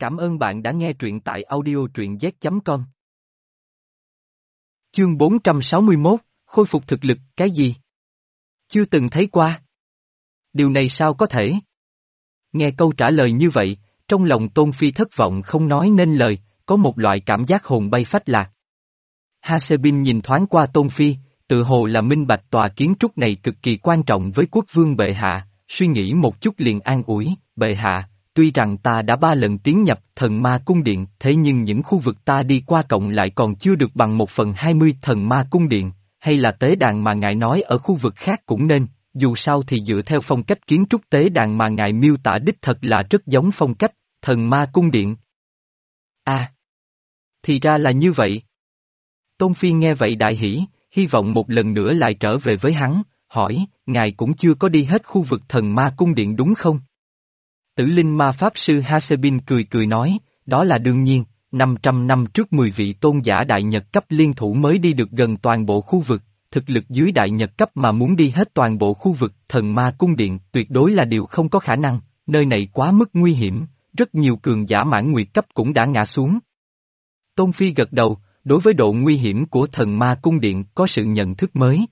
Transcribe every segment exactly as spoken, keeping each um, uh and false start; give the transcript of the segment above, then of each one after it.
Cảm ơn bạn đã nghe truyện tại audio truyện z chấm com. Chương bốn trăm sáu mươi mốt, khôi phục thực lực, cái gì? Chưa từng thấy qua. Điều này sao có thể? Nghe câu trả lời như vậy, trong lòng Tôn Phi thất vọng không nói nên lời, có một loại cảm giác hồn bay phách lạc. Hasebin nhìn thoáng qua Tôn Phi, tự hồ là minh bạch tòa kiến trúc này cực kỳ quan trọng với quốc vương bệ hạ, suy nghĩ một chút liền an ủi, bệ hạ. Tuy rằng ta đã ba lần tiến nhập thần ma cung điện, thế nhưng những khu vực ta đi qua cộng lại còn chưa được bằng một phần hai mươi thần ma cung điện, hay là tế đàn mà ngài nói ở khu vực khác cũng nên, dù sao thì dựa theo phong cách kiến trúc tế đàn mà ngài miêu tả đích thật là rất giống phong cách thần ma cung điện. À, thì ra là như vậy. Tôn Phi nghe vậy đại hỉ, hy vọng một lần nữa lại trở về với hắn, hỏi, ngài cũng chưa có đi hết khu vực thần ma cung điện đúng không? Tử linh ma pháp sư Hasebin cười cười nói, đó là đương nhiên, năm trăm năm trước mười vị tôn giả đại nhật cấp liên thủ mới đi được gần toàn bộ khu vực, thực lực dưới đại nhật cấp mà muốn đi hết toàn bộ khu vực thần ma cung điện tuyệt đối là điều không có khả năng, nơi này quá mức nguy hiểm, rất nhiều cường giả mãn nguyệt cấp cũng đã ngã xuống. Tôn Phi gật đầu, đối với độ nguy hiểm của thần ma cung điện có sự nhận thức mới.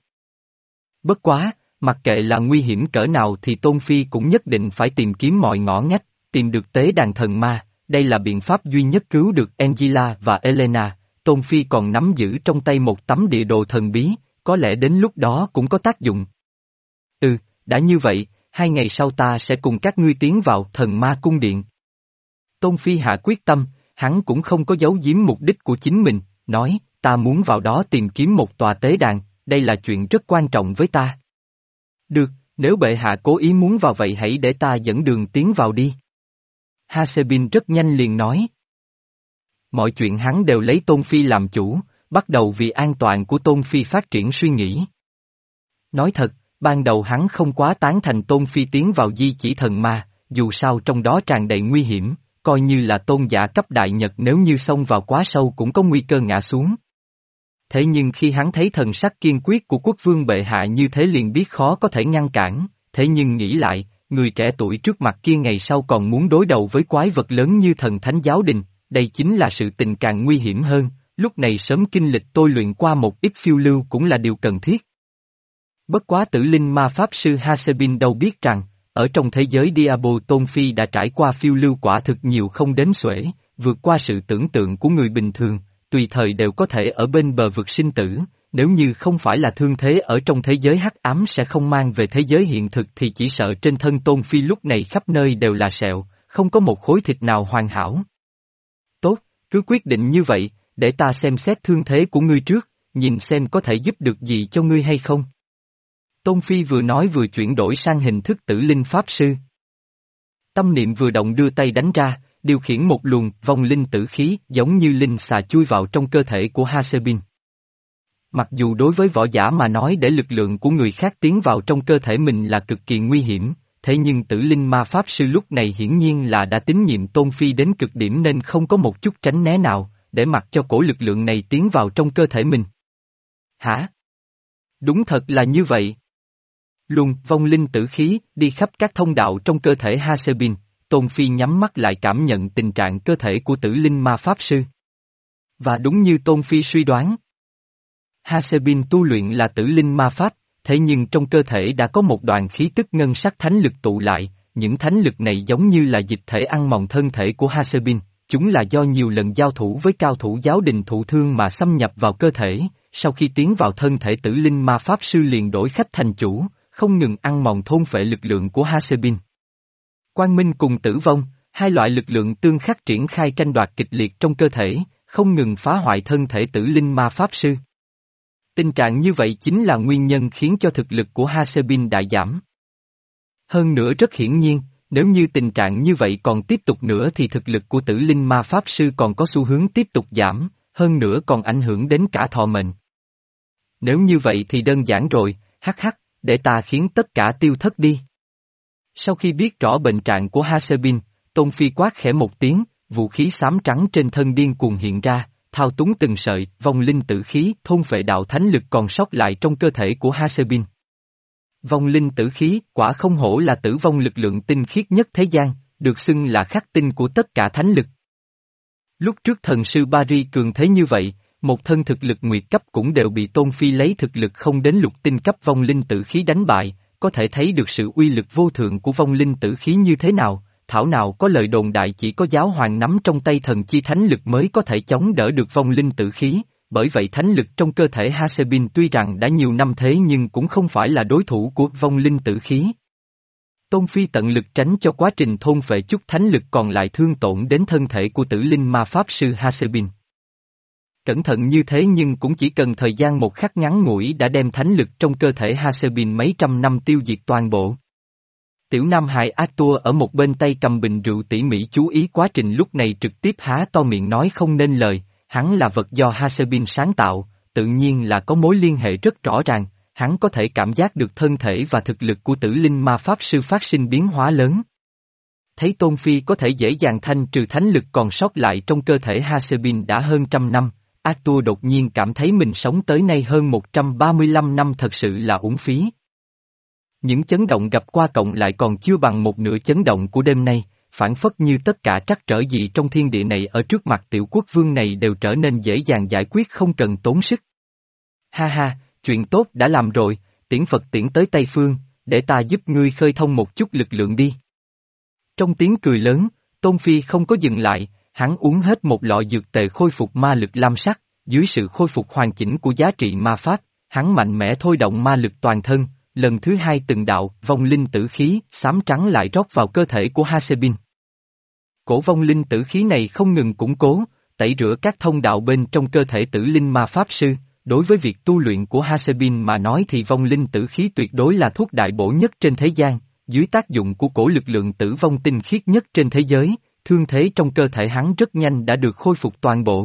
Bất quá, mặc kệ là nguy hiểm cỡ nào thì Tôn Phi cũng nhất định phải tìm kiếm mọi ngõ ngách, tìm được tế đàn thần ma, đây là biện pháp duy nhất cứu được Angela và Elena, Tôn Phi còn nắm giữ trong tay một tấm địa đồ thần bí, có lẽ đến lúc đó cũng có tác dụng. Ừ, đã như vậy, hai ngày sau ta sẽ cùng các ngươi tiến vào thần ma cung điện. Tôn Phi hạ quyết tâm, hắn cũng không có giấu giếm mục đích của chính mình, nói, ta muốn vào đó tìm kiếm một tòa tế đàn, đây là chuyện rất quan trọng với ta. Được, nếu bệ hạ cố ý muốn vào vậy hãy để ta dẫn đường tiến vào đi. Hasebin rất nhanh liền nói. Mọi chuyện hắn đều lấy Tôn Phi làm chủ, bắt đầu vì an toàn của Tôn Phi phát triển suy nghĩ. Nói thật, ban đầu hắn không quá tán thành Tôn Phi tiến vào di chỉ thần ma, dù sao trong đó tràn đầy nguy hiểm, coi như là tôn giả cấp đại nhật nếu như xông vào quá sâu cũng có nguy cơ ngã xuống. Thế nhưng khi hắn thấy thần sắc kiên quyết của quốc vương bệ hạ như thế liền biết khó có thể ngăn cản, thế nhưng nghĩ lại, người trẻ tuổi trước mặt kia ngày sau còn muốn đối đầu với quái vật lớn như thần thánh giáo đình, đây chính là sự tình càng nguy hiểm hơn, lúc này sớm kinh lịch tôi luyện qua một ít phiêu lưu cũng là điều cần thiết. Bất quá tử linh ma pháp sư Hasebin đâu biết rằng, ở trong thế giới Diablo Tôn Phi đã trải qua phiêu lưu quả thực nhiều không đếm xuể, vượt qua sự tưởng tượng của người bình thường. Tùy thời đều có thể ở bên bờ vực sinh tử, nếu như không phải là thương thế ở trong thế giới hắc ám sẽ không mang về thế giới hiện thực thì chỉ sợ trên thân Tôn Phi lúc này khắp nơi đều là sẹo, không có một khối thịt nào hoàn hảo. Tốt, cứ quyết định như vậy, để ta xem xét thương thế của ngươi trước, nhìn xem có thể giúp được gì cho ngươi hay không. Tôn Phi vừa nói vừa chuyển đổi sang hình thức tử linh pháp sư. Tâm niệm vừa động đưa tay đánh ra, điều khiển một luồng vong linh tử khí giống như linh xà chui vào trong cơ thể của Hasebin. Mặc dù đối với võ giả mà nói để lực lượng của người khác tiến vào trong cơ thể mình là cực kỳ nguy hiểm, thế nhưng tử linh ma pháp sư lúc này hiển nhiên là đã tín nhiệm Tôn Phi đến cực điểm nên không có một chút tránh né nào, để mặc cho cổ lực lượng này tiến vào trong cơ thể mình. Hả? Đúng thật là như vậy. Luồng vong linh tử khí đi khắp các thông đạo trong cơ thể Hasebin. Tôn Phi nhắm mắt lại cảm nhận tình trạng cơ thể của tử linh ma pháp sư. Và đúng như Tôn Phi suy đoán. Hasebin tu luyện là tử linh ma pháp, thế nhưng trong cơ thể đã có một đoàn khí tức ngân sắc thánh lực tụ lại, những thánh lực này giống như là dịch thể ăn mòn thân thể của Hasebin, chúng là do nhiều lần giao thủ với cao thủ giáo đình thụ thương mà xâm nhập vào cơ thể, sau khi tiến vào thân thể tử linh ma pháp sư liền đổi khách thành chủ, không ngừng ăn mòn thôn phệ lực lượng của Hasebin. Quang minh cùng tử vong, hai loại lực lượng tương khắc triển khai tranh đoạt kịch liệt trong cơ thể, không ngừng phá hoại thân thể tử linh ma pháp sư. Tình trạng như vậy chính là nguyên nhân khiến cho thực lực của Hasebin đại giảm. Hơn nữa rất hiển nhiên, nếu như tình trạng như vậy còn tiếp tục nữa thì thực lực của tử linh ma pháp sư còn có xu hướng tiếp tục giảm, hơn nữa còn ảnh hưởng đến cả thọ mệnh. Nếu như vậy thì đơn giản rồi, hắc hắc, để ta khiến tất cả tiêu thất đi. Sau khi biết rõ bệnh trạng của Hasebin, Tôn Phi quát khẽ một tiếng, vũ khí xám trắng trên thân điên cuồng hiện ra, thao túng từng sợi, vong linh tử khí, thôn phệ đạo thánh lực còn sót lại trong cơ thể của Hasebin. Vong linh tử khí, quả không hổ là tử vong lực lượng tinh khiết nhất thế gian, được xưng là khắc tinh của tất cả thánh lực. Lúc trước thần sư Bari cường thế như vậy, một thân thực lực nguyệt cấp cũng đều bị Tôn Phi lấy thực lực không đến lục tinh cấp vong linh tử khí đánh bại, có thể thấy được sự uy lực vô thượng của vong linh tử khí như thế nào, thảo nào có lời đồn đại chỉ có giáo hoàng nắm trong tay thần chi thánh lực mới có thể chống đỡ được vong linh tử khí, bởi vậy thánh lực trong cơ thể Hasebin tuy rằng đã nhiều năm thế nhưng cũng không phải là đối thủ của vong linh tử khí. Tôn Phi tận lực tránh cho quá trình thôn phệ chút thánh lực còn lại thương tổn đến thân thể của tử linh ma pháp sư Hasebin. Cẩn thận như thế nhưng cũng chỉ cần thời gian một khắc ngắn ngủi đã đem thánh lực trong cơ thể Hasebin mấy trăm năm tiêu diệt toàn bộ. Tiểu Nam Hải Arthur ở một bên tay cầm bình rượu tỉ mỉ chú ý quá trình lúc này trực tiếp há to miệng nói không nên lời, hắn là vật do Hasebin sáng tạo, tự nhiên là có mối liên hệ rất rõ ràng, hắn có thể cảm giác được thân thể và thực lực của tử linh ma pháp sư phát sinh biến hóa lớn. Thấy Tôn Phi có thể dễ dàng thanh trừ thánh lực còn sót lại trong cơ thể Hasebin đã hơn trăm năm, Arthur đột nhiên cảm thấy mình sống tới nay hơn một trăm ba mươi lăm năm thật sự là uổng phí. Những chấn động gặp qua cộng lại còn chưa bằng một nửa chấn động của đêm nay, phản phất như tất cả trắc trở gì trong thiên địa này ở trước mặt tiểu quốc vương này đều trở nên dễ dàng giải quyết không cần tốn sức. Ha ha, chuyện tốt đã làm rồi, tiễn Phật tiễn tới Tây Phương, để ta giúp ngươi khơi thông một chút lực lượng đi. Trong tiếng cười lớn, Tôn Phi không có dừng lại, hắn uống hết một lọ dược tề khôi phục ma lực lam sắc, dưới sự khôi phục hoàn chỉnh của giá trị ma pháp, hắn mạnh mẽ thôi động ma lực toàn thân, lần thứ hai từng đạo vong linh tử khí xám trắng lại rót vào cơ thể của Hasebin. Cổ vong linh tử khí này không ngừng củng cố, tẩy rửa các thông đạo bên trong cơ thể tử linh ma pháp sư, đối với việc tu luyện của Hasebin mà nói thì vong linh tử khí tuyệt đối là thuốc đại bổ nhất trên thế gian, dưới tác dụng của cổ lực lượng tử vong tinh khiết nhất trên thế giới, thương thế trong cơ thể hắn rất nhanh đã được khôi phục toàn bộ.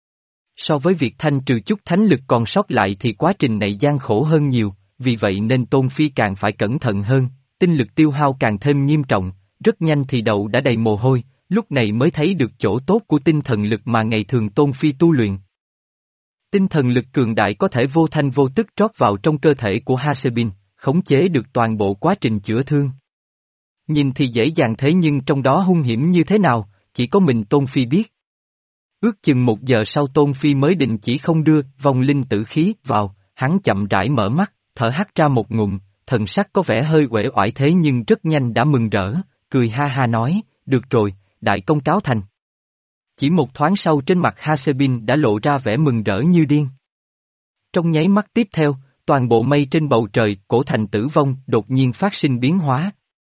So với việc thanh trừ chút thánh lực còn sót lại thì quá trình này gian khổ hơn nhiều, vì vậy nên Tôn Phi càng phải cẩn thận hơn, tinh lực tiêu hao càng thêm nghiêm trọng, rất nhanh thì đầu đã đầy mồ hôi, lúc này mới thấy được chỗ tốt của tinh thần lực mà ngày thường Tôn Phi tu luyện. Tinh thần lực cường đại có thể vô thanh vô tức trót vào trong cơ thể của Hasebin, khống chế được toàn bộ quá trình chữa thương. Nhìn thì dễ dàng thế nhưng trong đó hung hiểm như thế nào, chỉ có mình Tôn Phi biết. Ước chừng một giờ sau Tôn Phi mới định chỉ không đưa vong linh tử khí vào, hắn chậm rãi mở mắt, thở hắt ra một ngụm, thần sắc có vẻ hơi uể oải thế nhưng rất nhanh đã mừng rỡ, cười ha ha nói, được rồi, đại công cáo thành. Chỉ một thoáng sau trên mặt Hasebin đã lộ ra vẻ mừng rỡ như điên. Trong nháy mắt tiếp theo, toàn bộ mây trên bầu trời, cổ thành tử vong, đột nhiên phát sinh biến hóa.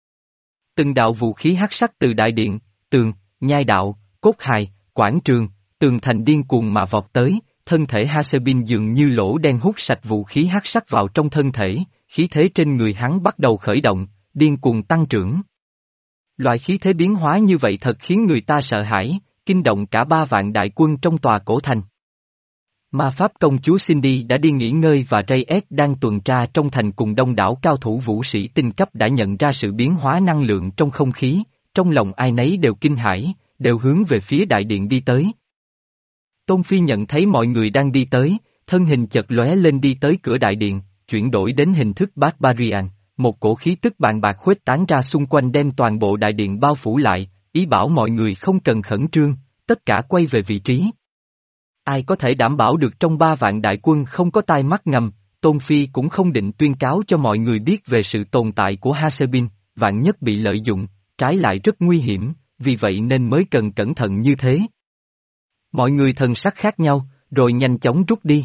Từng đạo vũ khí hắc sắc từ đại điện, tường, nhai đạo, cốt hài, quảng trường, tường thành điên cuồng mà vọt tới, thân thể Hasebin dường như lỗ đen hút sạch vũ khí hắc sắc vào trong thân thể, khí thế trên người hắn bắt đầu khởi động, điên cuồng tăng trưởng. Loại khí thế biến hóa như vậy thật khiến người ta sợ hãi, kinh động cả ba vạn đại quân trong tòa cổ thành. Ma pháp công chúa Cindy đã đi nghỉ ngơi và Ray S đang tuần tra trong thành cùng đông đảo cao thủ vũ sĩ tinh cấp đã nhận ra sự biến hóa năng lượng trong không khí, trong lòng ai nấy đều kinh hãi, đều hướng về phía đại điện đi tới. Tôn Phi nhận thấy mọi người đang đi tới, thân hình chợt lóe lên đi tới cửa đại điện, chuyển đổi đến hình thức Barbarian, một cổ khí tức bàn bạc khuếch tán ra xung quanh đem toàn bộ đại điện bao phủ lại, ý bảo mọi người không cần khẩn trương, tất cả quay về vị trí. Ai có thể đảm bảo được trong ba vạn đại quân không có tai mắt ngầm, Tôn Phi cũng không định tuyên cáo cho mọi người biết về sự tồn tại của Hasebin, vạn nhất bị lợi dụng, trái lại rất nguy hiểm, vì vậy nên mới cần cẩn thận như thế. Mọi người thần sắc khác nhau, rồi nhanh chóng rút đi.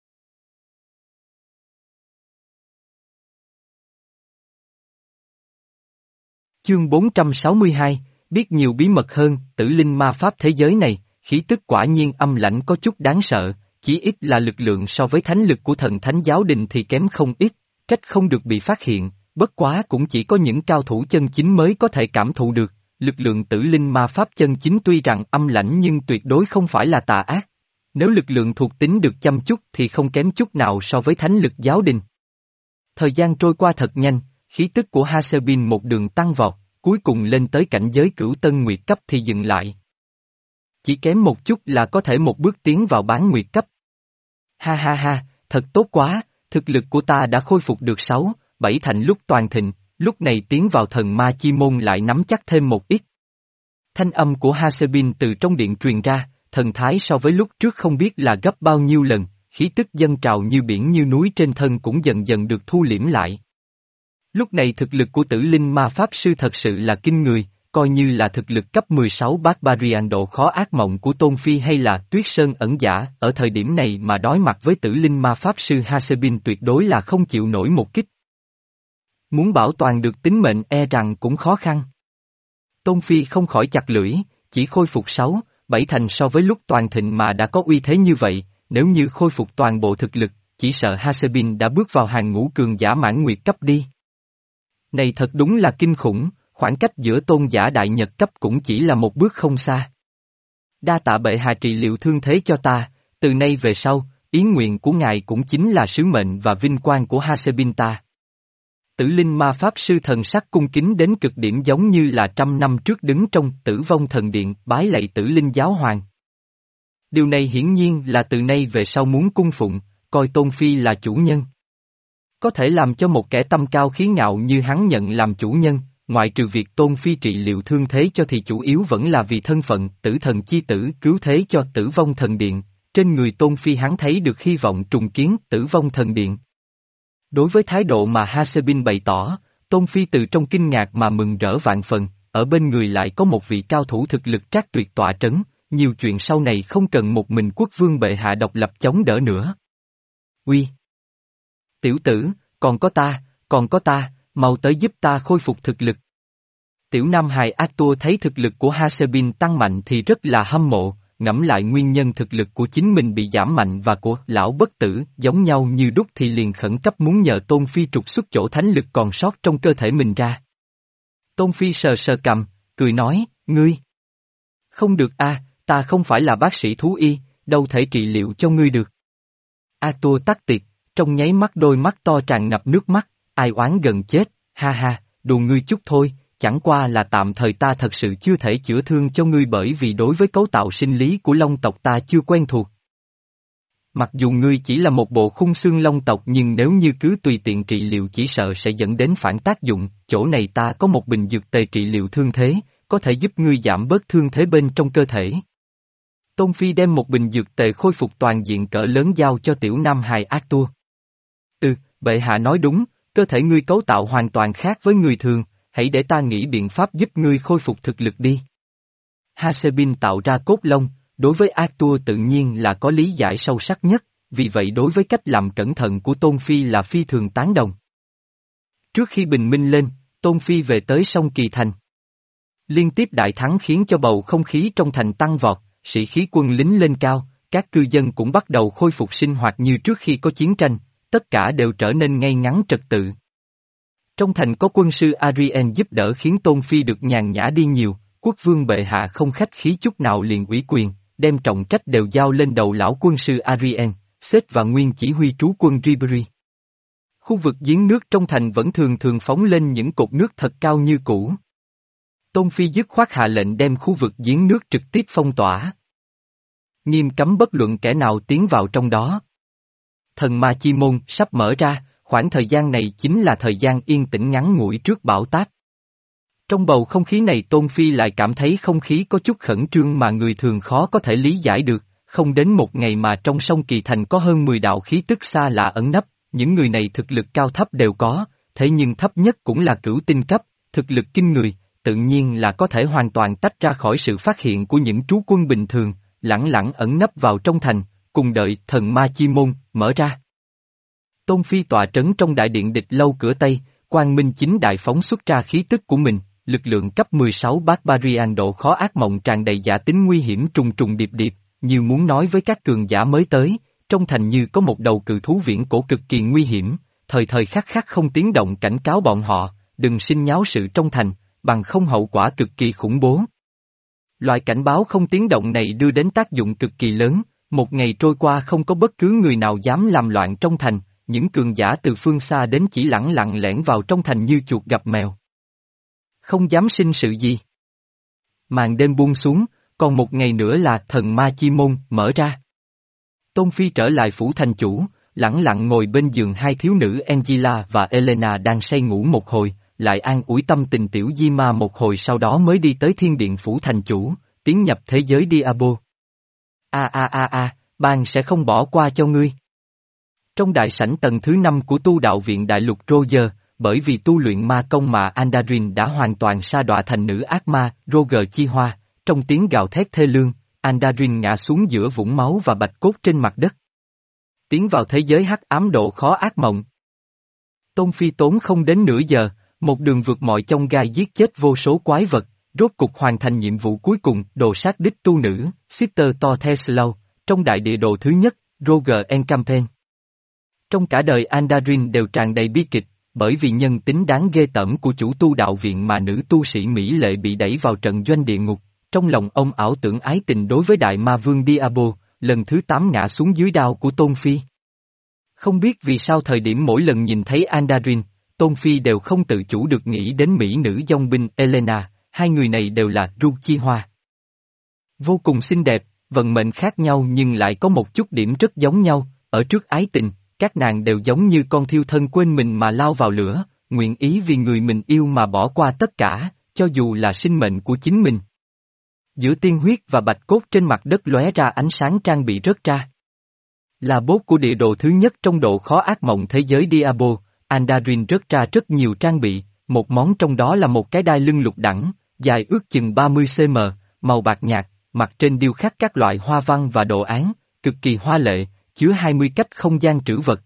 Chương bốn trăm sáu mươi hai, biết nhiều bí mật hơn, tử linh ma pháp thế giới này, khí tức quả nhiên âm lãnh có chút đáng sợ, chỉ ít là lực lượng so với thánh lực của thần thánh giáo đình thì kém không ít, trách không được bị phát hiện, bất quá cũng chỉ có những cao thủ chân chính mới có thể cảm thụ được, lực lượng tử linh ma pháp chân chính tuy rằng âm lãnh nhưng tuyệt đối không phải là tà ác. Nếu lực lượng thuộc tính được chăm chút thì không kém chút nào so với thánh lực giáo đình. Thời gian trôi qua thật nhanh, khí tức của Hasebin một đường tăng vọt, cuối cùng lên tới cảnh giới cửu tân nguyệt cấp thì dừng lại. Chỉ kém một chút là có thể một bước tiến vào bán nguyệt cấp. Ha ha ha, thật tốt quá, thực lực của ta đã khôi phục được sáu, bảy thành lúc toàn thịnh, lúc này tiến vào thần ma chi môn lại nắm chắc thêm một ít. Thanh âm của Hasebin từ trong điện truyền ra, thần thái so với lúc trước không biết là gấp bao nhiêu lần, khí tức dâng trào như biển như núi trên thân cũng dần dần được thu liễm lại. Lúc này thực lực của tử linh ma pháp sư thật sự là kinh người, coi như là thực lực cấp mười sáu Barbarian độ khó ác mộng của Tôn Phi hay là Tuyết Sơn ẩn giả, ở thời điểm này mà đối mặt với tử linh ma pháp sư Hasebin tuyệt đối là không chịu nổi một kích. Muốn bảo toàn được tính mệnh e rằng cũng khó khăn. Tôn Phi không khỏi chặt lưỡi, chỉ khôi phục sáu, bảy thành so với lúc toàn thịnh mà đã có uy thế như vậy, nếu như khôi phục toàn bộ thực lực, chỉ sợ Hasebin đã bước vào hàng ngũ cường giả mãn nguyệt cấp đi. Này thật đúng là kinh khủng, khoảng cách giữa tôn giả đại nhật cấp cũng chỉ là một bước không xa. Đa tạ bệ hạ trị liệu thương thế cho ta, từ nay về sau, ý nguyện của ngài cũng chính là sứ mệnh và vinh quang của Hasebin ta. Tử linh ma pháp sư thần sắc cung kính đến cực điểm giống như là trăm năm trước đứng trong tử vong thần điện bái lạy tử linh giáo hoàng. Điều này hiển nhiên là từ nay về sau muốn cung phụng, coi Tôn Phi là chủ nhân. Có thể làm cho một kẻ tâm cao khí ngạo như hắn nhận làm chủ nhân, ngoại trừ việc Tôn Phi trị liệu thương thế cho thì chủ yếu vẫn là vì thân phận tử thần chi tử cứu thế cho tử vong thần điện, trên người Tôn Phi hắn thấy được hy vọng trùng kiến tử vong thần điện. Đối với thái độ mà Hasebin bày tỏ, Tôn Phi từ trong kinh ngạc mà mừng rỡ vạn phần, ở bên người lại có một vị cao thủ thực lực trác tuyệt tọa trấn, nhiều chuyện sau này không cần một mình quốc vương bệ hạ độc lập chống đỡ nữa. Uy! Tiểu tử, còn có ta, còn có ta, mau tới giúp ta khôi phục thực lực. Tiểu Nam hài Arthur thấy thực lực của Hasebin tăng mạnh thì rất là hâm mộ, ngẫm lại nguyên nhân thực lực của chính mình bị giảm mạnh và của lão bất tử giống nhau như đúc thì liền khẩn cấp muốn nhờ Tôn Phi trục xuất chỗ thánh lực còn sót trong cơ thể mình ra. Tôn Phi sờ sờ cằm, cười nói, ngươi. Không được a, ta không phải là bác sĩ thú y, đâu thể trị liệu cho ngươi được. Arthur tắt tiệt, trong nháy mắt đôi mắt to tràn ngập nước mắt, ai oán gần chết, ha ha, đùa ngươi chút thôi. Chẳng qua là tạm thời ta thật sự chưa thể chữa thương cho ngươi bởi vì đối với cấu tạo sinh lý của long tộc ta chưa quen thuộc. Mặc dù ngươi chỉ là một bộ khung xương long tộc nhưng nếu như cứ tùy tiện trị liệu chỉ sợ sẽ dẫn đến phản tác dụng, chỗ này ta có một bình dược tề trị liệu thương thế, có thể giúp ngươi giảm bớt thương thế bên trong cơ thể. Tôn Phi đem một bình dược tề khôi phục toàn diện cỡ lớn giao cho tiểu nam hài Arthur. Ừ, bệ hạ nói đúng, cơ thể ngươi cấu tạo hoàn toàn khác với người thường. Hãy để ta nghĩ biện pháp giúp ngươi khôi phục thực lực đi. Hasebin tạo ra cốt lông, đối với Arthur tự nhiên là có lý giải sâu sắc nhất, vì vậy đối với cách làm cẩn thận của Tôn Phi là phi thường tán đồng. Trước khi bình minh lên, Tôn Phi về tới sông Kỳ Thành. Liên tiếp đại thắng khiến cho bầu không khí trong thành tăng vọt, sĩ khí quân lính lên cao, các cư dân cũng bắt đầu khôi phục sinh hoạt như trước khi có chiến tranh, tất cả đều trở nên ngay ngắn trật tự. Trong thành có quân sư Arien giúp đỡ khiến Tôn Phi được nhàn nhã đi nhiều, quốc vương bệ hạ không khách khí chút nào liền ủy quyền, đem trọng trách đều giao lên đầu lão quân sư Arien, xếp và nguyên chỉ huy trú quân Ribery. Khu vực giếng nước trong thành vẫn thường thường phóng lên những cột nước thật cao như cũ. Tôn Phi dứt khoát hạ lệnh đem khu vực giếng nước trực tiếp phong tỏa. Nghiêm cấm bất luận kẻ nào tiến vào trong đó. Thần ma chi môn sắp mở ra. Khoảng thời gian này chính là thời gian yên tĩnh ngắn ngủi trước bão táp. Trong bầu không khí này Tôn Phi lại cảm thấy không khí có chút khẩn trương mà người thường khó có thể lý giải được, không đến một ngày mà trong sông Kỳ Thành có hơn mười đạo khí tức xa lạ ẩn nấp, những người này thực lực cao thấp đều có, thế nhưng thấp nhất cũng là cửu tinh cấp, thực lực kinh người, tự nhiên là có thể hoàn toàn tách ra khỏi sự phát hiện của những trú quân bình thường, lẳng lặng ẩn nấp vào trong thành, cùng đợi thần ma chi môn mở ra. Tôn Phi tọa trấn trong đại điện địch lâu cửa Tây, Quang Minh chính đại phóng xuất ra khí tức của mình, lực lượng cấp mười sáu Barbarian độ khó ác mộng tràn đầy giả tính nguy hiểm trùng trùng điệp điệp, như muốn nói với các cường giả mới tới, trong thành như có một đầu cự thú viễn cổ cực kỳ nguy hiểm, thời thời khắc khắc không tiếng động cảnh cáo bọn họ, đừng sinh nháo sự trong thành, bằng không hậu quả cực kỳ khủng bố. Loại cảnh báo không tiếng động này đưa đến tác dụng cực kỳ lớn, một ngày trôi qua không có bất cứ người nào dám làm loạn trong thành. Những cường giả từ phương xa đến chỉ lẳng lặng lẻn vào trong thành như chuột gặp mèo. Không dám sinh sự gì. Màn đêm buông xuống, còn một ngày nữa là thần ma chi môn mở ra. Tôn Phi trở lại phủ thành chủ, lẳng lặng ngồi bên giường hai thiếu nữ Angela và Elena đang say ngủ một hồi, lại an ủi tâm tình tiểu Di Ma một hồi sau đó mới đi tới thiên điện phủ thành chủ, tiến nhập thế giới Diabo. A a a a, bang sẽ không bỏ qua cho ngươi. Trong đại sảnh tầng thứ năm của tu đạo viện đại lục Roger, bởi vì tu luyện ma công mà Andarin đã hoàn toàn sa đọa thành nữ ác ma, Roger Chi Hoa, trong tiếng gào thét thê lương, Andarin ngã xuống giữa vũng máu và bạch cốt trên mặt đất. Tiến vào thế giới hắc ám độ khó ác mộng. Tôn Phi tốn không đến nửa giờ, một đường vượt mọi chông gai giết chết vô số quái vật, rốt cục hoàn thành nhiệm vụ cuối cùng, đồ sát đích tu nữ, Sister Tortheslau, trong đại địa đồ thứ nhất, Roger Encampaign. Trong cả đời Andarin đều tràn đầy bi kịch, bởi vì nhân tính đáng ghê tởm của chủ tu đạo viện mà nữ tu sĩ Mỹ Lệ bị đẩy vào trận doanh địa ngục, trong lòng ông ảo tưởng ái tình đối với đại ma vương Diabo, lần thứ tám ngã xuống dưới đao của Tôn Phi. Không biết vì sao thời điểm mỗi lần nhìn thấy Andarin, Tôn Phi đều không tự chủ được nghĩ đến mỹ nữ dòng binh Elena, hai người này đều là Ru Chi Hoa. Vô cùng xinh đẹp, vận mệnh khác nhau nhưng lại có một chút điểm rất giống nhau, ở trước ái tình, các nàng đều giống như con thiêu thân quên mình mà lao vào lửa, nguyện ý vì người mình yêu mà bỏ qua tất cả, cho dù là sinh mệnh của chính mình. Giữa tiên huyết và bạch cốt trên mặt đất lóe ra ánh sáng trang bị rớt ra. Là boss của địa đồ thứ nhất trong độ khó ác mộng thế giới Diabo, Andarin rớt ra rất nhiều trang bị, một món trong đó là một cái đai lưng lục đẳng, dài ước chừng ba mươi xăng-ti-mét, màu bạc nhạt, mặt trên điêu khắc các loại hoa văn và đồ án, cực kỳ hoa lệ, chứa hai mươi cách không gian trữ vật.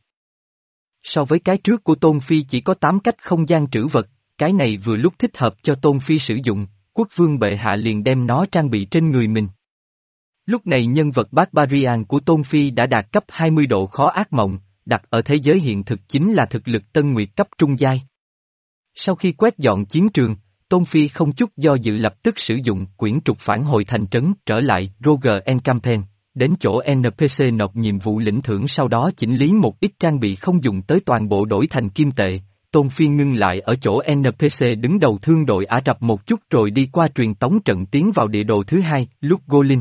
So với cái trước của Tôn Phi chỉ có tám cách không gian trữ vật, cái này vừa lúc thích hợp cho Tôn Phi sử dụng, quốc vương bệ hạ liền đem nó trang bị trên người mình. Lúc này nhân vật Barbarian của Tôn Phi đã đạt cấp hai mươi độ khó ác mộng, đặt ở thế giới hiện thực chính là thực lực Tân Nguyệt cấp trung giai. Sau khi quét dọn chiến trường, Tôn Phi không chút do dự lập tức sử dụng quyển trục phản hồi thành trấn trở lại Roger Encampaign, đến chỗ en pê xê nộp nhiệm vụ lĩnh thưởng sau đó chỉnh lý một ít trang bị không dùng tới toàn bộ đổi thành kim tệ. Tôn Phi ngưng lại ở chỗ en pê xê đứng đầu thương đội Ả Rập một chút rồi đi qua truyền tống trận tiến vào địa đồ thứ hai, lúc Golin.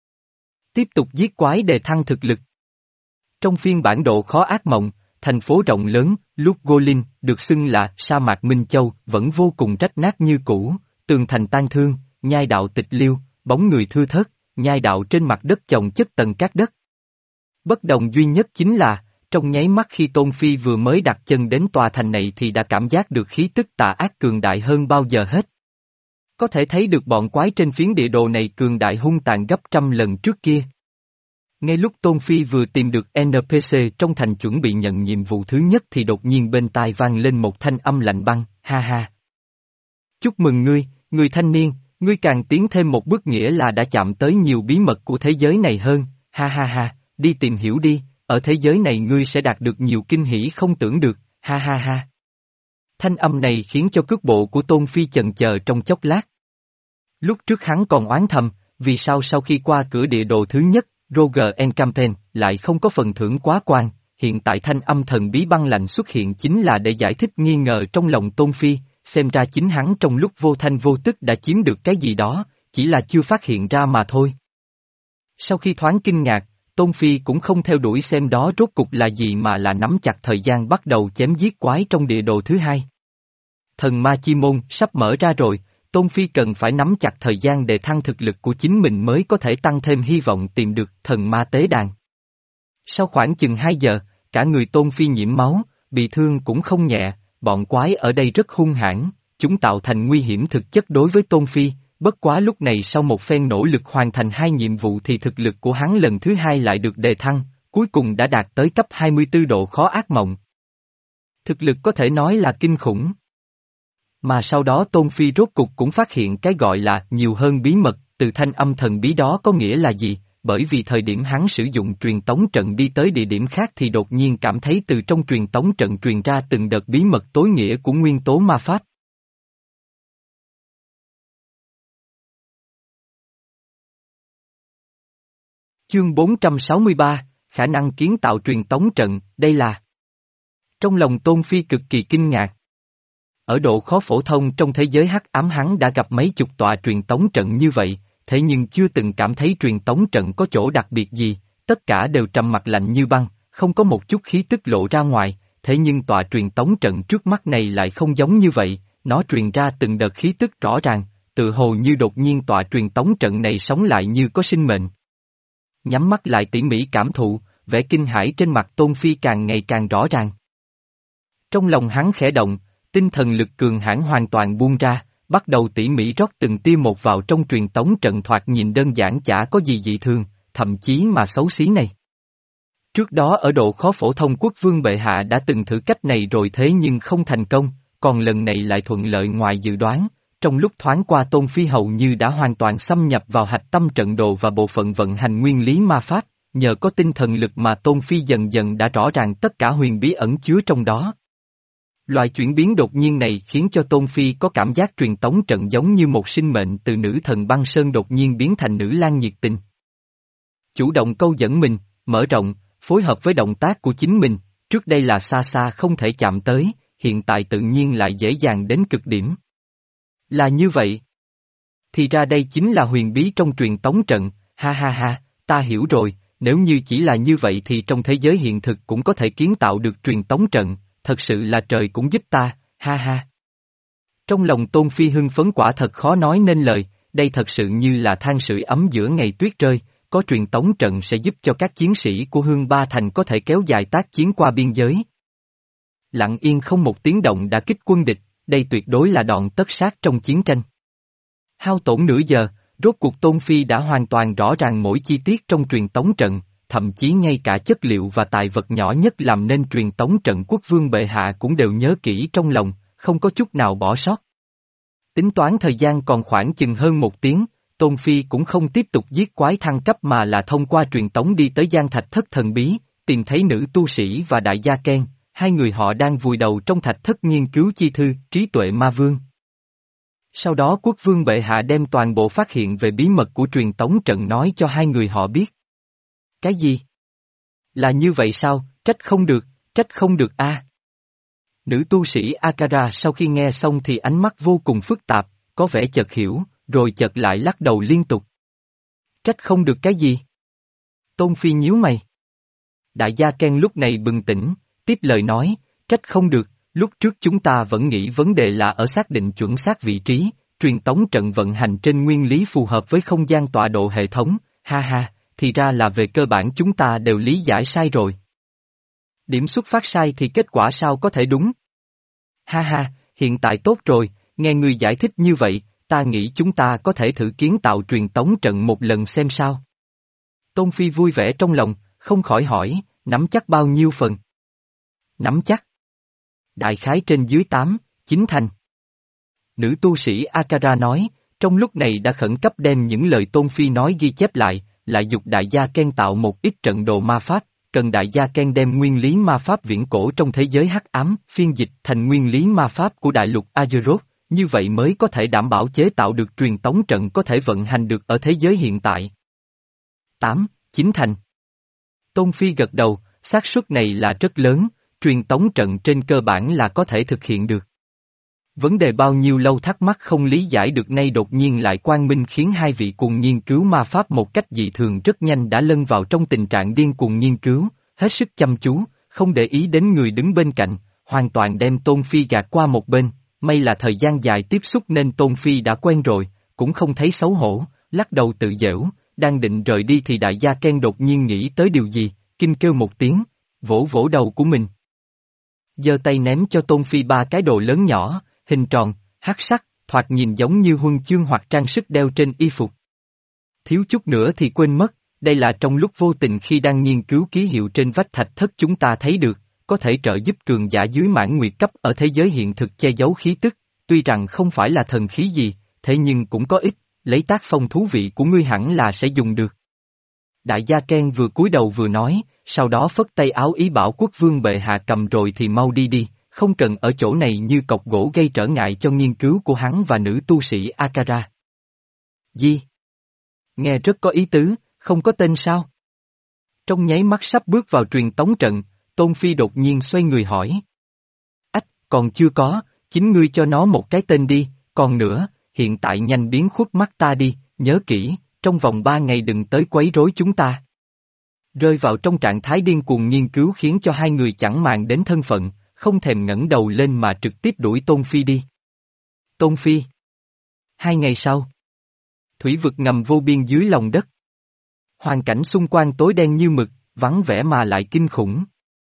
Tiếp tục giết quái đề thăng thực lực. Trong phiên bản độ khó ác mộng, thành phố rộng lớn, lúc Golin, được xưng là sa mạc Minh Châu, vẫn vô cùng rách nát như cũ, tường thành tan thương, nhai đạo tịch liêu, bóng người thưa thớt, nhai đạo trên mặt đất chồng chất tầng cát đất. Bất đồng duy nhất chính là, trong nháy mắt khi Tôn Phi vừa mới đặt chân đến tòa thành này thì đã cảm giác được khí tức tà ác cường đại hơn bao giờ hết. Có thể thấy được bọn quái trên phiến địa đồ này cường đại hung tàn gấp trăm lần trước kia. Ngay lúc Tôn Phi vừa tìm được en pê xê trong thành chuẩn bị nhận nhiệm vụ thứ nhất thì đột nhiên bên tai vang lên một thanh âm lạnh băng, ha ha. Chúc mừng ngươi, người thanh niên, ngươi càng tiến thêm một bước nghĩa là đã chạm tới nhiều bí mật của thế giới này hơn, ha ha ha, đi tìm hiểu đi, ở thế giới này ngươi sẽ đạt được nhiều kinh hỉ không tưởng được, ha ha ha. Thanh âm này khiến cho cước bộ của Tôn Phi chần chờ trong chốc lát. Lúc trước hắn còn oán thầm, vì sao sau khi qua cửa địa đồ thứ nhất, Roger Encampaign lại không có phần thưởng quá quan, hiện tại thanh âm thần bí băng lạnh xuất hiện chính là để giải thích nghi ngờ trong lòng Tôn Phi, xem ra chính hắn trong lúc vô thanh vô tức đã chiếm được cái gì đó, chỉ là chưa phát hiện ra mà thôi. Sau khi thoáng kinh ngạc, Tôn Phi cũng không theo đuổi xem đó rốt cục là gì mà là nắm chặt thời gian bắt đầu chém giết quái trong địa đồ thứ hai. Thần ma chi môn sắp mở ra rồi, Tôn Phi cần phải nắm chặt thời gian để thăng thực lực của chính mình mới có thể tăng thêm hy vọng tìm được thần ma tế đàn. Sau khoảng chừng hai giờ, cả người Tôn Phi nhiễm máu, bị thương cũng không nhẹ, bọn quái ở đây rất hung hãn, chúng tạo thành nguy hiểm thực chất đối với Tôn Phi, bất quá lúc này sau một phen nỗ lực hoàn thành hai nhiệm vụ thì thực lực của hắn lần thứ hai lại được đề thăng, cuối cùng đã đạt tới cấp hai mươi tư độ khó ác mộng. Thực lực có thể nói là kinh khủng. Mà sau đó Tôn Phi rốt cục cũng phát hiện cái gọi là nhiều hơn bí mật, từ thanh âm thần bí đó có nghĩa là gì, bởi vì thời điểm hắn sử dụng truyền tống trận đi tới địa điểm khác thì đột nhiên cảm thấy từ trong truyền tống trận truyền ra từng đợt bí mật tối nghĩa của nguyên tố ma pháp. Chương bốn trăm sáu mươi ba, khả năng kiến tạo truyền tống trận, đây là... Trong lòng Tôn Phi cực kỳ kinh ngạc. Ở độ khó phổ thông trong thế giới hắc ám hắn đã gặp mấy chục tọa truyền tống trận như vậy, thế nhưng chưa từng cảm thấy truyền tống trận có chỗ đặc biệt gì, tất cả đều trầm mặc lạnh như băng, không có một chút khí tức lộ ra ngoài, thế nhưng tọa truyền tống trận trước mắt này lại không giống như vậy, nó truyền ra từng đợt khí tức rõ ràng, tự hồ như đột nhiên tọa truyền tống trận này sống lại như có sinh mệnh. nhắm mắt lại tỉ mỉ cảm thụ, vẻ kinh hãi trên mặt Tôn Phi càng ngày càng rõ ràng. Trong lòng hắn khẽ động, tinh thần lực cường hãn hoàn toàn buông ra, bắt đầu tỉ mỉ rót từng tia một vào trong truyền tống trận thoạt nhìn đơn giản chả có gì dị thường, thậm chí mà xấu xí này. Trước đó ở độ khó phổ thông quốc vương bệ hạ đã từng thử cách này rồi thế nhưng không thành công, còn lần này lại thuận lợi ngoài dự đoán, trong lúc thoáng qua Tôn Phi hầu như đã hoàn toàn xâm nhập vào hạch tâm trận đồ và bộ phận vận hành nguyên lý ma pháp, nhờ có tinh thần lực mà Tôn Phi dần dần đã rõ ràng tất cả huyền bí ẩn chứa trong đó. Loại chuyển biến đột nhiên này khiến cho Tôn Phi có cảm giác truyền tống trận giống như một sinh mệnh từ nữ thần băng sơn đột nhiên biến thành nữ lang nhiệt tình. Chủ động câu dẫn mình, mở rộng, phối hợp với động tác của chính mình, trước đây là xa xa không thể chạm tới, hiện tại tự nhiên lại dễ dàng đến cực điểm. Là như vậy. Thì ra đây chính là huyền bí trong truyền tống trận, ha ha ha, ta hiểu rồi, nếu như chỉ là như vậy thì trong thế giới hiện thực cũng có thể kiến tạo được truyền tống trận, thật sự là trời cũng giúp ta, ha ha. Trong lòng Tôn Phi hưng phấn quả thật khó nói nên lời, đây thật sự như là than sưởi ấm giữa ngày tuyết rơi, có truyền tống trận sẽ giúp cho các chiến sĩ của Hương Ba Thành có thể kéo dài tác chiến qua biên giới. Lặng yên không một tiếng động đã kích quân địch, đây tuyệt đối là đòn tất sát trong chiến tranh. Hao tổn nửa giờ, rốt cuộc Tôn Phi đã hoàn toàn rõ ràng mỗi chi tiết trong truyền tống trận, thậm chí ngay cả chất liệu và tài vật nhỏ nhất làm nên truyền tống trận quốc vương bệ hạ cũng đều nhớ kỹ trong lòng, không có chút nào bỏ sót. Tính toán thời gian còn khoảng chừng hơn một tiếng, Tôn Phi cũng không tiếp tục giết quái thăng cấp mà là thông qua truyền tống đi tới Giang Thạch Thất thần bí, tìm thấy nữ tu sĩ và đại gia Ken, hai người họ đang vùi đầu trong thạch thất nghiên cứu chi thư Trí Tuệ Ma Vương. Sau đó quốc vương bệ hạ đem toàn bộ phát hiện về bí mật của truyền tống trận nói cho hai người họ biết. Cái gì? Là như vậy sao, trách không được, trách không được a. À. Nữ tu sĩ Akara sau khi nghe xong thì ánh mắt vô cùng phức tạp, có vẻ chợt hiểu, rồi chợt lại lắc đầu liên tục. Trách không được cái gì? Tôn Phi nhíu mày. Đại gia Ken lúc này bừng tỉnh, tiếp lời nói, trách không được, lúc trước chúng ta vẫn nghĩ vấn đề là ở xác định chuẩn xác vị trí, truyền tống trận vận hành trên nguyên lý phù hợp với không gian tọa độ hệ thống, ha ha, thì ra là về cơ bản chúng ta đều lý giải sai rồi. Điểm xuất phát sai thì kết quả sao có thể đúng? Ha ha, hiện tại tốt rồi, nghe ngươi giải thích như vậy, ta nghĩ chúng ta có thể thử kiến tạo truyền tống trận một lần xem sao. Tôn Phi vui vẻ trong lòng, không khỏi hỏi, nắm chắc bao nhiêu phần? Nắm chắc. Đại khái trên dưới tám, chín thành. Nữ tu sĩ Akara nói, trong lúc này đã khẩn cấp đem những lời Tôn Phi nói ghi chép lại, lại dục đại gia Ken tạo một ít trận đồ ma pháp, cần đại gia Ken đem nguyên lý ma pháp viễn cổ trong thế giới hắc ám, phiên dịch thành nguyên lý ma pháp của đại lục Azeroth, như vậy mới có thể đảm bảo chế tạo được truyền tống trận có thể vận hành được ở thế giới hiện tại. tám, chín thành. Tôn Phi gật đầu, xác suất này là rất lớn, truyền tống trận trên cơ bản là có thể thực hiện được. Vấn đề bao nhiêu lâu thắc mắc không lý giải được nay đột nhiên lại quang minh khiến hai vị cùng nghiên cứu ma pháp một cách dị thường rất nhanh đã lân vào trong tình trạng điên cuồng nghiên cứu, hết sức chăm chú, không để ý đến người đứng bên cạnh, hoàn toàn đem Tôn Phi gạt qua một bên, may là thời gian dài tiếp xúc nên Tôn Phi đã quen rồi, cũng không thấy xấu hổ, lắc đầu tự giễu, đang định rời đi thì đại gia Ken đột nhiên nghĩ tới điều gì, kinh kêu một tiếng, vỗ vỗ đầu của mình. Giơ tay ném cho Tôn Phi ba cái đồ lớn nhỏ, hình tròn, hắc sắc, thoạt nhìn giống như huân chương hoặc trang sức đeo trên y phục. Thiếu chút nữa thì quên mất, đây là trong lúc vô tình khi đang nghiên cứu ký hiệu trên vách thạch thất chúng ta thấy được, có thể trợ giúp cường giả dưới mãn nguyệt cấp ở thế giới hiện thực che giấu khí tức, tuy rằng không phải là thần khí gì, thế nhưng cũng có ích, lấy tác phong thú vị của ngươi hẳn là sẽ dùng được. Đại gia Ken vừa cúi đầu vừa nói, sau đó phất tay áo ý bảo quốc vương bệ hạ cầm rồi thì mau đi đi, không cần ở chỗ này như cọc gỗ gây trở ngại cho nghiên cứu của hắn và nữ tu sĩ Akara. Gì? Nghe rất có ý tứ, không có tên sao? Trong nháy mắt sắp bước vào truyền tống trận, Tôn Phi đột nhiên xoay người hỏi. Ách, còn chưa có, chính ngươi cho nó một cái tên đi, còn nữa, hiện tại nhanh biến khuất mắt ta đi, nhớ kỹ, trong vòng ba ngày đừng tới quấy rối chúng ta. Rơi vào trong trạng thái điên cuồng nghiên cứu khiến cho hai người chẳng màng đến thân phận, không thèm ngẩng đầu lên mà trực tiếp đuổi Tôn Phi đi. Tôn Phi. Hai ngày sau. Thủy vực ngầm vô biên dưới lòng đất. Hoàn cảnh xung quanh tối đen như mực, vắng vẻ mà lại kinh khủng.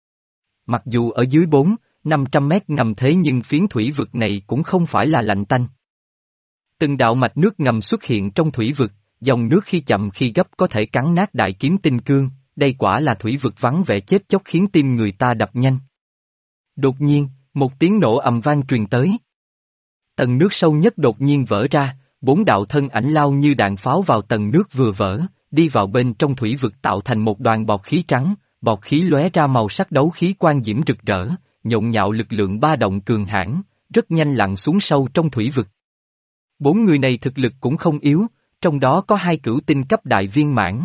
Mặc dù ở dưới bốn, năm trăm mét ngầm thế nhưng phiến thủy vực này cũng không phải là lạnh tanh. Từng đạo mạch nước ngầm xuất hiện trong thủy vực, dòng nước khi chậm khi gấp có thể cắn nát đại kiếm tinh cương, đây quả là thủy vực vắng vẻ chết chóc khiến tim người ta đập nhanh. Đột nhiên, một tiếng nổ ầm vang truyền tới. Tầng nước sâu nhất đột nhiên vỡ ra, bốn đạo thân ảnh lao như đạn pháo vào tầng nước vừa vỡ, đi vào bên trong thủy vực tạo thành một đoàn bọt khí trắng, bọt khí lóe ra màu sắc đấu khí quang diễm rực rỡ, nhộn nhạo lực lượng ba động cường hãn, rất nhanh lặn xuống sâu trong thủy vực. Bốn người này thực lực cũng không yếu, trong đó có hai cửu tinh cấp đại viên mãn.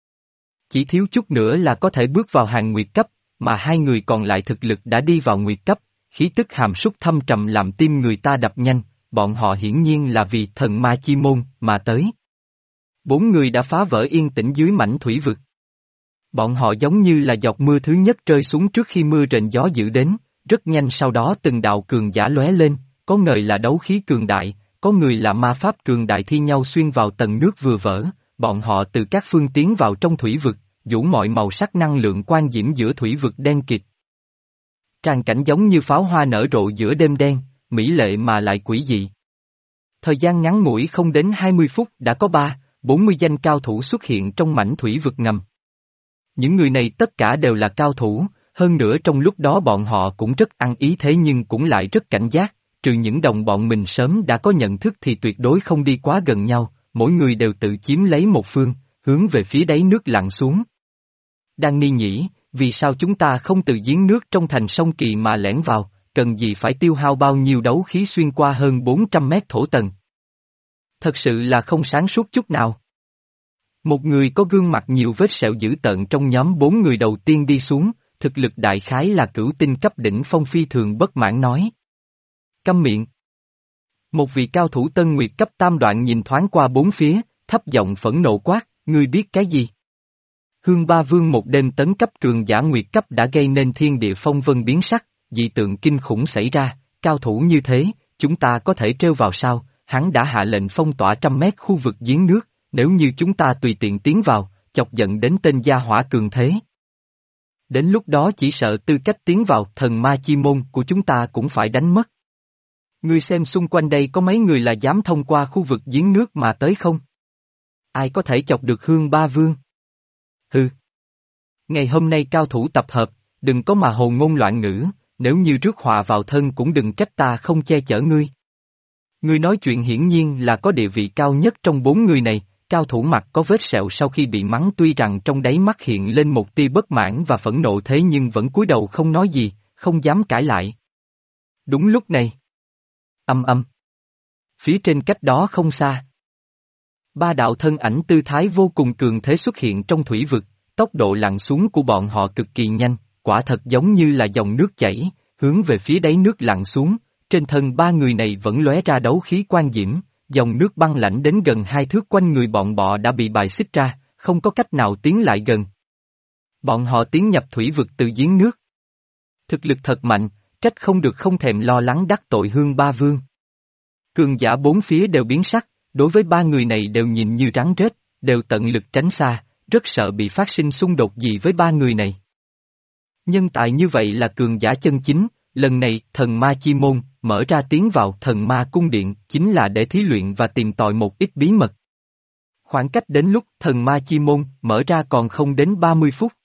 Chỉ thiếu chút nữa là có thể bước vào hàng nguyệt cấp, mà hai người còn lại thực lực đã đi vào nguyệt cấp, khí tức hàm súc thâm trầm làm tim người ta đập nhanh, bọn họ hiển nhiên là vì thần ma chi môn mà tới. Bốn người đã phá vỡ yên tĩnh dưới mảnh thủy vực. Bọn họ giống như là giọt mưa thứ nhất rơi xuống trước khi mưa rền gió dữ đến, rất nhanh sau đó từng đạo cường giả lóe lên, có người là đấu khí cường đại, có người là ma pháp cường đại thi nhau xuyên vào tầng nước vừa vỡ, bọn họ từ các phương tiến vào trong thủy vực, vũ mọi màu sắc năng lượng quang diễm giữa thủy vực đen kịt. Tràng cảnh giống như pháo hoa nở rộ giữa đêm đen, mỹ lệ mà lại quỷ dị. Thời gian ngắn ngủi không đến hai mươi phút đã có ba, bốn mươi danh cao thủ xuất hiện trong mảnh thủy vực ngầm. Những người này tất cả đều là cao thủ, hơn nữa trong lúc đó bọn họ cũng rất ăn ý thế nhưng cũng lại rất cảnh giác, trừ những đồng bọn mình sớm đã có nhận thức thì tuyệt đối không đi quá gần nhau, mỗi người đều tự chiếm lấy một phương, hướng về phía đáy nước lặn xuống. Đang ni nhỉ, vì sao chúng ta không từ giếng nước trong thành sông Kỳ mà lẻn vào, cần gì phải tiêu hao bao nhiêu đấu khí xuyên qua hơn bốn trăm mét thổ tầng? Thật sự là không sáng suốt chút nào. Một người có gương mặt nhiều vết sẹo dữ tợn trong nhóm bốn người đầu tiên đi xuống, thực lực đại khái là cửu tinh cấp đỉnh phong phi thường bất mãn nói. Câm miệng. Một vị cao thủ tân nguyệt cấp tam đoạn nhìn thoáng qua bốn phía, thấp giọng phẫn nộ quát, ngươi biết cái gì? Hương Ba Vương một đêm tấn cấp cường giả nguyệt cấp đã gây nên thiên địa phong vân biến sắc, dị tượng kinh khủng xảy ra, cao thủ như thế, chúng ta có thể trêu vào sao? Hắn đã hạ lệnh phong tỏa trăm mét khu vực giếng nước, nếu như chúng ta tùy tiện tiến vào, chọc giận đến tên gia hỏa cường thế. Đến lúc đó chỉ sợ tư cách tiến vào thần ma chi môn của chúng ta cũng phải đánh mất. Ngươi xem xung quanh đây có mấy người là dám thông qua khu vực giếng nước mà tới không? Ai có thể chọc được Hương Ba Vương? Hừ. Ngày hôm nay cao thủ tập hợp, đừng có mà hồ ngôn loạn ngữ, nếu như rước họa vào thân cũng đừng trách ta không che chở ngươi. Ngươi nói chuyện hiển nhiên là có địa vị cao nhất trong bốn người này, cao thủ mặt có vết sẹo sau khi bị mắng tuy rằng trong đáy mắt hiện lên một tia bất mãn và phẫn nộ thế nhưng vẫn cúi đầu không nói gì, không dám cãi lại. Đúng lúc này. Âm âm. Phía trên cách đó không xa. Ba đạo thân ảnh tư thái vô cùng cường thế xuất hiện trong thủy vực, tốc độ lặn xuống của bọn họ cực kỳ nhanh, quả thật giống như là dòng nước chảy, hướng về phía đáy nước lặn xuống, trên thân ba người này vẫn lóe ra đấu khí quang diễm, dòng nước băng lãnh đến gần hai thước quanh người bọn bọ đã bị bài xích ra, không có cách nào tiến lại gần. Bọn họ tiến nhập thủy vực từ giếng nước. Thực lực thật mạnh, trách không được không thèm lo lắng đắc tội Hương Ba Vương. Cường giả bốn phía đều biến sắc, đối với ba người này đều nhìn như rắn rết, đều tận lực tránh xa, rất sợ bị phát sinh xung đột gì với ba người này. Nhân tài như vậy là cường giả chân chính, lần này thần ma chi môn, mở ra tiến vào thần ma cung điện chính là để thí luyện và tìm tòi một ít bí mật. Khoảng cách đến lúc thần ma chi môn mở ra còn không đến ba mươi phút.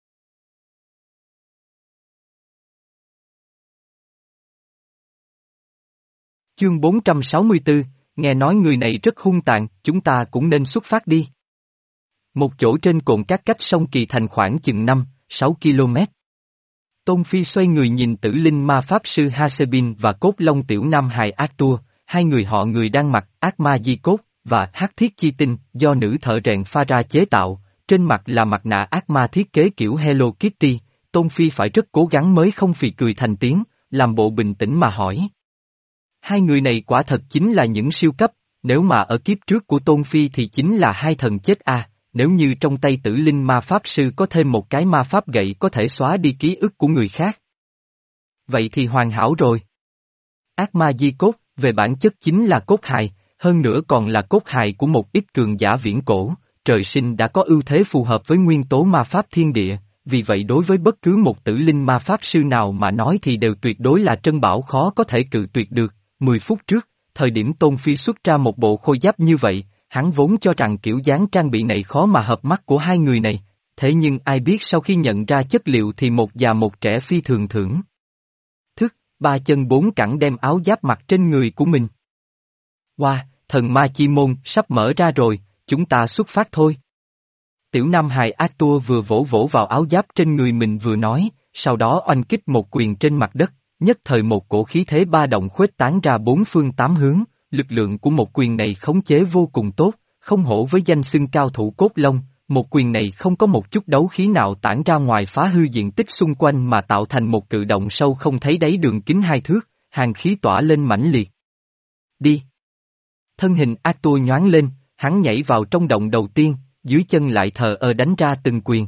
Chương bốn trăm sáu mươi tư, nghe nói người này rất hung tàn, chúng ta cũng nên xuất phát đi. Một chỗ trên cồn cát cách sông Kỳ Thành khoảng chừng năm, sáu ki lô mét. Tôn Phi xoay người nhìn tử linh ma pháp sư Hasebin và cốt long tiểu nam hài Arthur, hai người họ người đang mặc ác ma di cốt và hắc thiết chi tinh do nữ thợ rèn pha ra chế tạo, trên mặt là mặt nạ ác ma thiết kế kiểu Hello Kitty. Tôn Phi phải rất cố gắng mới không phì cười thành tiếng, làm bộ bình tĩnh mà hỏi. Hai người này quả thật chính là những siêu cấp, nếu mà ở kiếp trước của Tôn Phi thì chính là hai thần chết à, nếu như trong tay tử linh ma pháp sư có thêm một cái ma pháp gậy có thể xóa đi ký ức của người khác. Vậy thì hoàn hảo rồi. Ác ma di cốt, về bản chất chính là cốt hài, hơn nữa còn là cốt hài của một ít cường giả viễn cổ, trời sinh đã có ưu thế phù hợp với nguyên tố ma pháp thiên địa, vì vậy đối với bất cứ một tử linh ma pháp sư nào mà nói thì đều tuyệt đối là trân bảo khó có thể cự tuyệt được. Mười phút trước, thời điểm Tôn Phi xuất ra một bộ khôi giáp như vậy, hắn vốn cho rằng kiểu dáng trang bị này khó mà hợp mắt của hai người này, thế nhưng ai biết sau khi nhận ra chất liệu thì một già một trẻ phi thường thưởng thức, ba chân bốn cẳng đem áo giáp mặc trên người của mình. Wow, thần ma chi môn sắp mở ra rồi, chúng ta xuất phát thôi. Tiểu Nam hài Arthur vừa vỗ vỗ vào áo giáp trên người mình vừa nói, sau đó oanh kích một quyền trên mặt đất, nhất thời một cổ khí thế ba động khuếch tán ra bốn phương tám hướng, lực lượng của một quyền này khống chế vô cùng tốt, không hổ với danh xưng cao thủ cốt long, một quyền này không có một chút đấu khí nào tản ra ngoài phá hư diện tích xung quanh mà tạo thành một cự động sâu không thấy đáy đường kính hai thước, hàn khí tỏa lên mãnh liệt. Đi! Thân hình Arthur nhoáng lên, hắn nhảy vào trong động đầu tiên, dưới chân lại thờ ơ đánh ra từng quyền.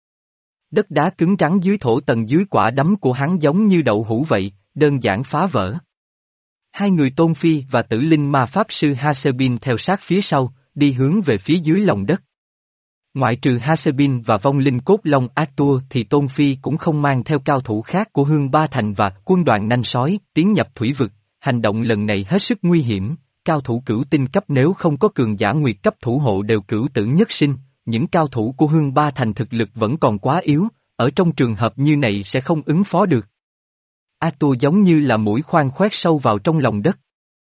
Đất đá cứng rắn dưới thổ tầng dưới quả đấm của hắn giống như đậu hũ vậy, đơn giản phá vỡ. Hai người Tôn Phi và tử linh ma pháp sư Hasebin theo sát phía sau, đi hướng về phía dưới lòng đất. Ngoại trừ Hasebin và vong linh cốt long Arthur thì Tôn Phi cũng không mang theo cao thủ khác của Hương Ba Thành và quân đoàn nanh sói tiến nhập thủy vực, hành động lần này hết sức nguy hiểm. Cao thủ cửu tinh cấp nếu không có cường giả nguyệt cấp thủ hộ đều cửu tử nhất sinh, những cao thủ của Hương Ba Thành thực lực vẫn còn quá yếu, ở trong trường hợp như này sẽ không ứng phó được. Arthur giống như là mũi khoan khoét sâu vào trong lòng đất.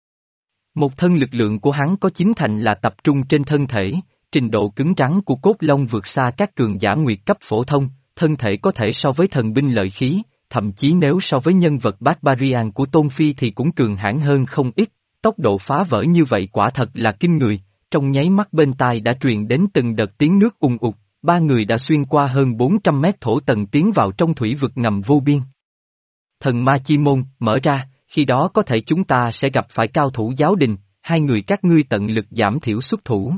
Một thân lực lượng của hắn có chín thành là tập trung trên thân thể, trình độ cứng rắn của cốt long vượt xa các cường giả nguyệt cấp phổ thông, thân thể có thể so với thần binh lợi khí, thậm chí nếu so với nhân vật Barbarian của Tôn Phi thì cũng cường hãn hơn không ít. Tốc độ phá vỡ như vậy quả thật là kinh người, trong nháy mắt bên tai đã truyền đến từng đợt tiếng nước ùng ục, ba người đã xuyên qua hơn bốn trăm mét thổ tầng tiến vào trong thủy vực ngầm vô biên. Thần ma chi môn, mở ra, khi đó có thể chúng ta sẽ gặp phải cao thủ giáo đình, hai người các ngươi tận lực giảm thiểu xuất thủ.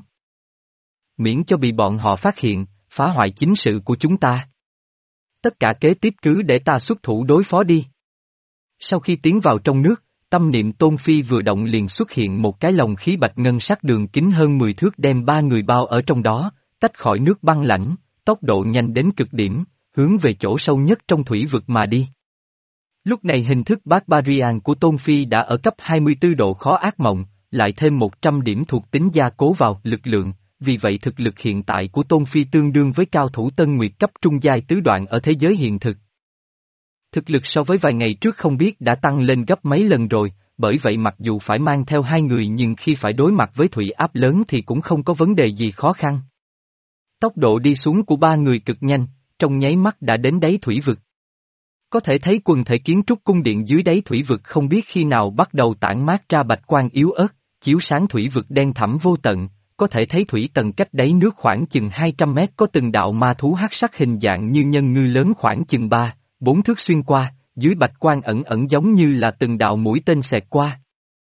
Miễn cho bị bọn họ phát hiện, phá hoại chính sự của chúng ta. Tất cả kế tiếp cứ để ta xuất thủ đối phó đi. Sau khi tiến vào trong nước, tâm niệm Tôn Phi vừa động liền xuất hiện một cái lồng khí bạch ngân sắc đường kính hơn mười thước đem ba người bao ở trong đó, tách khỏi nước băng lãnh, tốc độ nhanh đến cực điểm, hướng về chỗ sâu nhất trong thủy vực mà đi. Lúc này hình thức Barbarian của Tôn Phi đã ở cấp hai mươi tư độ khó ác mộng, lại thêm một trăm điểm thuộc tính gia cố vào lực lượng, vì vậy thực lực hiện tại của Tôn Phi tương đương với cao thủ tân nguyệt cấp trung giai tứ đoạn ở thế giới hiện thực. Thực lực so với vài ngày trước không biết đã tăng lên gấp mấy lần rồi, bởi vậy mặc dù phải mang theo hai người nhưng khi phải đối mặt với thủy áp lớn thì cũng không có vấn đề gì khó khăn. Tốc độ đi xuống của ba người cực nhanh, trong nháy mắt đã đến đáy thủy vực. Có thể thấy quần thể kiến trúc cung điện dưới đáy thủy vực không biết khi nào bắt đầu tản mát ra bạch quang yếu ớt, chiếu sáng thủy vực đen thẳm vô tận, có thể thấy thủy tầng cách đáy nước khoảng chừng hai trăm mét có từng đạo ma thú hắc sắc hình dạng như nhân ngư lớn khoảng chừng ba, bốn thước xuyên qua, dưới bạch quang ẩn ẩn giống như là từng đạo mũi tên xẹt qua.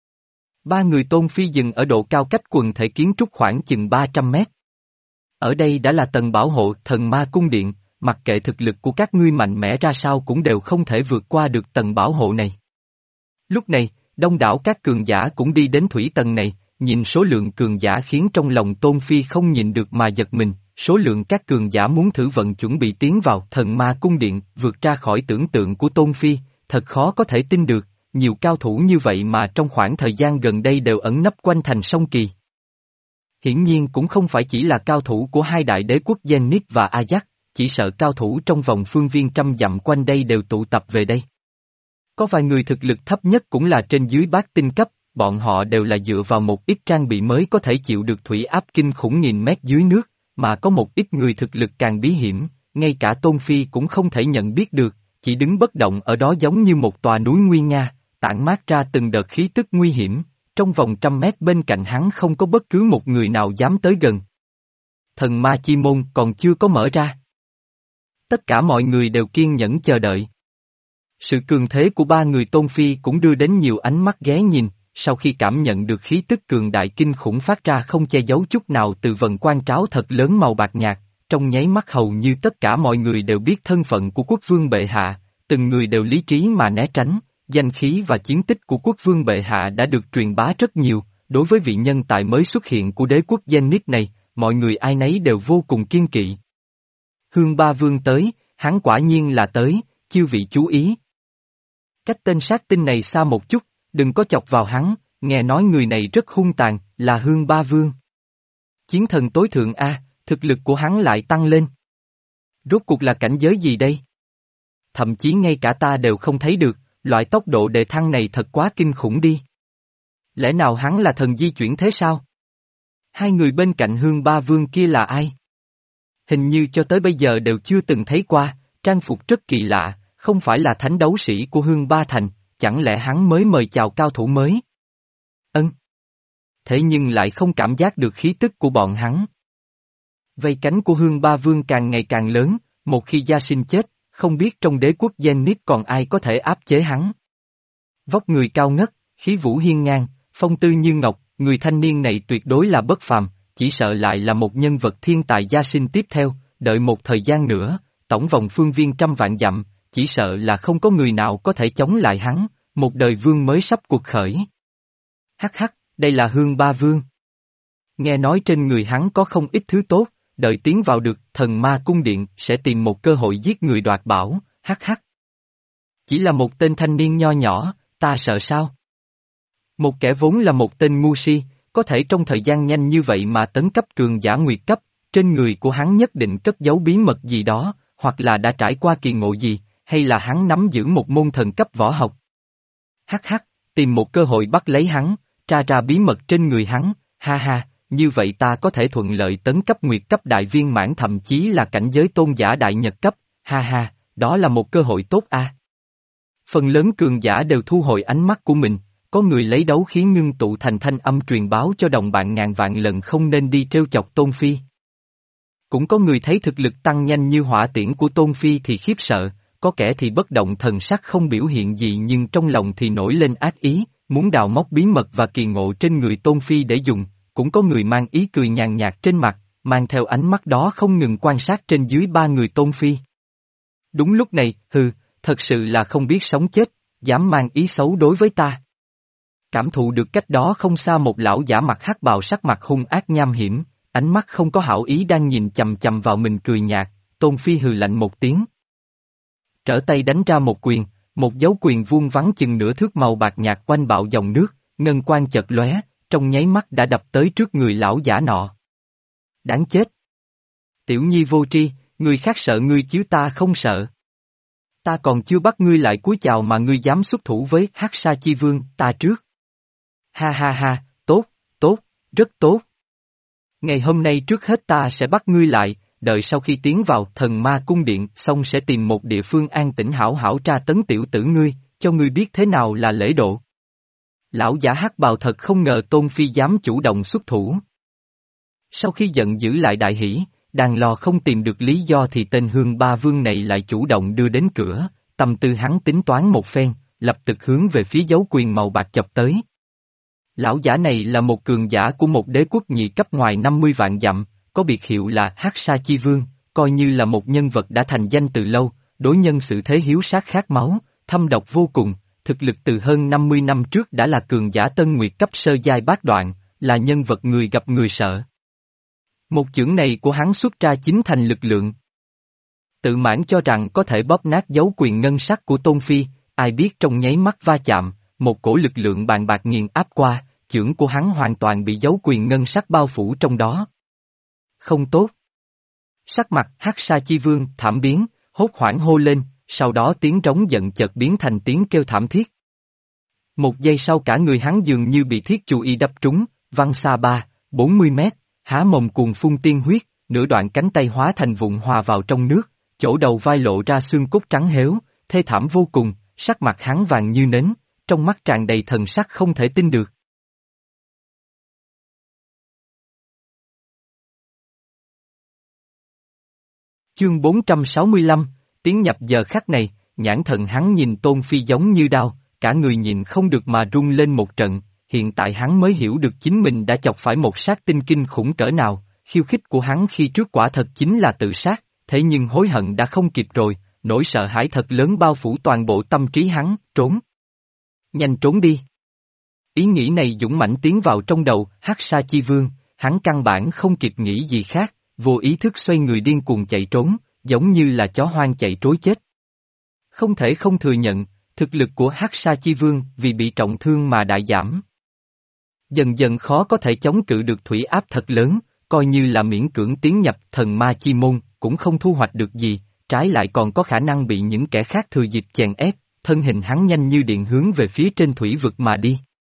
Ba người Tôn Phi dừng ở độ cao cách quần thể kiến trúc khoảng chừng ba trăm mét. Ở đây đã là tầng bảo hộ thần ma cung điện, mặc kệ thực lực của các ngươi mạnh mẽ ra sao cũng đều không thể vượt qua được tầng bảo hộ này. Lúc này, đông đảo các cường giả cũng đi đến thủy tầng này, nhìn số lượng cường giả khiến trong lòng Tôn Phi không nhìn được mà giật mình, số lượng các cường giả muốn thử vận chuẩn bị tiến vào thần ma cung điện vượt ra khỏi tưởng tượng của Tôn Phi, thật khó có thể tin được, nhiều cao thủ như vậy mà trong khoảng thời gian gần đây đều ẩn nấp quanh thành sông Kỳ. Hiển nhiên cũng không phải chỉ là cao thủ của hai đại đế quốc Zenith và Ajax, chỉ sợ cao thủ trong vòng phương viên trăm dặm quanh đây đều tụ tập về đây. Có vài người thực lực thấp nhất cũng là trên dưới bát tinh cấp, bọn họ đều là dựa vào một ít trang bị mới có thể chịu được thủy áp kinh khủng nghìn mét dưới nước, mà có một ít người thực lực càng bí hiểm, ngay cả Tôn Phi cũng không thể nhận biết được, chỉ đứng bất động ở đó giống như một tòa núi nguy nga, tản mát ra từng đợt khí tức nguy hiểm, trong vòng trăm mét bên cạnh hắn không có bất cứ một người nào dám tới gần. Thần ma chi môn còn chưa có mở ra. Tất cả mọi người đều kiên nhẫn chờ đợi. Sự cường thế của ba người Tôn Phi cũng đưa đến nhiều ánh mắt ghé nhìn, sau khi cảm nhận được khí tức cường đại kinh khủng phát ra không che giấu chút nào từ vần quan tráo thật lớn màu bạc nhạt, trong nháy mắt hầu như tất cả mọi người đều biết thân phận của quốc vương bệ hạ, từng người đều lý trí mà né tránh, danh khí và chiến tích của quốc vương bệ hạ đã được truyền bá rất nhiều, đối với vị nhân tài mới xuất hiện của đế quốc Zenith này, mọi người ai nấy đều vô cùng kiên kỵ. Hương Ba Vương tới, hắn quả nhiên là tới, chư vị chú ý. Cách tên sát tinh này xa một chút, đừng có chọc vào hắn, nghe nói người này rất hung tàn, là Hương Ba Vương. Chiến thần tối thượng A, thực lực của hắn lại tăng lên. Rốt cuộc là cảnh giới gì đây? Thậm chí ngay cả ta đều không thấy được, loại tốc độ đề thăng này thật quá kinh khủng đi. Lẽ nào hắn là thần di chuyển thế sao? Hai người bên cạnh Hương Ba Vương kia là ai? Hình như cho tới bây giờ đều chưa từng thấy qua, trang phục rất kỳ lạ, không phải là thánh đấu sĩ của Hương Ba Thành, chẳng lẽ hắn mới mời chào cao thủ mới? Ân. Thế nhưng lại không cảm giác được khí tức của bọn hắn. Vây cánh của Hương Ba Vương càng ngày càng lớn, một khi Gia Sinh chết, không biết trong đế quốc Gen còn ai có thể áp chế hắn. Vóc người cao ngất, khí vũ hiên ngang, phong tư như ngọc, người thanh niên này tuyệt đối là bất phàm, chỉ sợ lại là một nhân vật thiên tài Gia Sinh tiếp theo, đợi một thời gian nữa, tổng vòng phương viên trăm vạn dặm, chỉ sợ là không có người nào có thể chống lại hắn, một đời vương mới sắp cuộc khởi. Hắc hắc, đây là Hương Ba Vương. Nghe nói trên người hắn có không ít thứ tốt, đợi tiến vào được thần ma cung điện sẽ tìm một cơ hội giết người đoạt bảo, hắc hắc. Chỉ là một tên thanh niên nho nhỏ, ta sợ sao? Một kẻ vốn là một tên ngu si, có thể trong thời gian nhanh như vậy mà tấn cấp cường giả nguyệt cấp, trên người của hắn nhất định cất giấu bí mật gì đó, hoặc là đã trải qua kỳ ngộ gì, hay là hắn nắm giữ một môn thần cấp võ học. Hắc hắc, tìm một cơ hội bắt lấy hắn, tra ra bí mật trên người hắn, ha ha, như vậy ta có thể thuận lợi tấn cấp nguyệt cấp đại viên mãn thậm chí là cảnh giới tôn giả đại nhật cấp, ha ha, đó là một cơ hội tốt a. Phần lớn cường giả đều thu hồi ánh mắt của mình, có người lấy đấu khí ngưng tụ thành thanh âm truyền báo cho đồng bạn ngàn vạn lần không nên đi trêu chọc Tôn Phi. Cũng có người thấy thực lực tăng nhanh như hỏa tiễn của Tôn Phi thì khiếp sợ, có kẻ thì bất động thần sắc không biểu hiện gì nhưng trong lòng thì nổi lên ác ý, muốn đào móc bí mật và kỳ ngộ trên người Tôn Phi để dùng, cũng có người mang ý cười nhàn nhạt trên mặt, mang theo ánh mắt đó không ngừng quan sát trên dưới ba người Tôn Phi. Đúng lúc này, hừ, thật sự là không biết sống chết, dám mang ý xấu đối với ta. Cảm thụ được cách đó không xa một lão giả mặt hắc bào sắc mặt hung ác nham hiểm, ánh mắt không có hảo ý đang nhìn chầm chầm vào mình cười nhạt, Tôn Phi hừ lạnh một tiếng. Trở tay đánh ra một quyền, một dấu quyền vuông vắn chừng nửa thước màu bạc nhạt quanh bạo dòng nước, ngân quang chợt lóe, trong nháy mắt đã đập tới trước người lão giả nọ. Đáng chết! Tiểu nhi vô tri, người khác sợ ngươi chứ ta không sợ. Ta còn chưa bắt ngươi lại cúi chào mà ngươi dám xuất thủ với Hắc Sa Chi Vương, ta trước. Ha ha ha, tốt, tốt, rất tốt. Ngày hôm nay trước hết ta sẽ bắt ngươi lại, đợi sau khi tiến vào thần ma cung điện xong sẽ tìm một địa phương an tĩnh hảo hảo tra tấn tiểu tử ngươi, cho ngươi biết thế nào là lễ độ. Lão giả hắc bào thật không ngờ Tôn Phi dám chủ động xuất thủ. Sau khi giận dữ lại đại hỉ, đàn lò không tìm được lý do thì tên Hương Ba Vương này lại chủ động đưa đến cửa, tâm tư hắn tính toán một phen, lập tức hướng về phía dấu quyền màu bạc chập tới. Lão giả này là một cường giả của một đế quốc nhị cấp ngoài năm mươi vạn dặm, có biệt hiệu là Hắc Sa Chi Vương, coi như là một nhân vật đã thành danh từ lâu, đối nhân xử thế hiếu sát khát máu, thâm độc vô cùng, thực lực từ hơn năm mươi năm trước đã là cường giả tân nguyệt cấp sơ giai bát đoạn, là nhân vật người gặp người sợ. Một chưởng này của hắn xuất ra chính thành lực lượng. Tự mãn cho rằng có thể bóp nát dấu quyền ngân sắc của Tôn Phi, ai biết trong nháy mắt va chạm, một cổ lực lượng bàn bạc nghiền áp qua, chưởng của hắn hoàn toàn bị dấu quyền ngân sắc bao phủ trong đó. Không tốt. Sắc mặt Hắc Sa Chi Vương thảm biến, hốt hoảng hô lên, sau đó tiếng trống giận chợt biến thành tiếng kêu thảm thiết. Một giây sau cả người hắn dường như bị thiết chù y đập trúng, văng xa ba, bốn mươi mét, há mồm cuồng phun tiên huyết, nửa đoạn cánh tay hóa thành vụn hòa vào trong nước, chỗ đầu vai lộ ra xương cốt trắng héo, thê thảm vô cùng, sắc mặt hắn vàng như nến, trong mắt tràn đầy thần sắc không thể tin được. Chương bốn trăm sáu mươi lăm, tiến nhập giờ khắc này, nhãn thần hắn nhìn Tôn Phi giống như đao, cả người nhìn không được mà rung lên một trận, hiện tại hắn mới hiểu được chính mình đã chọc phải một sát tinh kinh khủng cỡ nào, khiêu khích của hắn khi trước quả thật chính là tự sát, thế nhưng hối hận đã không kịp rồi, nỗi sợ hãi thật lớn bao phủ toàn bộ tâm trí hắn, trốn. Nhanh trốn đi. Ý nghĩ này dũng mãnh tiến vào trong đầu, Hắc Sa Chi Vương, Hắn căn bản không kịp nghĩ gì khác, vô ý thức xoay người điên cuồng chạy trốn, giống như là chó hoang chạy trối chết. Không thể không thừa nhận, thực lực của Hắc Sa Chi Vương vì bị trọng thương mà đại giảm. Dần dần khó có thể chống cự được thủy áp thật lớn, coi như là miễn cưỡng tiến nhập thần ma chi môn, cũng không thu hoạch được gì, trái lại còn có khả năng bị những kẻ khác thừa dịp chèn ép, thân hình hắn nhanh như điện hướng về phía trên thủy vực mà đi.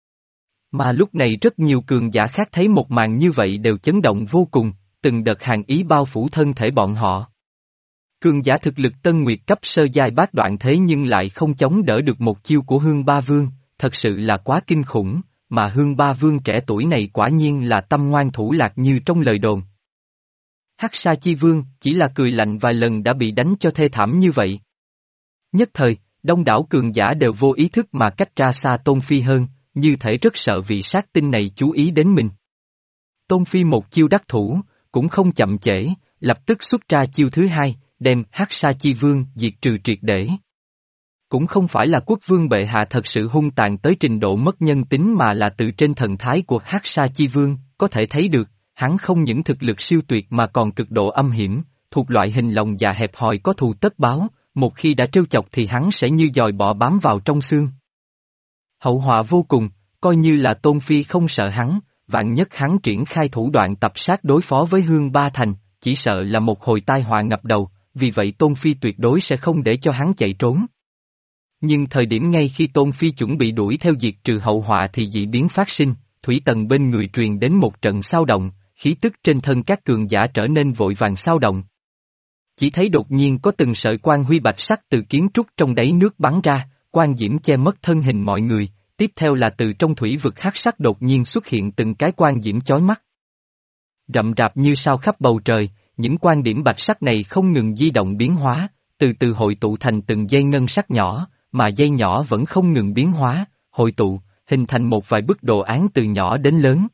Mà lúc này rất nhiều cường giả khác thấy một màn như vậy đều chấn động vô cùng, từng đợt hàn ý bao phủ thân thể bọn họ. Cường giả thực lực tân nguyệt cấp sơ giai bát đoạn thế nhưng lại không chống đỡ được một chiêu của Hương Ba Vương, thật sự là quá kinh khủng, mà Hương Ba Vương trẻ tuổi này quả nhiên là tâm ngoan thủ lạc như trong lời đồn. Hắc Sa Chi Vương chỉ là cười lạnh vài lần đã bị đánh cho thê thảm như vậy. Nhất thời, đông đảo cường giả đều vô ý thức mà cách ra xa Tôn Phi hơn, như thể rất sợ vị sát tinh này chú ý đến mình. Tôn Phi một chiêu đắc thủ, cũng không chậm trễ, lập tức xuất ra chiêu thứ hai, đem Hắc Sa Chi Vương diệt trừ triệt để. Cũng không phải là quốc vương bệ hạ thật sự hung tàn tới trình độ mất nhân tính mà là từ trên thần thái của Hắc Sa Chi Vương, có thể thấy được, hắn không những thực lực siêu tuyệt mà còn cực độ âm hiểm, thuộc loại hình lòng dạ hẹp hòi có thù tất báo, một khi đã trêu chọc thì hắn sẽ như dòi bọ bám vào trong xương. Hậu họa vô cùng, coi như là Tôn Phi không sợ hắn, vạn nhất hắn triển khai thủ đoạn tập sát đối phó với Hương Ba Thành, chỉ sợ là một hồi tai họa ngập đầu, vì vậy Tôn Phi tuyệt đối sẽ không để cho hắn chạy trốn. Nhưng thời điểm ngay khi Tôn Phi chuẩn bị đuổi theo diệt trừ hậu họa thì dị biến phát sinh, thủy tầng bên người truyền đến một trận xao động, khí tức trên thân các cường giả trở nên vội vàng xao động. Chỉ thấy đột nhiên có từng sợi quang huy bạch sắc từ kiến trúc trong đáy nước bắn ra, quang diễm che mất thân hình mọi người, tiếp theo là từ trong thủy vực hắc sắc đột nhiên xuất hiện từng cái quang diễm chói mắt. Rậm rạp như sao khắp bầu trời, những quang điểm bạch sắc này không ngừng di động biến hóa, từ từ hội tụ thành từng dây ngân sắc nhỏ, mà dây nhỏ vẫn không ngừng biến hóa, hội tụ, hình thành một vài bức đồ án từ nhỏ đến lớn.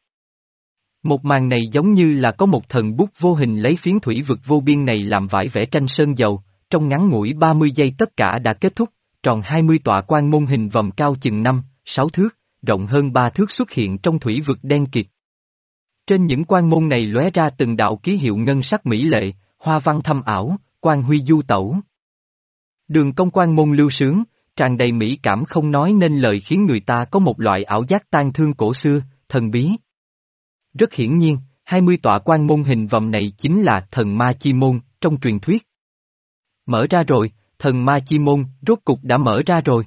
Một màn này giống như là có một thần bút vô hình lấy phiến thủy vực vô biên này làm vải vẽ tranh sơn dầu, trong ngắn ngủi ba mươi giây tất cả đã kết thúc, tròn hai mươi tọa quan môn hình vòm cao chừng năm, sáu thước, rộng hơn ba thước xuất hiện trong thủy vực đen kịt. Trên những quan môn này lóe ra từng đạo ký hiệu ngân sắc mỹ lệ, hoa văn thâm ảo, quang huy du tẩu. Đường cong quan môn lưu sướng, tràn đầy mỹ cảm không nói nên lời khiến người ta có một loại ảo giác tang thương cổ xưa, thần bí. Rất hiển nhiên, hai mươi tọa quan môn hình vòm này chính là thần ma chi môn, trong truyền thuyết. Mở ra rồi, thần ma chi môn, rốt cục đã mở ra rồi.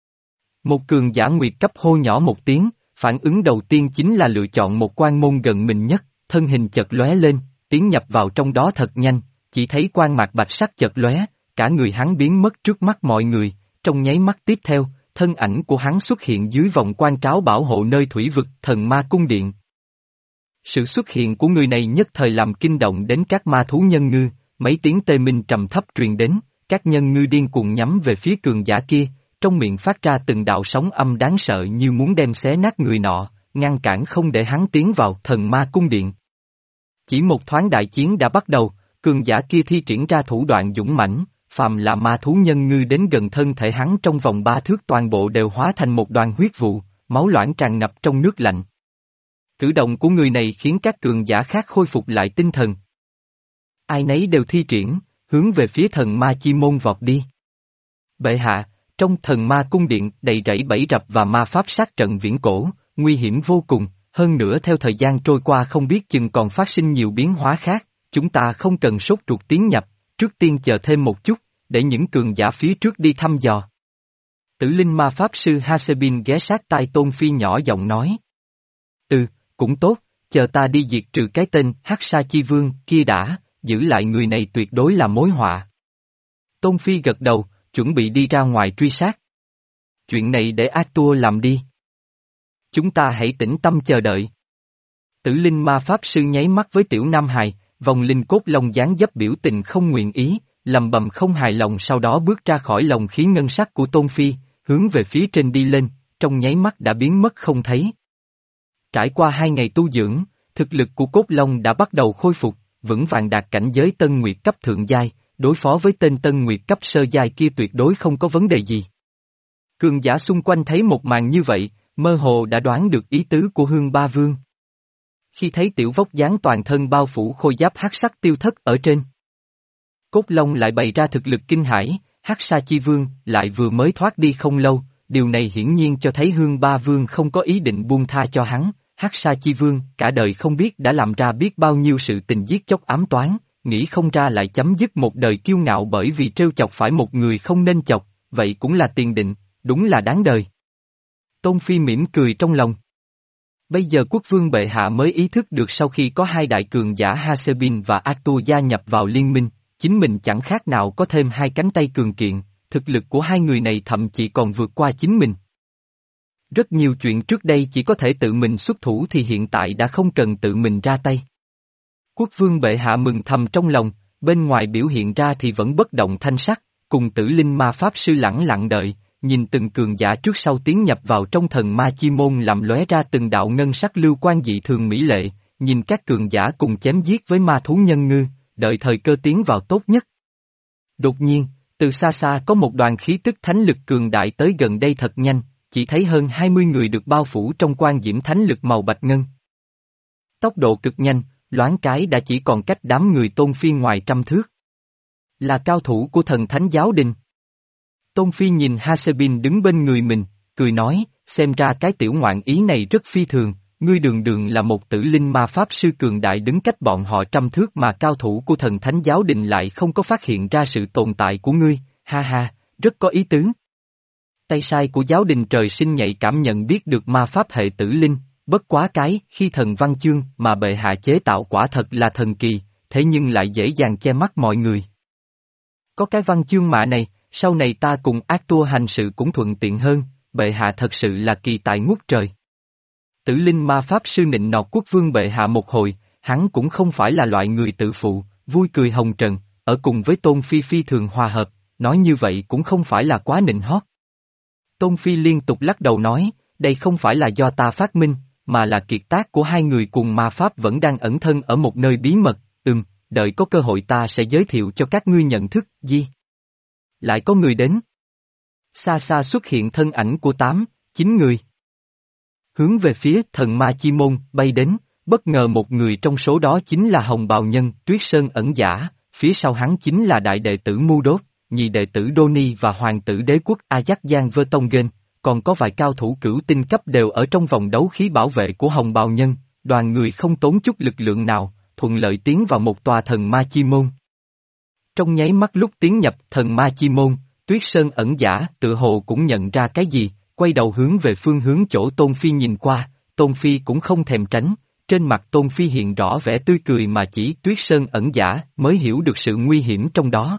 Một cường giả nguyệt cấp hô nhỏ một tiếng, phản ứng đầu tiên chính là lựa chọn một quan môn gần mình nhất, thân hình chợt lóe lên, tiến nhập vào trong đó thật nhanh, chỉ thấy quan mạc bạch sắc chợt lóe, cả người hắn biến mất trước mắt mọi người, trong nháy mắt tiếp theo, thân ảnh của hắn xuất hiện dưới vòng quan tráo bảo hộ nơi thủy vực thần ma cung điện. Sự xuất hiện của người này nhất thời làm kinh động đến các ma thú nhân ngư, mấy tiếng tê minh trầm thấp truyền đến, các nhân ngư điên cuồng nhắm về phía cường giả kia, trong miệng phát ra từng đạo sóng âm đáng sợ như muốn đem xé nát người nọ, ngăn cản không để hắn tiến vào thần ma cung điện. Chỉ một thoáng đại chiến đã bắt đầu, cường giả kia thi triển ra thủ đoạn dũng mãnh, phàm là ma thú nhân ngư đến gần thân thể hắn trong vòng ba thước toàn bộ đều hóa thành một đoàn huyết vụ, máu loãng tràn ngập trong nước lạnh. Cử động của người này khiến các cường giả khác khôi phục lại tinh thần. Ai nấy đều thi triển, hướng về phía thần ma chi môn vọt đi. Bệ hạ, trong thần ma cung điện đầy rẫy bẫy rập và ma pháp sát trận viễn cổ, nguy hiểm vô cùng, hơn nữa theo thời gian trôi qua không biết chừng còn phát sinh nhiều biến hóa khác, chúng ta không cần sốt ruột tiến nhập, trước tiên chờ thêm một chút, để những cường giả phía trước đi thăm dò. Tử linh ma pháp sư Hasebin ghé sát tai Tôn Phi nhỏ giọng nói. Ừ, cũng tốt, chờ ta đi diệt trừ cái tên Hắc Sa Chi Vương kia đã, giữ lại người này tuyệt đối là mối họa. Tôn Phi gật đầu, chuẩn bị đi ra ngoài truy sát. Chuyện này để Arthur làm đi. Chúng ta hãy tĩnh tâm chờ đợi. Tử linh ma pháp sư nháy mắt với tiểu nam hài, vòng linh cốt long dáng dấp biểu tình không nguyện ý, lầm bầm không hài lòng sau đó bước ra khỏi lồng khí ngân sắc của Tôn Phi, hướng về phía trên đi lên, trong nháy mắt đã biến mất không thấy. Trải qua hai ngày tu dưỡng, thực lực của cốt long đã bắt đầu khôi phục, vững vàng đạt cảnh giới tân nguyệt cấp thượng giai, đối phó với tên tân nguyệt cấp sơ giai kia tuyệt đối không có vấn đề gì. Cường giả xung quanh thấy một màn như vậy, mơ hồ đã đoán được ý tứ của Hương Ba Vương. Khi thấy tiểu vóc dáng toàn thân bao phủ khôi giáp hắc sắc tiêu thất ở trên. Cốt Long lại bày ra thực lực kinh hãi, Hắc Sa Chi Vương lại vừa mới thoát đi không lâu, điều này hiển nhiên cho thấy Hương Ba Vương không có ý định buông tha cho hắn. Hắc Sa Chi Vương cả đời không biết đã làm ra biết bao nhiêu sự tình giết chóc ám toán, nghĩ không ra lại chấm dứt một đời kiêu ngạo bởi vì trêu chọc phải một người không nên chọc, vậy cũng là tiền định, đúng là đáng đời. Tôn Phi mỉm cười trong lòng. Bây giờ quốc vương bệ hạ mới ý thức được sau khi có hai đại cường giả Hasebin và Arthur gia nhập vào liên minh, chính mình chẳng khác nào có thêm hai cánh tay cường kiện, thực lực của hai người này thậm chí còn vượt qua chính mình. Rất nhiều chuyện trước đây chỉ có thể tự mình xuất thủ thì hiện tại đã không cần tự mình ra tay. Quốc vương bệ hạ mừng thầm trong lòng, bên ngoài biểu hiện ra thì vẫn bất động thanh sắc, cùng Tử Linh ma pháp sư lẳng lặng đợi, nhìn từng cường giả trước sau tiến nhập vào trong thần ma chi môn làm lóe ra từng đạo ngân sắc lưu quan dị thường mỹ lệ, nhìn các cường giả cùng chém giết với ma thú nhân ngư, đợi thời cơ tiến vào tốt nhất. Đột nhiên, từ xa xa có một đoàn khí tức thánh lực cường đại tới gần đây thật nhanh, chỉ thấy hơn hai mươi người được bao phủ trong quan diễm thánh lực màu bạch ngân. Tốc độ cực nhanh, loáng cái đã chỉ còn cách đám người Tôn Phi ngoài trăm thước. Là cao thủ của thần thánh giáo đình. Tôn Phi nhìn Hasebin đứng bên người mình, cười nói, xem ra cái tiểu ngoạn ý này rất phi thường, ngươi đường đường là một tử linh ma pháp sư cường đại đứng cách bọn họ trăm thước mà cao thủ của thần thánh giáo đình lại không có phát hiện ra sự tồn tại của ngươi, ha ha, rất có ý tứ. Tay sai của giáo đình trời sinh nhạy cảm nhận biết được ma pháp hệ tử linh, bất quá cái khi thần văn chương mà bệ hạ chế tạo quả thật là thần kỳ, thế nhưng lại dễ dàng che mắt mọi người. Có cái văn chương mạ này, sau này ta cùng Arthur hành sự cũng thuận tiện hơn, bệ hạ thật sự là kỳ tài ngút trời. Tử linh ma pháp sư nịnh nọt quốc vương bệ hạ một hồi, hắn cũng không phải là loại người tự phụ, vui cười hồng trần, ở cùng với Tôn Phi phi thường hòa hợp, nói như vậy cũng không phải là quá nịnh hót. Tôn Phi liên tục lắc đầu nói, đây không phải là do ta phát minh, mà là kiệt tác của hai người cùng ma pháp vẫn đang ẩn thân ở một nơi bí mật, ừm, đợi có cơ hội ta sẽ giới thiệu cho các ngươi nhận thức, gì? Lại có người đến. Xa xa xuất hiện thân ảnh của tám, chín người. Hướng về phía thần ma chi môn, bay đến, bất ngờ một người trong số đó chính là Hồng Bào Nhân, Tuyết Sơn ẩn giả, phía sau hắn chính là đại đệ tử Mu Đốt, nhị đệ tử Đoni và hoàng tử đế quốc Ajax Vơ Tông Gen, còn có vài cao thủ cửu tinh cấp đều ở trong vòng đấu khí bảo vệ của Hồng Bào Nhân, đoàn người không tốn chút lực lượng nào, thuận lợi tiến vào một tòa thần ma chi môn. Trong nháy mắt lúc tiến nhập thần ma chi môn, Tuyết Sơn ẩn giả tự hồ cũng nhận ra cái gì, quay đầu hướng về phương hướng chỗ Tôn Phi nhìn qua, Tôn Phi cũng không thèm tránh, trên mặt Tôn Phi hiện rõ vẻ tươi cười mà chỉ Tuyết Sơn ẩn giả mới hiểu được sự nguy hiểm trong đó.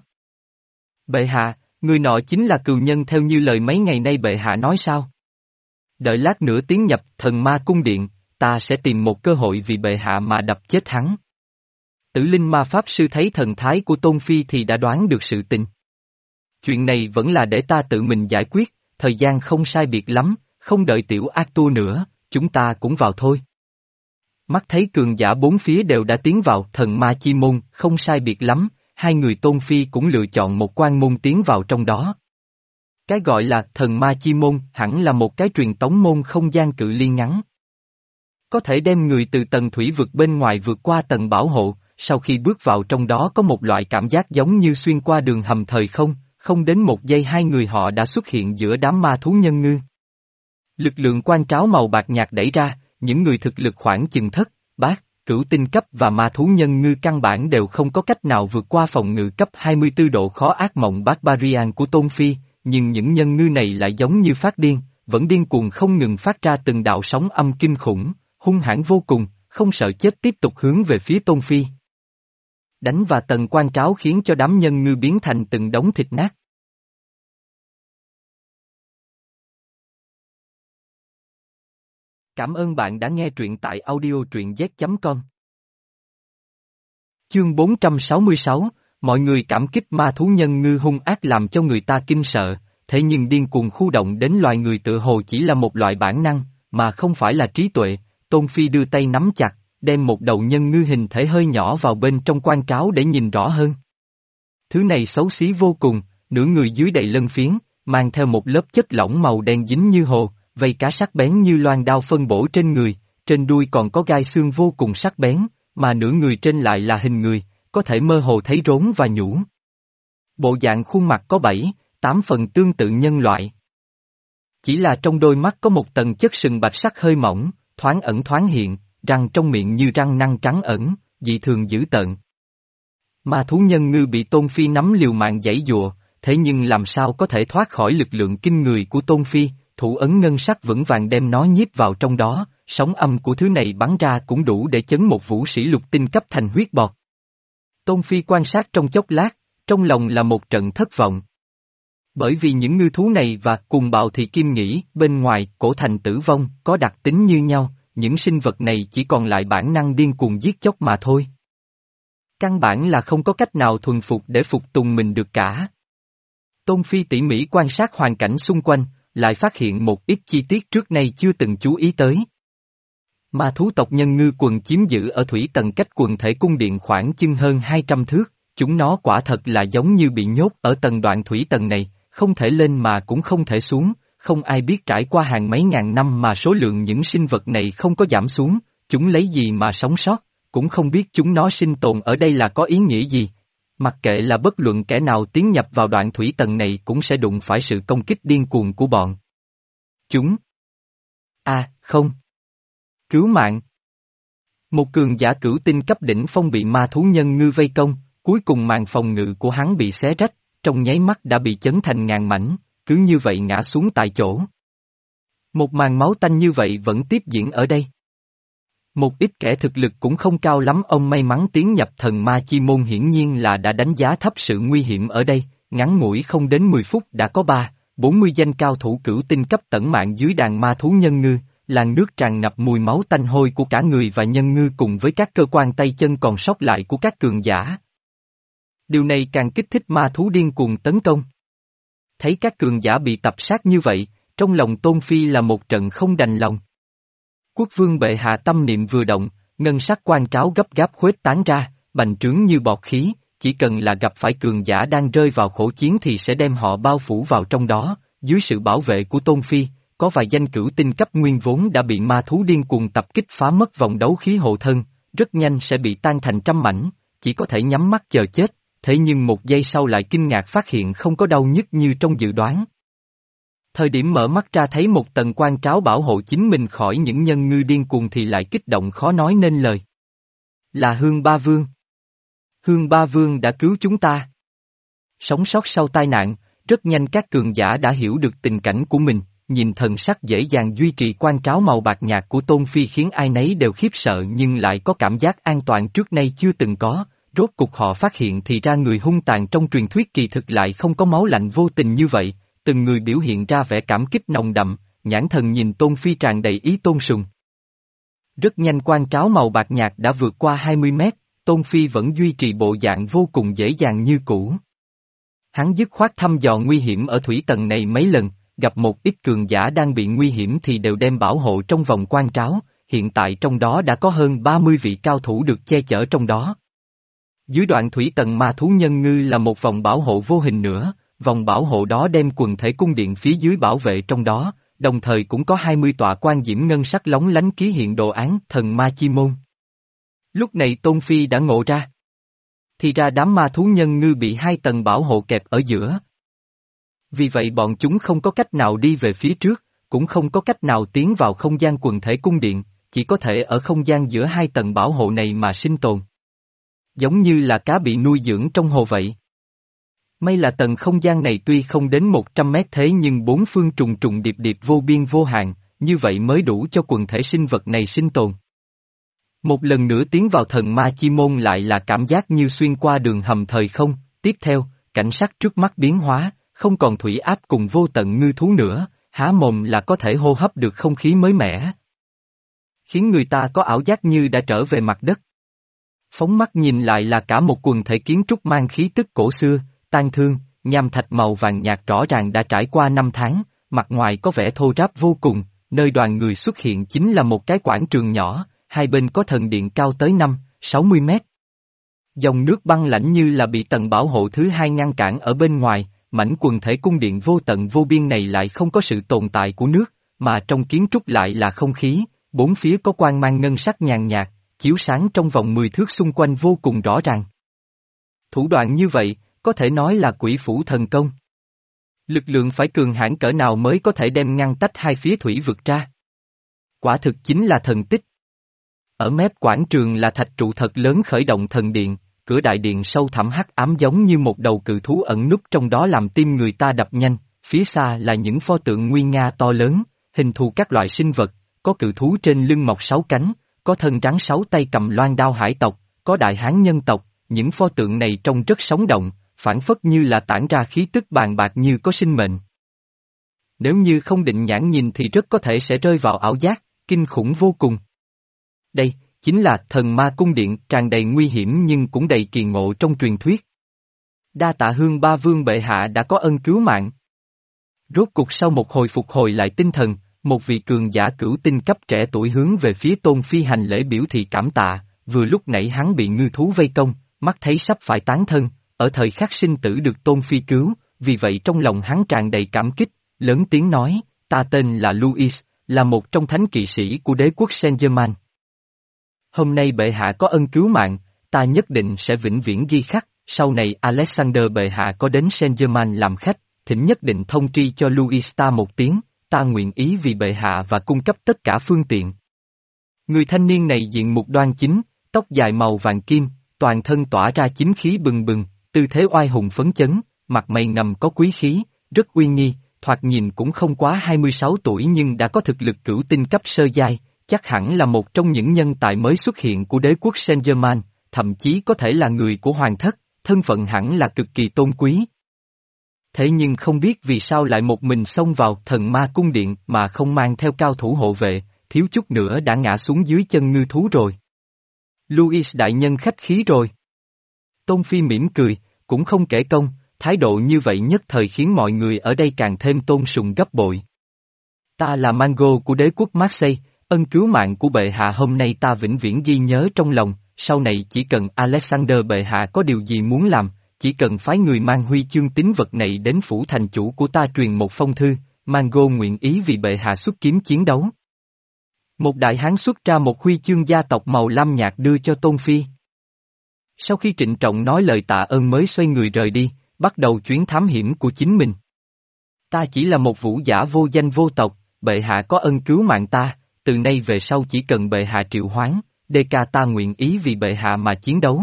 Bệ hạ, người nọ chính là cừu nhân theo như lời mấy ngày nay bệ hạ nói sao? Đợi lát nữa tiến nhập thần ma cung điện, ta sẽ tìm một cơ hội vì bệ hạ mà đập chết hắn. Tử linh ma pháp sư thấy thần thái của Tôn Phi thì đã đoán được sự tình. Chuyện này vẫn là để ta tự mình giải quyết, thời gian không sai biệt lắm, không đợi tiểu Arthur nữa, chúng ta cũng vào thôi. Mắt thấy cường giả bốn phía đều đã tiến vào thần ma chi môn, không sai biệt lắm, hai người Tôn Phi cũng lựa chọn một quan môn tiến vào trong đó. Cái gọi là thần ma chi môn hẳn là một cái truyền tống môn không gian cự ly ngắn. Có thể đem người từ tầng thủy vực bên ngoài vượt qua tầng bảo hộ, sau khi bước vào trong đó có một loại cảm giác giống như xuyên qua đường hầm thời không, không đến một giây hai người họ đã xuất hiện giữa đám ma thú nhân ngư. Lực lượng quan tráo màu bạc nhạt đẩy ra, những người thực lực khoảng chừng thất, bát, cửu tinh cấp và ma thú nhân ngư căn bản đều không có cách nào vượt qua phòng ngự cấp hai mươi tư độ khó ác mộng Barbarian của Tôn Phi, nhưng những nhân ngư này lại giống như phát điên, vẫn điên cuồng không ngừng phát ra từng đạo sóng âm kinh khủng, hung hãn vô cùng, không sợ chết tiếp tục hướng về phía Tôn Phi. Đánh và tầng quan tráo khiến cho đám nhân ngư biến thành từng đống thịt nát. Cảm ơn bạn đã nghe truyện tại audio truyện z chấm com. Chương bốn trăm sáu mươi sáu, mọi người cảm kích ma thú nhân ngư hung ác làm cho người ta kinh sợ, thế nhưng điên cuồng khu động đến loài người tự hồ chỉ là một loại bản năng, mà không phải là trí tuệ. Tôn Phi đưa tay nắm chặt, đem một đầu nhân ngư hình thể hơi nhỏ vào bên trong quan tráo để nhìn rõ hơn. Thứ này xấu xí vô cùng, nửa người dưới đầy lân phiến, mang theo một lớp chất lỏng màu đen dính như hồ, vây cá sắc bén như loan đao phân bổ trên người, trên đuôi còn có gai xương vô cùng sắc bén, mà nửa người trên lại là hình người, có thể mơ hồ thấy rốn và nhũ. Bộ dạng khuôn mặt có bảy, tám phần tương tự nhân loại. Chỉ là trong đôi mắt có một tầng chất sừng bạch sắc hơi mỏng, thoáng ẩn thoáng hiện, răng trong miệng như răng nanh trắng ẩn, dị thường dữ tợn. Ma thú nhân ngư bị Tôn Phi nắm liều mạng giãy giụa, thế nhưng làm sao có thể thoát khỏi lực lượng kinh người của Tôn Phi, thủ ấn ngân sắc vững vàng đem nó nhiếp vào trong đó, sóng âm của thứ này bắn ra cũng đủ để chấn một vũ sĩ lục tinh cấp thành huyết bọt. Tôn Phi quan sát trong chốc lát, trong lòng là một trận thất vọng. Bởi vì những ngư thú này và cùng bào thì kim nghĩ, bên ngoài, cổ thành tử vong, có đặc tính như nhau, những sinh vật này chỉ còn lại bản năng điên cuồng giết chóc mà thôi. Căn bản là không có cách nào thuần phục để phục tùng mình được cả. Tôn Phi tỉ mỉ quan sát hoàn cảnh xung quanh, lại phát hiện một ít chi tiết trước nay chưa từng chú ý tới. Ma thú tộc nhân ngư quần chiếm giữ ở thủy tầng cách quần thể cung điện khoảng chừng hơn hai trăm thước, chúng nó quả thật là giống như bị nhốt ở tầng đoạn thủy tầng này, không thể lên mà cũng không thể xuống, không ai biết trải qua hàng mấy ngàn năm mà số lượng những sinh vật này không có giảm xuống, chúng lấy gì mà sống sót, cũng không biết chúng nó sinh tồn ở đây là có ý nghĩa gì. Mặc kệ là bất luận kẻ nào tiến nhập vào đoạn thủy tầng này cũng sẽ đụng phải sự công kích điên cuồng của bọn chúng. À, không. Cứu mạng. Một cường giả cửu tinh cấp đỉnh phong bị ma thú nhân ngư vây công, cuối cùng màn phòng ngự của hắn bị xé rách, trong nháy mắt đã bị chấn thành ngàn mảnh, cứ như vậy ngã xuống tại chỗ. Một màn máu tanh như vậy vẫn tiếp diễn ở đây. Một ít kẻ thực lực cũng không cao lắm, ông may mắn tiến nhập thần ma chi môn hiển nhiên là đã đánh giá thấp sự nguy hiểm ở đây, ngắn ngủi không đến mười phút đã có ba, bốn mươi danh cao thủ cửu tinh cấp tẩn mạng dưới đàn ma thú nhân ngư, làn nước tràn ngập mùi máu tanh hôi của cả người và nhân ngư cùng với các cơ quan tay chân còn sót lại của các cường giả. Điều này càng kích thích ma thú điên cuồng tấn công. Thấy các cường giả bị tập sát như vậy, trong lòng Tôn Phi là một trận không đành lòng. Quốc vương bệ hạ tâm niệm vừa động, ngân sắc quan tráo gấp gáp khuếch tán ra, bành trướng như bọt khí, chỉ cần là gặp phải cường giả đang rơi vào khổ chiến thì sẽ đem họ bao phủ vào trong đó, dưới sự bảo vệ của Tôn Phi, có vài danh cửu tinh cấp nguyên vốn đã bị ma thú điên cuồng tập kích phá mất vòng đấu khí hộ thân, rất nhanh sẽ bị tan thành trăm mảnh, chỉ có thể nhắm mắt chờ chết, thế nhưng một giây sau lại kinh ngạc phát hiện không có đau nhức như trong dự đoán. Thời điểm mở mắt ra thấy một tầng quan tráo bảo hộ chính mình khỏi những nhân ngư điên cuồng thì lại kích động khó nói nên lời. Là Hương Ba Vương. Hương Ba Vương đã cứu chúng ta. Sống sót sau tai nạn, rất nhanh các cường giả đã hiểu được tình cảnh của mình, nhìn thần sắc dễ dàng duy trì quan tráo màu bạc nhạt của Tôn Phi khiến ai nấy đều khiếp sợ nhưng lại có cảm giác an toàn trước nay chưa từng có. Rốt cục họ phát hiện thì ra người hung tàn trong truyền thuyết kỳ thực lại không có máu lạnh vô tình như vậy, từng người biểu hiện ra vẻ cảm kích nồng đậm, nhãn thần nhìn Tôn Phi tràn đầy ý tôn sùng. Rất nhanh quan tráo màu bạc nhạt đã vượt qua hai mươi mét, Tôn Phi vẫn duy trì bộ dạng vô cùng dễ dàng như cũ. Hắn dứt khoát thăm dò nguy hiểm ở thủy tầng này mấy lần, gặp một ít cường giả đang bị nguy hiểm thì đều đem bảo hộ trong vòng quan tráo, hiện tại trong đó đã có hơn ba mươi vị cao thủ được che chở trong đó. Dưới đoạn thủy tầng ma thú nhân ngư là một vòng bảo hộ vô hình nữa, vòng bảo hộ đó đem quần thể cung điện phía dưới bảo vệ trong đó, đồng thời cũng có hai mươi tọa quan diễm ngân sắc lóng lánh ký hiện đồ án thần ma chi môn. Lúc này Tôn Phi đã ngộ ra. Thì ra đám ma thú nhân ngư bị hai tầng bảo hộ kẹp ở giữa. Vì vậy bọn chúng không có cách nào đi về phía trước, cũng không có cách nào tiến vào không gian quần thể cung điện, chỉ có thể ở không gian giữa hai tầng bảo hộ này mà sinh tồn. Giống như là cá bị nuôi dưỡng trong hồ vậy. May là tầng không gian này tuy không đến một trăm mét thế nhưng bốn phương trùng trùng điệp điệp vô biên vô hạn, như vậy mới đủ cho quần thể sinh vật này sinh tồn. Một lần nữa tiến vào thần ma chi môn lại là cảm giác như xuyên qua đường hầm thời không, tiếp theo, cảnh sắc trước mắt biến hóa, không còn thủy áp cùng vô tận ngư thú nữa, há mồm là có thể hô hấp được không khí mới mẻ. Khiến người ta có ảo giác như đã trở về mặt đất. Phóng mắt nhìn lại là cả một quần thể kiến trúc mang khí tức cổ xưa, tang thương, nham thạch màu vàng nhạt rõ ràng đã trải qua năm tháng, mặt ngoài có vẻ thô ráp vô cùng, nơi đoàn người xuất hiện chính là một cái quảng trường nhỏ, hai bên có thần điện cao tới năm, sáu mươi mét. Dòng nước băng lãnh như là bị tầng bảo hộ thứ hai ngăn cản ở bên ngoài, mảnh quần thể cung điện vô tận vô biên này lại không có sự tồn tại của nước, mà trong kiến trúc lại là không khí, bốn phía có quang mang ngân sắc nhàn nhạt, chiếu sáng trong vòng mười thước xung quanh vô cùng rõ ràng. Thủ đoạn như vậy, có thể nói là quỷ phủ thần công. Lực lượng phải cường hãn cỡ nào mới có thể đem ngăn tách hai phía thủy vực ra. Quả thực chính là thần tích. Ở mép quảng trường là thạch trụ thật lớn khởi động thần điện, cửa đại điện sâu thẳm hắc ám giống như một đầu cự thú ẩn núp trong đó làm tim người ta đập nhanh, phía xa là những pho tượng nguy nga to lớn, hình thù các loại sinh vật, có cự thú trên lưng mọc sáu cánh, có thân rắn sáu tay cầm loan đao hải tộc, có đại hán nhân tộc, những pho tượng này trông rất sống động, phảng phất như là tản ra khí tức bàn bạc như có sinh mệnh. Nếu như không định nhãn nhìn thì rất có thể sẽ rơi vào ảo giác, kinh khủng vô cùng. Đây, chính là thần ma cung điện tràn đầy nguy hiểm nhưng cũng đầy kỳ ngộ trong truyền thuyết. Đa tạ Hương Ba Vương bệ hạ đã có ân cứu mạng. Rốt cục sau một hồi phục hồi lại tinh thần, một vị cường giả cửu tinh cấp trẻ tuổi hướng về phía Tôn Phi hành lễ biểu thị cảm tạ, vừa lúc nãy hắn bị ngư thú vây công, mắt thấy sắp phải tán thân, ở thời khắc sinh tử được Tôn Phi cứu, vì vậy trong lòng hắn tràn đầy cảm kích, lớn tiếng nói, ta tên là Louis, là một trong thánh kỵ sĩ của đế quốc Saint-Germain. Hôm nay bệ hạ có ân cứu mạng, ta nhất định sẽ vĩnh viễn ghi khắc, sau này Alexander bệ hạ có đến Saint-Germain làm khách, thỉnh nhất định thông tri cho Louis ta một tiếng, ta nguyện ý vì bệ hạ và cung cấp tất cả phương tiện. Người thanh niên này diện mục đoan chính, tóc dài màu vàng kim, toàn thân tỏa ra chính khí bừng bừng, tư thế oai hùng phấn chấn, mặt mày ngầm có quý khí, rất uy nghi, thoạt nhìn cũng không quá hai mươi sáu tuổi nhưng đã có thực lực cửu tinh cấp sơ giai, chắc hẳn là một trong những nhân tài mới xuất hiện của đế quốc Saint-Germain, thậm chí có thể là người của hoàng thất, thân phận hẳn là cực kỳ tôn quý. Thế nhưng không biết vì sao lại một mình xông vào thần ma cung điện mà không mang theo cao thủ hộ vệ, thiếu chút nữa đã ngã xuống dưới chân ngư thú rồi. Louis đại nhân khách khí rồi. Tôn Phi mỉm cười, cũng không kể công, thái độ như vậy nhất thời khiến mọi người ở đây càng thêm tôn sùng gấp bội. Ta là Mango của đế quốc Marseille, ân cứu mạng của bệ hạ hôm nay ta vĩnh viễn ghi nhớ trong lòng, sau này chỉ cần Alexander bệ hạ có điều gì muốn làm, chỉ cần phái người mang huy chương tín vật này đến phủ thành chủ của ta truyền một phong thư, Mango nguyện ý vì bệ hạ xuất kiếm chiến đấu. Một đại hán xuất ra một huy chương gia tộc màu lam nhạt đưa cho Tôn Phi. Sau khi trịnh trọng nói lời tạ ơn mới xoay người rời đi, bắt đầu chuyến thám hiểm của chính mình. Ta chỉ là một vũ giả vô danh vô tộc, bệ hạ có ân cứu mạng ta, từ nay về sau chỉ cần bệ hạ triệu hoán, đê ca ta nguyện ý vì bệ hạ mà chiến đấu.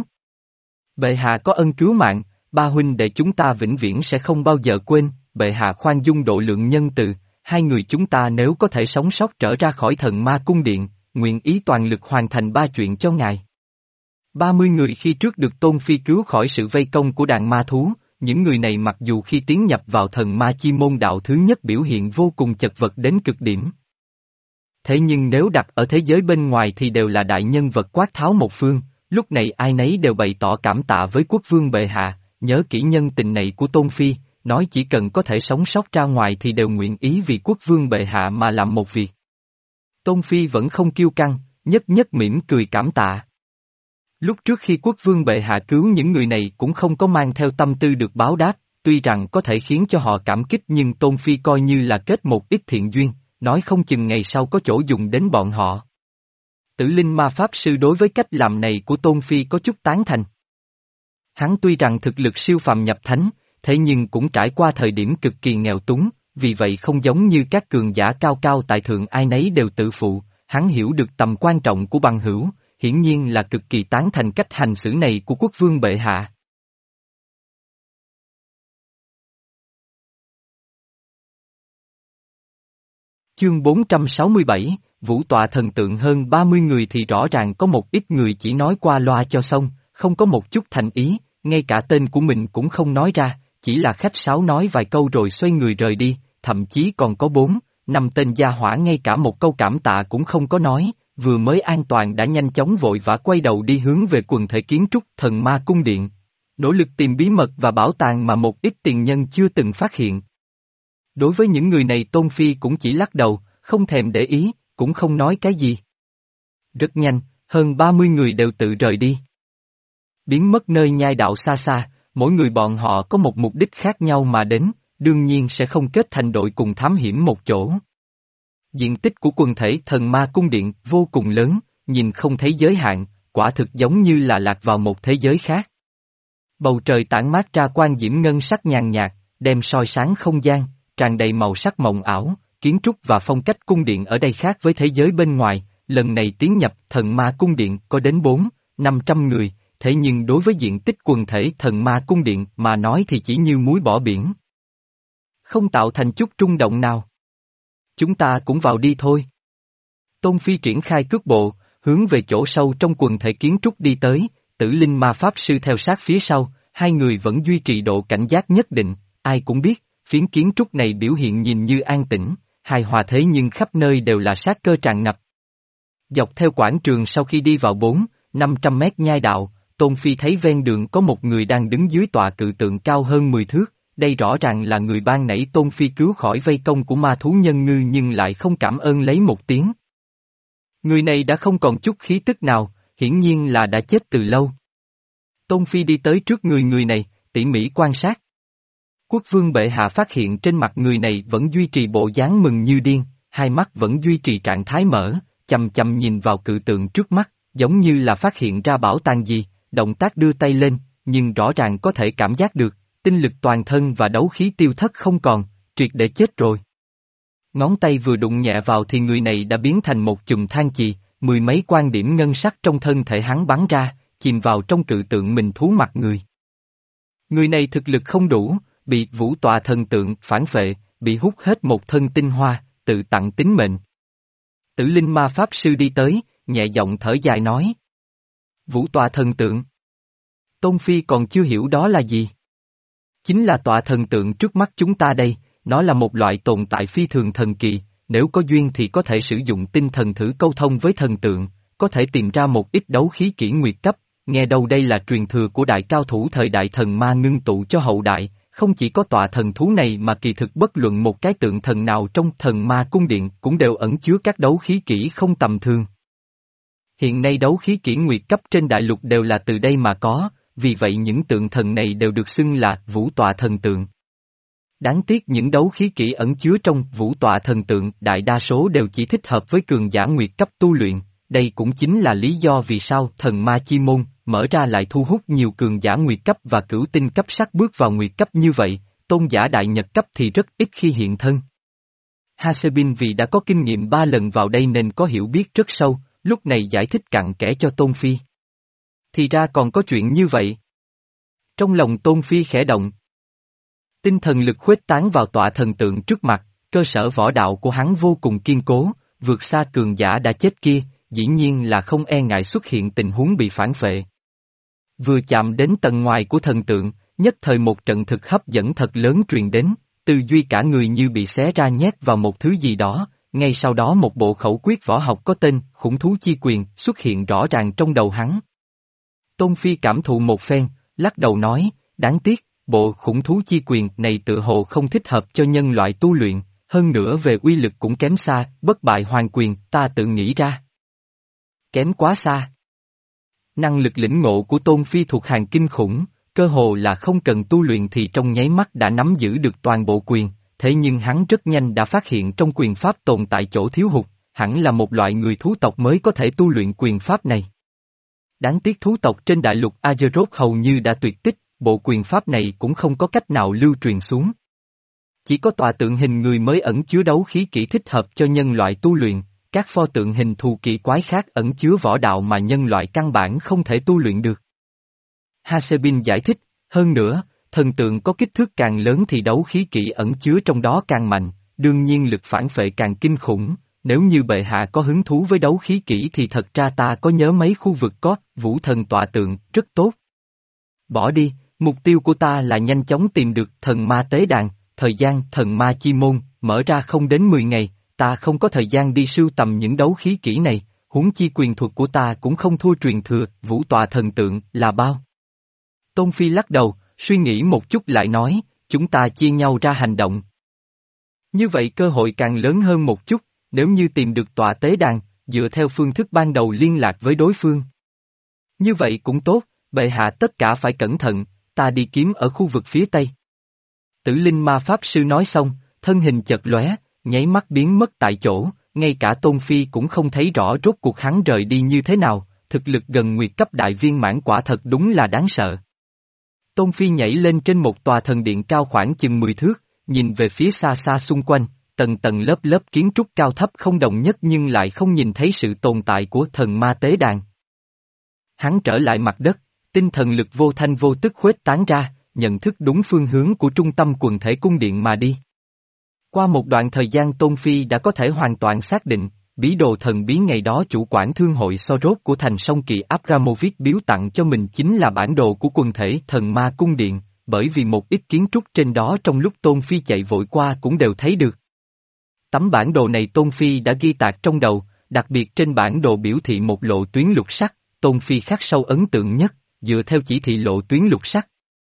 Bệ hạ có ân cứu mạng, ba huynh đệ chúng ta vĩnh viễn sẽ không bao giờ quên, bệ hạ khoan dung độ lượng nhân từ, hai người chúng ta nếu có thể sống sót trở ra khỏi thần ma cung điện, nguyện ý toàn lực hoàn thành ba chuyện cho ngài. Ba mươi người khi trước được Tôn Phi cứu khỏi sự vây công của đàn ma thú, những người này mặc dù khi tiến nhập vào thần ma chi môn đạo thứ nhất biểu hiện vô cùng chật vật đến cực điểm. Thế nhưng nếu đặt ở thế giới bên ngoài thì đều là đại nhân vật quát tháo một phương, lúc này ai nấy đều bày tỏ cảm tạ với quốc vương bệ hạ, nhớ kỹ nhân tình này của Tôn Phi, nói chỉ cần có thể sống sót ra ngoài thì đều nguyện ý vì quốc vương bệ hạ mà làm một việc. Tôn Phi vẫn không kiêu căng, nhất nhất mỉm cười cảm tạ. Lúc trước khi quốc vương bệ hạ cứu những người này cũng không có mang theo tâm tư được báo đáp, tuy rằng có thể khiến cho họ cảm kích nhưng Tôn Phi coi như là kết một ít thiện duyên, nói không chừng ngày sau có chỗ dùng đến bọn họ. Tử Linh ma pháp sư đối với cách làm này của Tôn Phi có chút tán thành. Hắn tuy rằng thực lực siêu phàm nhập thánh, thế nhưng cũng trải qua thời điểm cực kỳ nghèo túng, vì vậy không giống như các cường giả cao cao tại thượng ai nấy đều tự phụ, hắn hiểu được tầm quan trọng của bằng hữu, hiển nhiên là cực kỳ tán thành cách hành xử này của quốc vương bệ hạ. Chương bốn trăm sáu mươi bảy, vũ tọa thần tượng hơn ba mươi người thì rõ ràng có một ít người chỉ nói qua loa cho xong, không có một chút thành ý, ngay cả tên của mình cũng không nói ra, chỉ là khách sáo nói vài câu rồi xoay người rời đi, thậm chí còn có bốn, năm tên gia hỏa ngay cả một câu cảm tạ cũng không có nói, vừa mới an toàn đã nhanh chóng vội vã quay đầu đi hướng về quần thể kiến trúc thần ma cung điện, nỗ lực tìm bí mật và bảo tàng mà một ít tiền nhân chưa từng phát hiện. Đối với những người này Tôn Phi cũng chỉ lắc đầu, không thèm để ý, cũng không nói cái gì. Rất nhanh, hơn ba mươi người đều tự rời đi. Biến mất nơi nhai đạo xa xa, mỗi người bọn họ có một mục đích khác nhau mà đến, đương nhiên sẽ không kết thành đội cùng thám hiểm một chỗ. Diện tích của quần thể thần ma cung điện vô cùng lớn, nhìn không thấy giới hạn, quả thực giống như là lạc vào một thế giới khác. Bầu trời tản mát ra quang diễm ngân sắc nhàn nhạt, đem soi sáng không gian, tràn đầy màu sắc mộng ảo, kiến trúc và phong cách cung điện ở đây khác với thế giới bên ngoài, lần này tiến nhập thần ma cung điện có đến bốn, năm trăm người, thế nhưng đối với diện tích quần thể thần ma cung điện mà nói thì chỉ như muối bỏ biển. Không tạo thành chút rung động nào. Chúng ta cũng vào đi thôi. Tôn Phi triển khai cước bộ, hướng về chỗ sâu trong quần thể kiến trúc đi tới, Tử Linh ma pháp sư theo sát phía sau, hai người vẫn duy trì độ cảnh giác nhất định, ai cũng biết, phiến kiến trúc này biểu hiện nhìn như an tĩnh, hài hòa thế nhưng khắp nơi đều là sát cơ tràn ngập. Dọc theo quảng trường sau khi đi vào bốn, năm trăm mét nhai đạo, Tôn Phi thấy ven đường có một người đang đứng dưới tọa cự tượng cao hơn mười thước, đây rõ ràng là người ban nãy Tôn Phi cứu khỏi vây công của ma thú nhân ngư nhưng lại không cảm ơn lấy một tiếng. Người này đã không còn chút khí tức nào, hiển nhiên là đã chết từ lâu. Tôn Phi đi tới trước người người này, tỉ mỉ quan sát. Quốc vương bệ hạ phát hiện trên mặt người này vẫn duy trì bộ dáng mừng như điên, hai mắt vẫn duy trì trạng thái mở, chầm chầm nhìn vào cự tượng trước mắt, giống như là phát hiện ra bảo tàng gì, động tác đưa tay lên, nhưng rõ ràng có thể cảm giác được, tinh lực toàn thân và đấu khí tiêu thất không còn, triệt để chết rồi. Ngón tay vừa đụng nhẹ vào thì người này đã biến thành một chùm than chì, mười mấy quan điểm ngân sắc trong thân thể hắn bắn ra, chìm vào trong cự tượng mình thú mặt người. Người này thực lực không đủ, bị vũ tọa thần tượng phản phệ, bị hút hết một thân tinh hoa, tự tặng tính mệnh. Tử Linh ma pháp sư đi tới, nhẹ giọng thở dài nói. Vũ tọa thần tượng. Tôn Phi còn chưa hiểu đó là gì. Chính là tọa thần tượng trước mắt chúng ta đây, nó là một loại tồn tại phi thường thần kỳ, nếu có duyên thì có thể sử dụng tinh thần thử câu thông với thần tượng, có thể tìm ra một ít đấu khí kỷ nguyệt cấp, nghe đâu đây là truyền thừa của đại cao thủ thời đại thần ma ngưng tụ cho hậu đại, không chỉ có tọa thần thú này mà kỳ thực bất luận một cái tượng thần nào trong thần ma cung điện cũng đều ẩn chứa các đấu khí kỹ không tầm thường. Hiện nay đấu khí kỷ nguyệt cấp trên đại lục đều là từ đây mà có, vì vậy những tượng thần này đều được xưng là vũ tọa thần tượng. Đáng tiếc những đấu khí kỹ ẩn chứa trong vũ tọa thần tượng đại đa số đều chỉ thích hợp với cường giả nguyệt cấp tu luyện, đây cũng chính là lý do vì sao thần ma chi môn mở ra lại thu hút nhiều cường giả nguyệt cấp và cửu tinh cấp sắc bước vào nguyệt cấp như vậy, tôn giả đại nhật cấp thì rất ít khi hiện thân. Hasebin vì đã có kinh nghiệm ba lần vào đây nên có hiểu biết rất sâu, lúc này giải thích cặn kẽ cho Tôn Phi. Thì ra còn có chuyện như vậy. Trong lòng Tôn Phi khẽ động. Tinh thần lực khuếch tán vào tọa thần tượng trước mặt, cơ sở võ đạo của hắn vô cùng kiên cố, vượt xa cường giả đã chết kia, dĩ nhiên là không e ngại xuất hiện tình huống bị phản phệ. Vừa chạm đến tầng ngoài của thần tượng, nhất thời một trận thực hấp dẫn thật lớn truyền đến, tư duy cả người như bị xé ra nhét vào một thứ gì đó, ngay sau đó một bộ khẩu quyết võ học có tên Khủng Thú Chi Quyền xuất hiện rõ ràng trong đầu hắn. Tôn Phi cảm thụ một phen, lắc đầu nói, đáng tiếc, bộ Khủng Thú Chi Quyền này tự hồ không thích hợp cho nhân loại tu luyện, hơn nữa về uy lực cũng kém xa, bất bại hoàn quyền, ta tự nghĩ ra. Kém quá xa. Năng lực lĩnh ngộ của Tôn Phi thuộc hàng kinh khủng, cơ hồ là không cần tu luyện thì trong nháy mắt đã nắm giữ được toàn bộ quyền, thế nhưng hắn rất nhanh đã phát hiện trong quyền pháp tồn tại chỗ thiếu hụt, hẳn là một loại người thú tộc mới có thể tu luyện quyền pháp này. Đáng tiếc thú tộc trên đại lục Azeroth hầu như đã tuyệt tích, bộ quyền pháp này cũng không có cách nào lưu truyền xuống. Chỉ có tọa tượng hình người mới ẩn chứa đấu khí kỹ thích hợp cho nhân loại tu luyện, các pho tượng hình thù kỳ quái khác ẩn chứa võ đạo mà nhân loại căn bản không thể tu luyện được. Hasebin giải thích, hơn nữa, thần tượng có kích thước càng lớn thì đấu khí kỹ ẩn chứa trong đó càng mạnh, đương nhiên lực phản phệ càng kinh khủng, nếu như bệ hạ có hứng thú với đấu khí kỹ thì thật ra ta có nhớ mấy khu vực có, vũ thần tọa tượng, rất tốt. Bỏ đi, mục tiêu của ta là nhanh chóng tìm được thần ma tế đàn, thời gian thần ma chi môn, mở ra không đến mười ngày, ta không có thời gian đi sưu tầm những đấu khí kỹ này, huống chi quyền thuật của ta cũng không thua truyền thừa, vũ tọa thần tượng, là bao. Tôn Phi lắc đầu, suy nghĩ một chút lại nói, chúng ta chia nhau ra hành động. Như vậy cơ hội càng lớn hơn một chút, nếu như tìm được tọa tế đàn, dựa theo phương thức ban đầu liên lạc với đối phương. Như vậy cũng tốt, bệ hạ tất cả phải cẩn thận, ta đi kiếm ở khu vực phía tây. Tử Linh ma pháp sư nói xong, thân hình chợt lóe, nháy mắt biến mất tại chỗ, ngay cả Tôn Phi cũng không thấy rõ rốt cuộc hắn rời đi như thế nào, thực lực gần nguyệt cấp đại viên mãn quả thật đúng là đáng sợ. Tôn Phi nhảy lên trên một tòa thần điện cao khoảng chừng mười thước, nhìn về phía xa xa xung quanh, tầng tầng lớp lớp kiến trúc cao thấp không đồng nhất nhưng lại không nhìn thấy sự tồn tại của thần ma tế đàn. Hắn trở lại mặt đất, tinh thần lực vô thanh vô tức khuếch tán ra, nhận thức đúng phương hướng của trung tâm quần thể cung điện mà đi. Qua một đoạn thời gian Tôn Phi đã có thể hoàn toàn xác định, bí đồ thần bí ngày đó chủ quản thương hội Soros của thành Song Kỳ Abramovich biếu tặng cho mình chính là bản đồ của quần thể thần ma cung điện, bởi vì một ít kiến trúc trên đó trong lúc Tôn Phi chạy vội qua cũng đều thấy được. Tấm bản đồ này Tôn Phi đã ghi tạc trong đầu, đặc biệt trên bản đồ biểu thị một lộ tuyến lục sắc, Tôn Phi khắc sâu ấn tượng nhất, dựa theo chỉ thị lộ tuyến lục sắc.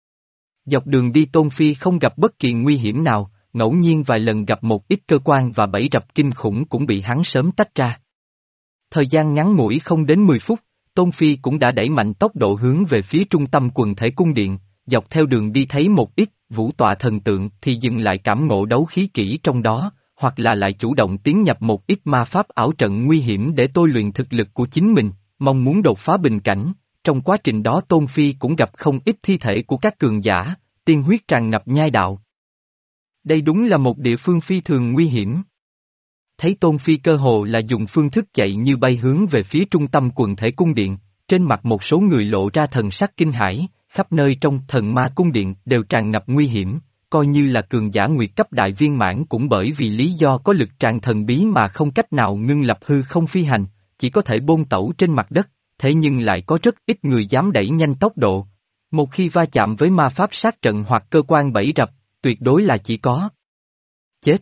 Dọc đường đi Tôn Phi không gặp bất kỳ nguy hiểm nào, ngẫu nhiên vài lần gặp một ít cơ quan và bẫy rập kinh khủng cũng bị hắn sớm tách ra. Thời gian ngắn ngủi không đến mười phút, Tôn Phi cũng đã đẩy mạnh tốc độ hướng về phía trung tâm quần thể cung điện, dọc theo đường đi thấy một ít vũ tọa thần tượng thì dừng lại cảm ngộ đấu khí kỹ trong đó, hoặc là lại chủ động tiến nhập một ít ma pháp ảo trận nguy hiểm để tôi luyện thực lực của chính mình, mong muốn đột phá bình cảnh. Trong quá trình đó Tôn Phi cũng gặp không ít thi thể của các cường giả, tiên huyết tràn ngập nhai đạo. Đây đúng là một địa phương phi thường nguy hiểm. Thấy Tôn Phi cơ hồ là dùng phương thức chạy như bay hướng về phía trung tâm quần thể cung điện, trên mặt một số người lộ ra thần sắc kinh hãi, khắp nơi trong thần ma cung điện đều tràn ngập nguy hiểm, coi như là cường giả nguyệt cấp đại viên mãn cũng bởi vì lý do có lực tràn thần bí mà không cách nào ngưng lập hư không phi hành, chỉ có thể bôn tẩu trên mặt đất, thế nhưng lại có rất ít người dám đẩy nhanh tốc độ. Một khi va chạm với ma pháp sát trận hoặc cơ quan bẫy rập, tuyệt đối là chỉ có chết.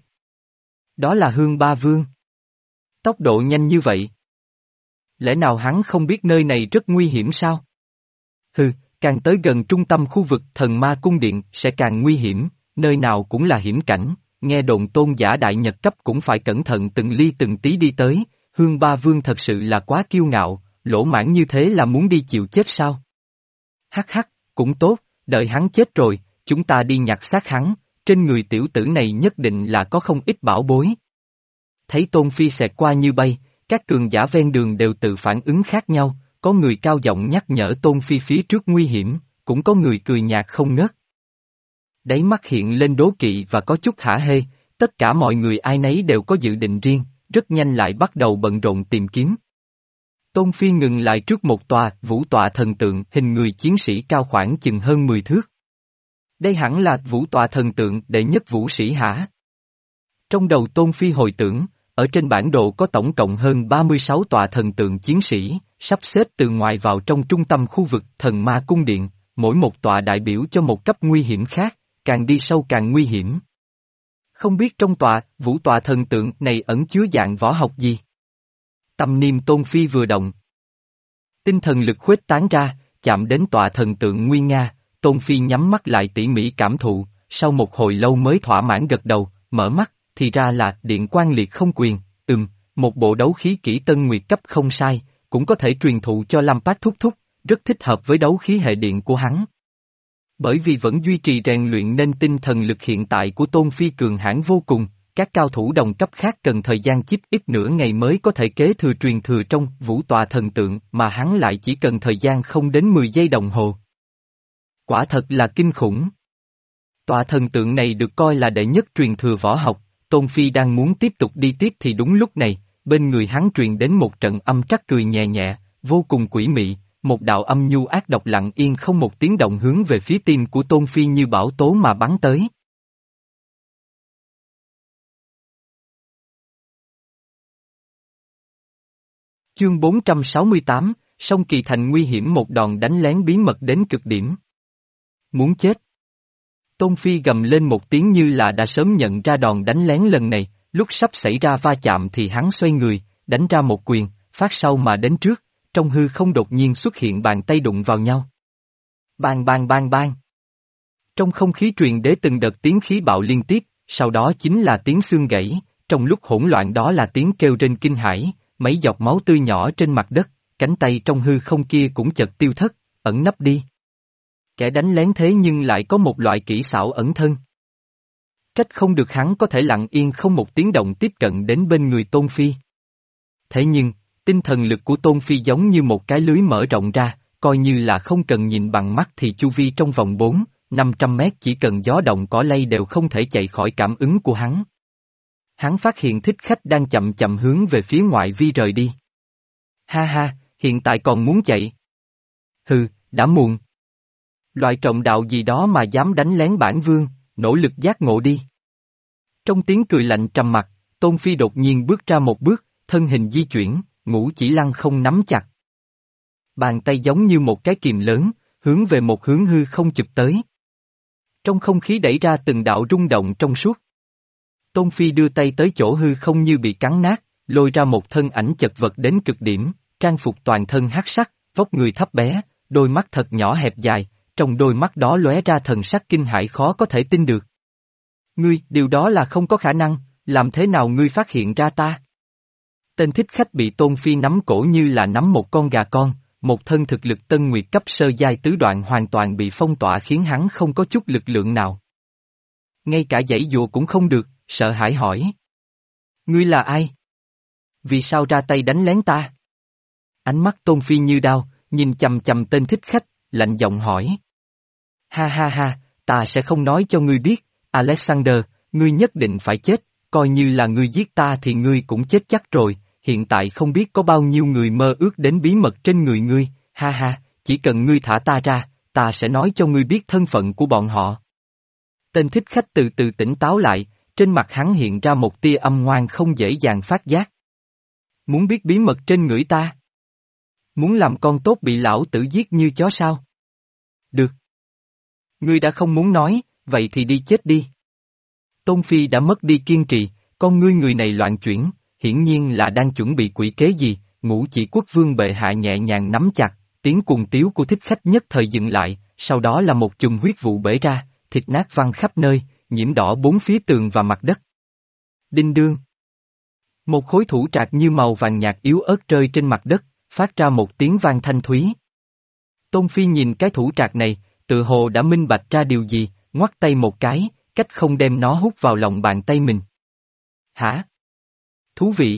Đó là Hương Ba Vương. Tốc độ nhanh như vậy. Lẽ nào hắn không biết nơi này rất nguy hiểm sao? Hừ, càng tới gần trung tâm khu vực thần ma cung điện sẽ càng nguy hiểm, nơi nào cũng là hiểm cảnh, nghe đồn tôn giả đại nhật cấp cũng phải cẩn thận từng ly từng tí đi tới, Hương Ba Vương thật sự là quá kiêu ngạo, lỗ mãng như thế là muốn đi chịu chết sao? Hắc hắc, cũng tốt, đợi hắn chết rồi, chúng ta đi nhặt xác hắn, trên người tiểu tử này nhất định là có không ít bảo bối. Thấy Tôn Phi xẹt qua như bay, các cường giả ven đường đều tự phản ứng khác nhau, có người cao giọng nhắc nhở Tôn Phi phía trước nguy hiểm, cũng có người cười nhạt không ngớt. Đáy mắt hiện lên đố kỵ và có chút hả hê, tất cả mọi người ai nấy đều có dự định riêng, rất nhanh lại bắt đầu bận rộn tìm kiếm. Tôn Phi ngừng lại trước một tòa vũ tọa thần tượng hình người chiến sĩ cao khoảng chừng hơn mười thước. Đây hẳn là vũ tọa thần tượng đệ nhất vũ sĩ hả? Trong đầu Tôn Phi hồi tưởng, ở trên bản đồ có tổng cộng hơn ba mươi sáu tòa thần tượng chiến sĩ, sắp xếp từ ngoài vào trong trung tâm khu vực thần ma cung điện, mỗi một tòa đại biểu cho một cấp nguy hiểm khác, càng đi sâu càng nguy hiểm. Không biết trong tòa, vũ tọa thần tượng này ẩn chứa dạng võ học gì? Tâm niệm Tôn Phi vừa động. Tinh thần lực khuếch tán ra, chạm đến tòa thần tượng nguy nga, Tôn Phi nhắm mắt lại tỉ mỉ cảm thụ, sau một hồi lâu mới thỏa mãn gật đầu, mở mắt, thì ra là điện quan liệt không quyền, ừm, một bộ đấu khí kỹ tân nguyệt cấp không sai, cũng có thể truyền thụ cho Lâm Bác thúc thúc, rất thích hợp với đấu khí hệ điện của hắn. Bởi vì vẫn duy trì rèn luyện nên tinh thần lực hiện tại của Tôn Phi cường hãn vô cùng, các cao thủ đồng cấp khác cần thời gian chíp ít nửa ngày mới có thể kế thừa truyền thừa trong vũ tọa thần tượng mà hắn lại chỉ cần thời gian không đến mười giây đồng hồ. Quả thật là kinh khủng. Tọa thần tượng này được coi là đệ nhất truyền thừa võ học, Tôn Phi đang muốn tiếp tục đi tiếp thì đúng lúc này, bên người hắn truyền đến một trận âm trắc cười nhẹ nhẹ, vô cùng quỷ mị, một đạo âm nhu ác độc lặng yên không một tiếng động hướng về phía tim của Tôn Phi như bão tố mà bắn tới. Chương bốn trăm sáu mươi tám, Song Kỳ Thành nguy hiểm một đòn đánh lén bí mật đến cực điểm. Muốn chết. Tôn Phi gầm lên một tiếng như là đã sớm nhận ra đòn đánh lén lần này, lúc sắp xảy ra va chạm thì hắn xoay người, đánh ra một quyền, phát sau mà đến trước, trong hư không đột nhiên xuất hiện bàn tay đụng vào nhau. Bang bang bang bang. Trong không khí truyền đến từng đợt tiếng khí bạo liên tiếp, sau đó chính là tiếng xương gãy, trong lúc hỗn loạn đó là tiếng kêu trên kinh hãi, mấy giọt máu tươi nhỏ trên mặt đất, cánh tay trong hư không kia cũng chợt tiêu thất, ẩn nấp đi. Kẻ đánh lén thế nhưng lại có một loại kỹ xảo ẩn thân. Trách không được hắn có thể lặng yên không một tiếng động tiếp cận đến bên người Tôn Phi. Thế nhưng, tinh thần lực của Tôn Phi giống như một cái lưới mở rộng ra, coi như là không cần nhìn bằng mắt thì chu vi trong vòng bốn, năm trăm mét chỉ cần gió động cỏ lay đều không thể chạy khỏi cảm ứng của hắn. Hắn phát hiện thích khách đang chậm chậm hướng về phía ngoại vi rời đi. Ha ha, hiện tại còn muốn chạy. Hừ, đã muộn. Loại trọng đạo gì đó mà dám đánh lén bản vương, nỗ lực giác ngộ đi. Trong tiếng cười lạnh trầm mặc, Tôn Phi đột nhiên bước ra một bước, thân hình di chuyển, ngũ chỉ lăng không nắm chặt. Bàn tay giống như một cái kìm lớn, hướng về một hướng hư không chụp tới. Trong không khí đẩy ra từng đạo rung động trong suốt. Tôn Phi đưa tay tới chỗ hư không như bị cắn nát, lôi ra một thân ảnh chật vật đến cực điểm, trang phục toàn thân hắc sắc, vóc người thấp bé, đôi mắt thật nhỏ hẹp dài, trong đôi mắt đó lóe ra thần sắc kinh hãi khó có thể tin được. Ngươi, điều đó là không có khả năng, làm thế nào ngươi phát hiện ra ta? Tên thích khách bị Tôn Phi nắm cổ như là nắm một con gà con, một thân thực lực tân nguyệt cấp sơ giai tứ đoạn hoàn toàn bị phong tỏa khiến hắn không có chút lực lượng nào. Ngay cả giãy dụa cũng không được, sợ hãi hỏi. Ngươi là ai? Vì sao ra tay đánh lén ta? Ánh mắt Tôn Phi như đao, nhìn chầm chầm tên thích khách, lạnh giọng hỏi. Ha ha ha, ta sẽ không nói cho ngươi biết, Alexander, ngươi nhất định phải chết, coi như là ngươi giết ta thì ngươi cũng chết chắc rồi, hiện tại không biết có bao nhiêu người mơ ước đến bí mật trên người ngươi, ha ha, chỉ cần ngươi thả ta ra, ta sẽ nói cho ngươi biết thân phận của bọn họ. Tên thích khách từ từ tỉnh táo lại, trên mặt hắn hiện ra một tia âm ngoan không dễ dàng phát giác. Muốn biết bí mật trên người ta? Muốn làm con tốt bị lão tử giết như chó sao? Được. Ngươi đã không muốn nói, vậy thì đi chết đi. Tôn Phi đã mất đi kiên trì, con ngươi người này loạn chuyển, hiển nhiên là đang chuẩn bị quỷ kế gì, ngũ chỉ quốc vương bệ hạ nhẹ nhàng nắm chặt, tiếng cuồng tiếu của thích khách nhất thời dừng lại, sau đó là một chùm huyết vụ bể ra, thịt nát văng khắp nơi, nhiễm đỏ bốn phía tường và mặt đất. Đinh đương. Một khối thủ trạc như màu vàng nhạt yếu ớt rơi trên mặt đất, phát ra một tiếng vang thanh thúy. Tôn Phi nhìn cái thủ trạc này, tự hồ đã minh bạch ra điều gì, ngoắt tay một cái, cách không đem nó hút vào lòng bàn tay mình. Hả? Thú vị.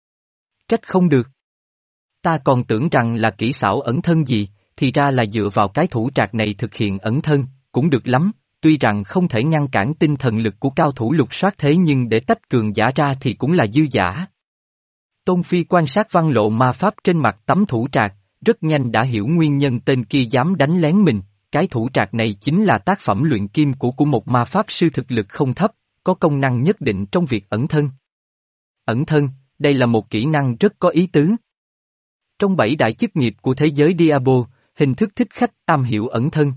Trách không được. Ta còn tưởng rằng là kỹ xảo ẩn thân gì, thì ra là dựa vào cái thủ trạc này thực hiện ẩn thân, cũng được lắm, tuy rằng không thể ngăn cản tinh thần lực của cao thủ lục soát thế nhưng để tách cường giả ra thì cũng là dư giả. Tôn Phi quan sát văn lộ ma pháp trên mặt tấm thủ trạc, rất nhanh đã hiểu nguyên nhân tên kia dám đánh lén mình, cái thủ trạc này chính là tác phẩm luyện kim của của một ma pháp sư thực lực không thấp, có công năng nhất định trong việc ẩn thân. Ẩn thân, đây là một kỹ năng rất có ý tứ. Trong bảy đại chức nghiệp của thế giới Diablo, hình thức thích khách am hiểu ẩn thân.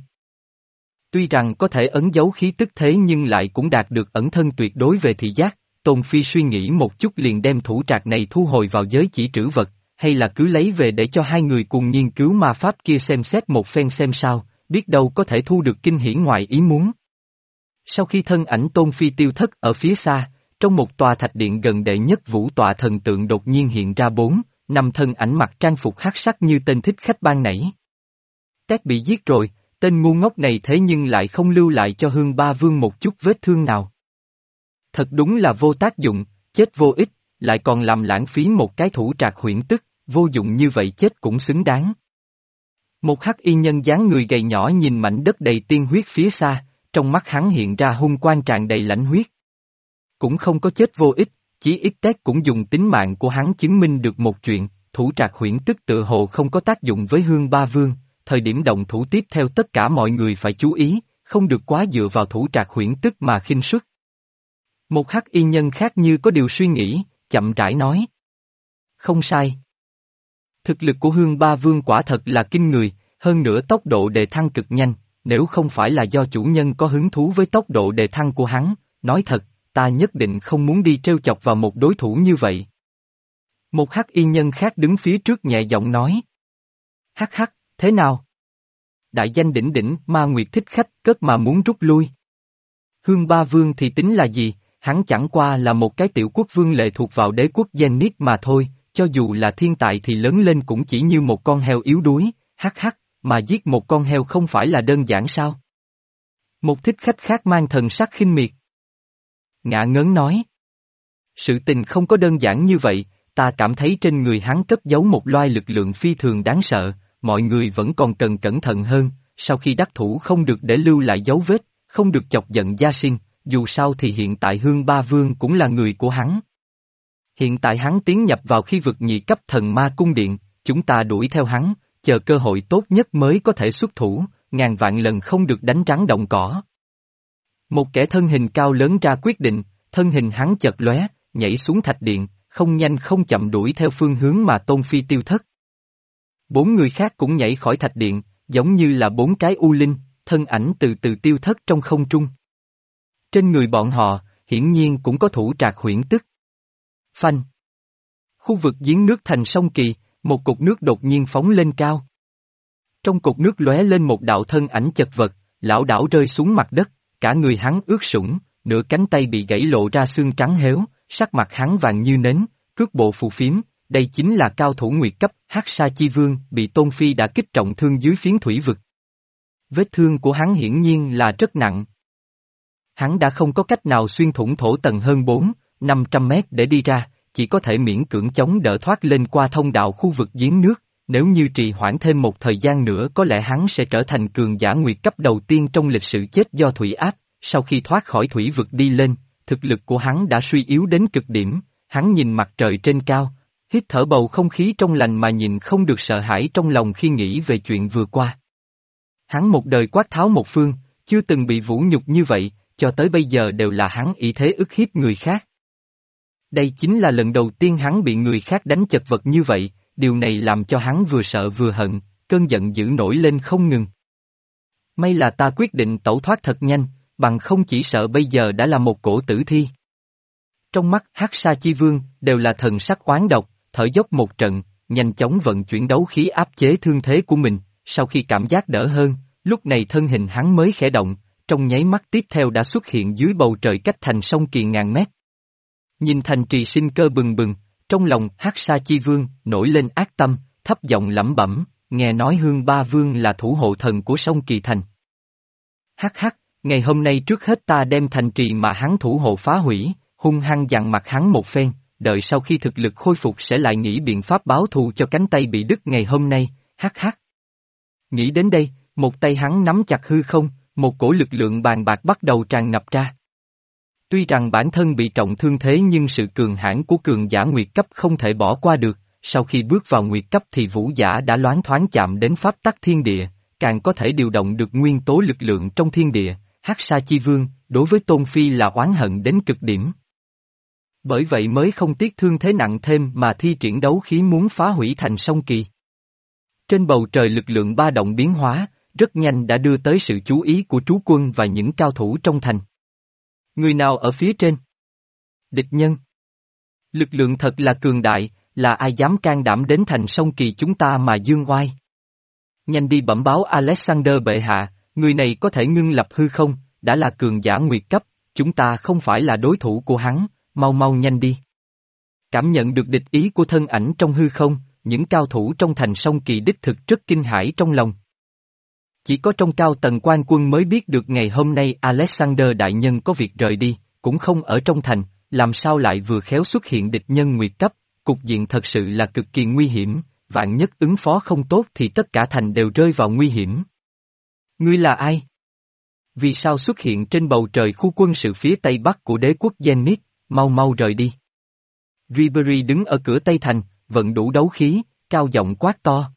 Tuy rằng có thể ẩn giấu khí tức thế nhưng lại cũng đạt được ẩn thân tuyệt đối về thị giác, Tôn Phi suy nghĩ một chút liền đem thủ trạc này thu hồi vào giới chỉ trữ vật, hay là cứ lấy về để cho hai người cùng nghiên cứu ma pháp kia xem xét một phen xem sao, biết đâu có thể thu được kinh hỉ ngoài ý muốn. Sau khi thân ảnh Tôn Phi tiêu thất ở phía xa, trong một tòa thạch điện gần đệ nhất vũ tọa thần tượng đột nhiên hiện ra bốn, năm thân ảnh mặc trang phục hắc sắc như tên thích khách ban nãy. Tét bị giết rồi, tên ngu ngốc này thế nhưng lại không lưu lại cho Hương Ba Vương một chút vết thương nào. Thật đúng là vô tác dụng, chết vô ích, lại còn làm lãng phí một cái thủ trạc huyễn tức, vô dụng như vậy chết cũng xứng đáng. Một hắc y nhân dáng người gầy nhỏ nhìn mảnh đất đầy tiên huyết phía xa, trong mắt hắn hiện ra hung quang tràn đầy lãnh huyết. Cũng không có chết vô ích, chí ít Tét cũng dùng tính mạng của hắn chứng minh được một chuyện, thủ trạc huyễn tức tự hồ không có tác dụng với Hương Ba Vương, thời điểm động thủ tiếp theo tất cả mọi người phải chú ý, không được quá dựa vào thủ trạc huyễn tức mà khinh suất. Một hắc y nhân khác như có điều suy nghĩ, chậm rãi nói. Không sai. Thực lực của Hương Ba Vương quả thật là kinh người, hơn nữa tốc độ đề thăng cực nhanh, nếu không phải là do chủ nhân có hứng thú với tốc độ đề thăng của hắn, nói thật, ta nhất định không muốn đi trêu chọc vào một đối thủ như vậy. Một hắc y nhân khác đứng phía trước nhẹ giọng nói. Hắc hắc, thế nào? Đại danh đỉnh đỉnh, Ma Nguyệt thích khách, cất mà muốn rút lui. Hương Ba Vương thì tính là gì, hắn chẳng qua là một cái tiểu quốc vương lệ thuộc vào đế quốc Zenith mà thôi, cho dù là thiên tài thì lớn lên cũng chỉ như một con heo yếu đuối, hắc hắc, mà giết một con heo không phải là đơn giản sao? Một thích khách khác mang thần sắc khinh miệt. Ngã ngớn nói. Sự tình không có đơn giản như vậy, ta cảm thấy trên người hắn cất giấu một loài lực lượng phi thường đáng sợ, mọi người vẫn còn cần cẩn thận hơn, sau khi đắc thủ không được để lưu lại dấu vết, không được chọc giận gia sinh, dù sao thì hiện tại Hương Ba Vương cũng là người của hắn. Hiện tại hắn tiến nhập vào khi vực nhị cấp thần ma cung điện, chúng ta đuổi theo hắn, chờ cơ hội tốt nhất mới có thể xuất thủ, ngàn vạn lần không được đánh rắn động cỏ. Một kẻ thân hình cao lớn ra quyết định, thân hình hắn chợt lóe, nhảy xuống thạch điện, không nhanh không chậm đuổi theo phương hướng mà Tôn Phi tiêu thất. Bốn người khác cũng nhảy khỏi thạch điện, giống như là bốn cái u linh, thân ảnh từ từ tiêu thất trong không trung. Trên người bọn họ, hiển nhiên cũng có thủ trạc huyễn tức. Phanh. Khu vực giếng nước thành sông Kỳ, một cục nước đột nhiên phóng lên cao. Trong cục nước lóe lên một đạo thân ảnh chật vật, lảo đảo rơi xuống mặt đất, cả người hắn ướt sũng, nửa cánh tay bị gãy lộ ra xương trắng héo, sắc mặt hắn vàng như nến, cước bộ phù phiếm, đây chính là cao thủ nguyệt cấp, Hắc Sa Chi Vương bị Tôn Phi đã kích trọng thương dưới phiến thủy vực. Vết thương của hắn hiển nhiên là rất nặng. Hắn đã không có cách nào xuyên thủng thổ tầng hơn bốn, năm trăm mét để đi ra, chỉ có thể miễn cưỡng chống đỡ thoát lên qua thông đạo khu vực giếng nước, nếu như trì hoãn thêm một thời gian nữa có lẽ hắn sẽ trở thành cường giả nguyệt cấp đầu tiên trong lịch sử chết do thủy áp, sau khi thoát khỏi thủy vực đi lên, thực lực của hắn đã suy yếu đến cực điểm, hắn nhìn mặt trời trên cao, hít thở bầu không khí trong lành mà nhìn không được sợ hãi trong lòng khi nghĩ về chuyện vừa qua. Hắn một đời quát tháo một phương, chưa từng bị vũ nhục như vậy, cho tới bây giờ đều là hắn ý thế ức hiếp người khác. Đây chính là lần đầu tiên hắn bị người khác đánh chật vật như vậy, điều này làm cho hắn vừa sợ vừa hận, cơn giận dữ nổi lên không ngừng. May là ta quyết định tẩu thoát thật nhanh, bằng không chỉ sợ bây giờ đã là một cổ tử thi. Trong mắt Hắc Sa Chi Vương đều là thần sắc oán độc, thở dốc một trận, nhanh chóng vận chuyển đấu khí áp chế thương thế của mình, sau khi cảm giác đỡ hơn, lúc này thân hình hắn mới khẽ động, trong nháy mắt tiếp theo đã xuất hiện dưới bầu trời cách thành sông Kỳ ngàn mét. Nhìn thành trì sinh cơ bừng bừng, trong lòng Hắc Sa Chi Vương nổi lên ác tâm, thấp giọng lẩm bẩm, nghe nói Hương Ba Vương là thủ hộ thần của sông Kỳ thành. Hắc hắc, ngày hôm nay trước hết ta đem thành trì mà hắn thủ hộ phá hủy, hung hăng dặn mặt hắn một phen, đợi sau khi thực lực khôi phục sẽ lại nghĩ biện pháp báo thù cho cánh tay bị đứt ngày hôm nay, hắc hắc. Nghĩ đến đây, một tay hắn nắm chặt hư không, một cổ lực lượng bàn bạc bắt đầu tràn ngập ra. Tuy rằng bản thân bị trọng thương thế nhưng sự cường hãn của cường giả nguyệt cấp không thể bỏ qua được, sau khi bước vào nguyệt cấp thì vũ giả đã loáng thoáng chạm đến pháp tắc thiên địa, càng có thể điều động được nguyên tố lực lượng trong thiên địa, Hắc Sa Chi Vương, đối với Tôn Phi là oán hận đến cực điểm. Bởi vậy mới không tiếc thương thế nặng thêm mà thi triển đấu khí muốn phá hủy thành sông Kỳ. Trên bầu trời lực lượng ba động biến hóa, rất nhanh đã đưa tới sự chú ý của trú quân và những cao thủ trong thành. Người nào ở phía trên? Địch nhân. Lực lượng thật là cường đại, là ai dám can đảm đến thành sông Kỳ chúng ta mà dương oai. Nhanh đi bẩm báo Alexander bệ hạ, người này có thể ngưng lập hư không, đã là cường giả nguyệt cấp, chúng ta không phải là đối thủ của hắn, mau mau nhanh đi. Cảm nhận được địch ý của thân ảnh trong hư không, những cao thủ trong thành sông Kỳ đích thực rất kinh hãi trong lòng. Chỉ có trong cao tầng quan quân mới biết được ngày hôm nay Alexander đại nhân có việc rời đi, cũng không ở trong thành, làm sao lại vừa khéo xuất hiện địch nhân nguyệt cấp, cục diện thật sự là cực kỳ nguy hiểm, vạn nhất ứng phó không tốt thì tất cả thành đều rơi vào nguy hiểm. Ngươi là ai? Vì sao xuất hiện trên bầu trời khu quân sự phía tây bắc của đế quốc Zenith, mau mau rời đi. Ribery đứng ở cửa tây thành, vận đủ đấu khí, cao giọng quát to.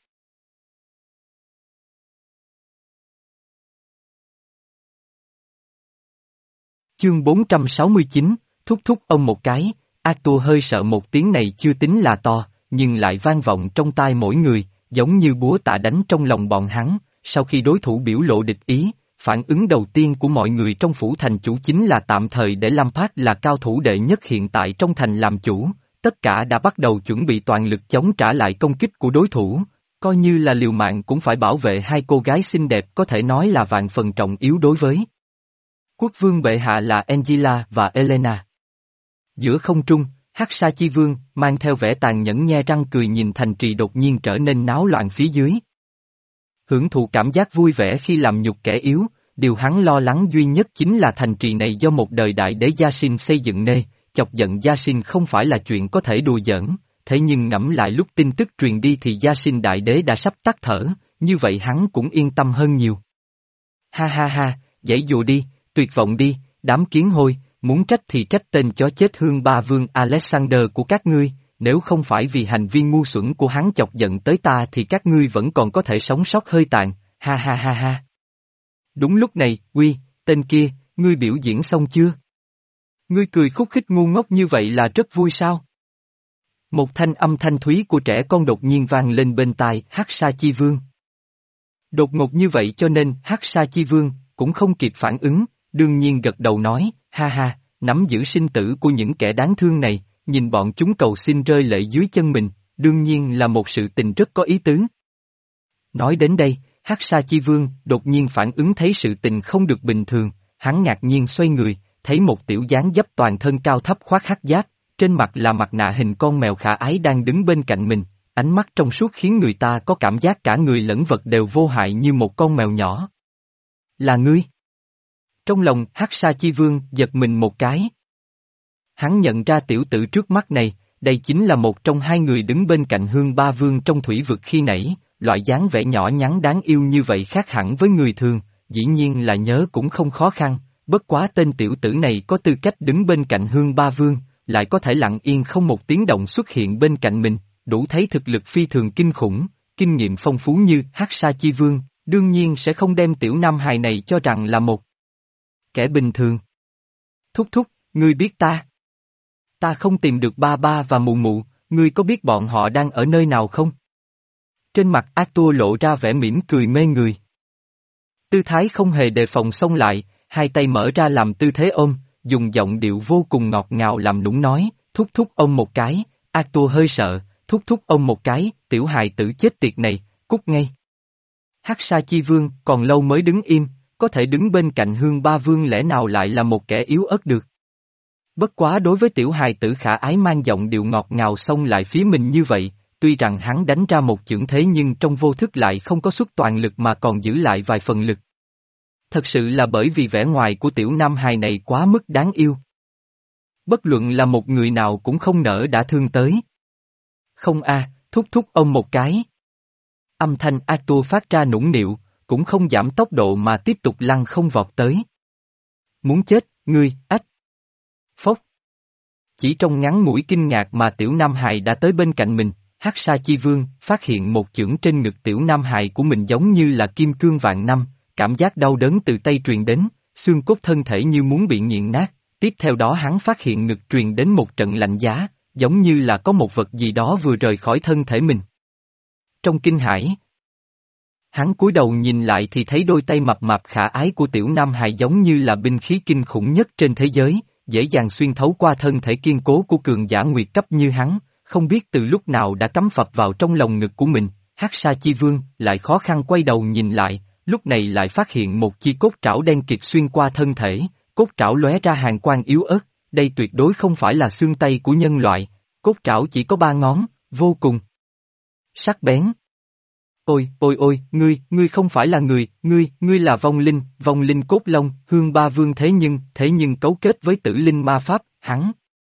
Chương bốn trăm sáu mươi chín, thúc thúc ông một cái, Arthur hơi sợ một tiếng này chưa tính là to, nhưng lại vang vọng trong tai mỗi người, giống như búa tạ đánh trong lòng bọn hắn, sau khi đối thủ biểu lộ địch ý, phản ứng đầu tiên của mọi người trong phủ thành chủ chính là tạm thời để Lampard là cao thủ đệ nhất hiện tại trong thành làm chủ, tất cả đã bắt đầu chuẩn bị toàn lực chống trả lại công kích của đối thủ, coi như là liều mạng cũng phải bảo vệ hai cô gái xinh đẹp có thể nói là vạn phần trọng yếu đối với quốc vương bệ hạ là Angela và Elena. Giữa không trung, Hắc Sa Chi Vương, mang theo vẻ tàn nhẫn nhe răng cười nhìn thành trì đột nhiên trở nên náo loạn phía dưới. Hưởng thụ cảm giác vui vẻ khi làm nhục kẻ yếu, điều hắn lo lắng duy nhất chính là thành trì này do một đời đại đế Gia Sinh xây dựng nên, chọc giận Gia Sinh không phải là chuyện có thể đùa giỡn, thế nhưng ngẫm lại lúc tin tức truyền đi thì Gia Sinh đại đế đã sắp tắt thở, như vậy hắn cũng yên tâm hơn nhiều. Ha ha ha, giãy dụa đi, tuyệt vọng đi, đám kiến hôi, muốn trách thì trách tên chó chết hương ba vương Alexander của các ngươi, nếu không phải vì hành vi ngu xuẩn của hắn chọc giận tới ta thì các ngươi vẫn còn có thể sống sót hơi tàn, ha ha ha ha. Đúng lúc này, uy, tên kia, ngươi biểu diễn xong chưa? Ngươi cười khúc khích ngu ngốc như vậy là rất vui sao? Một thanh âm thanh thúy của trẻ con đột nhiên vang lên bên tai Hắc Sa Chi Vương. Đột ngột như vậy cho nên Hắc Sa Chi Vương cũng không kịp phản ứng, đương nhiên gật đầu nói, ha ha, nắm giữ sinh tử của những kẻ đáng thương này, nhìn bọn chúng cầu xin rơi lệ dưới chân mình, đương nhiên là một sự tình rất có ý tứ. Nói đến đây, Hắc Sa Chi Vương đột nhiên phản ứng thấy sự tình không được bình thường, hắn ngạc nhiên xoay người, thấy một tiểu dáng dấp toàn thân cao thấp khoác hắc giáp, trên mặt là mặt nạ hình con mèo khả ái đang đứng bên cạnh mình, ánh mắt trong suốt khiến người ta có cảm giác cả người lẫn vật đều vô hại như một con mèo nhỏ. Là ngươi? Trong lòng Hắc Sa Chi Vương giật mình một cái. Hắn nhận ra tiểu tử trước mắt này, đây chính là một trong hai người đứng bên cạnh Hương Ba Vương trong thủy vực khi nãy, loại dáng vẻ nhỏ nhắn đáng yêu như vậy khác hẳn với người thường, dĩ nhiên là nhớ cũng không khó khăn, bất quá tên tiểu tử này có tư cách đứng bên cạnh Hương Ba Vương, lại có thể lặng yên không một tiếng động xuất hiện bên cạnh mình, đủ thấy thực lực phi thường kinh khủng, kinh nghiệm phong phú như Hắc Sa Chi Vương, đương nhiên sẽ không đem tiểu nam hài này cho rằng là một kẻ bình thường. Thúc thúc, ngươi biết ta? Ta không tìm được ba ba và mụ mụ, ngươi có biết bọn họ đang ở nơi nào không? Trên mặt Arthur lộ ra vẻ mỉm cười mê người. Tư thái không hề đề phòng xông lại, hai tay mở ra làm tư thế ôm, dùng giọng điệu vô cùng ngọt ngào làm nũng nói, thúc thúc ôm một cái, Arthur hơi sợ, thúc thúc ôm một cái, tiểu hài tử chết tiệt này, cút ngay. Hắc Sa Chi Vương còn lâu mới đứng im, có thể đứng bên cạnh Hương Ba Vương lẽ nào lại là một kẻ yếu ớt được. Bất quá đối với tiểu hài tử khả ái mang giọng điệu ngọt ngào xông lại phía mình như vậy, tuy rằng hắn đánh ra một chưởng thế nhưng trong vô thức lại không có xuất toàn lực mà còn giữ lại vài phần lực. Thật sự là bởi vì vẻ ngoài của tiểu nam hài này quá mức đáng yêu. Bất luận là một người nào cũng không nỡ đã thương tới. Không a, thúc thúc ôm một cái. Âm thanh Arthur phát ra nũng nịu, cũng không giảm tốc độ mà tiếp tục lăn không vọt tới. Muốn chết, ngươi, ách. Phốc. Chỉ trong ngắn ngủi kinh ngạc mà tiểu nam hài đã tới bên cạnh mình, Hắc Sa Chi Vương phát hiện một chưởng trên ngực tiểu nam hài của mình giống như là kim cương vạn năm, cảm giác đau đớn từ tay truyền đến, xương cốt thân thể như muốn bị nghiền nát, tiếp theo đó hắn phát hiện ngực truyền đến một trận lạnh giá, giống như là có một vật gì đó vừa rời khỏi thân thể mình. Trong kinh hãi, hắn cúi đầu nhìn lại thì thấy đôi tay mập mạp khả ái của tiểu nam hài giống như là binh khí kinh khủng nhất trên thế giới, dễ dàng xuyên thấu qua thân thể kiên cố của cường giả nguyệt cấp như hắn, không biết từ lúc nào đã cắm phập vào trong lồng ngực của mình. Hắc Sa Chi Vương lại khó khăn quay đầu nhìn lại, lúc này lại phát hiện một chi cốt trảo đen kịt xuyên qua thân thể, cốt trảo lóe ra hàn quang yếu ớt, đây tuyệt đối không phải là xương tay của nhân loại, cốt trảo chỉ có ba ngón, vô cùng sắc bén. Ôi, ôi ôi, ngươi, ngươi không phải là người, ngươi, ngươi là vong linh, vong linh cốt long, Hương Ba Vương thế nhưng, thế nhưng cấu kết với tử linh ma pháp, hắn.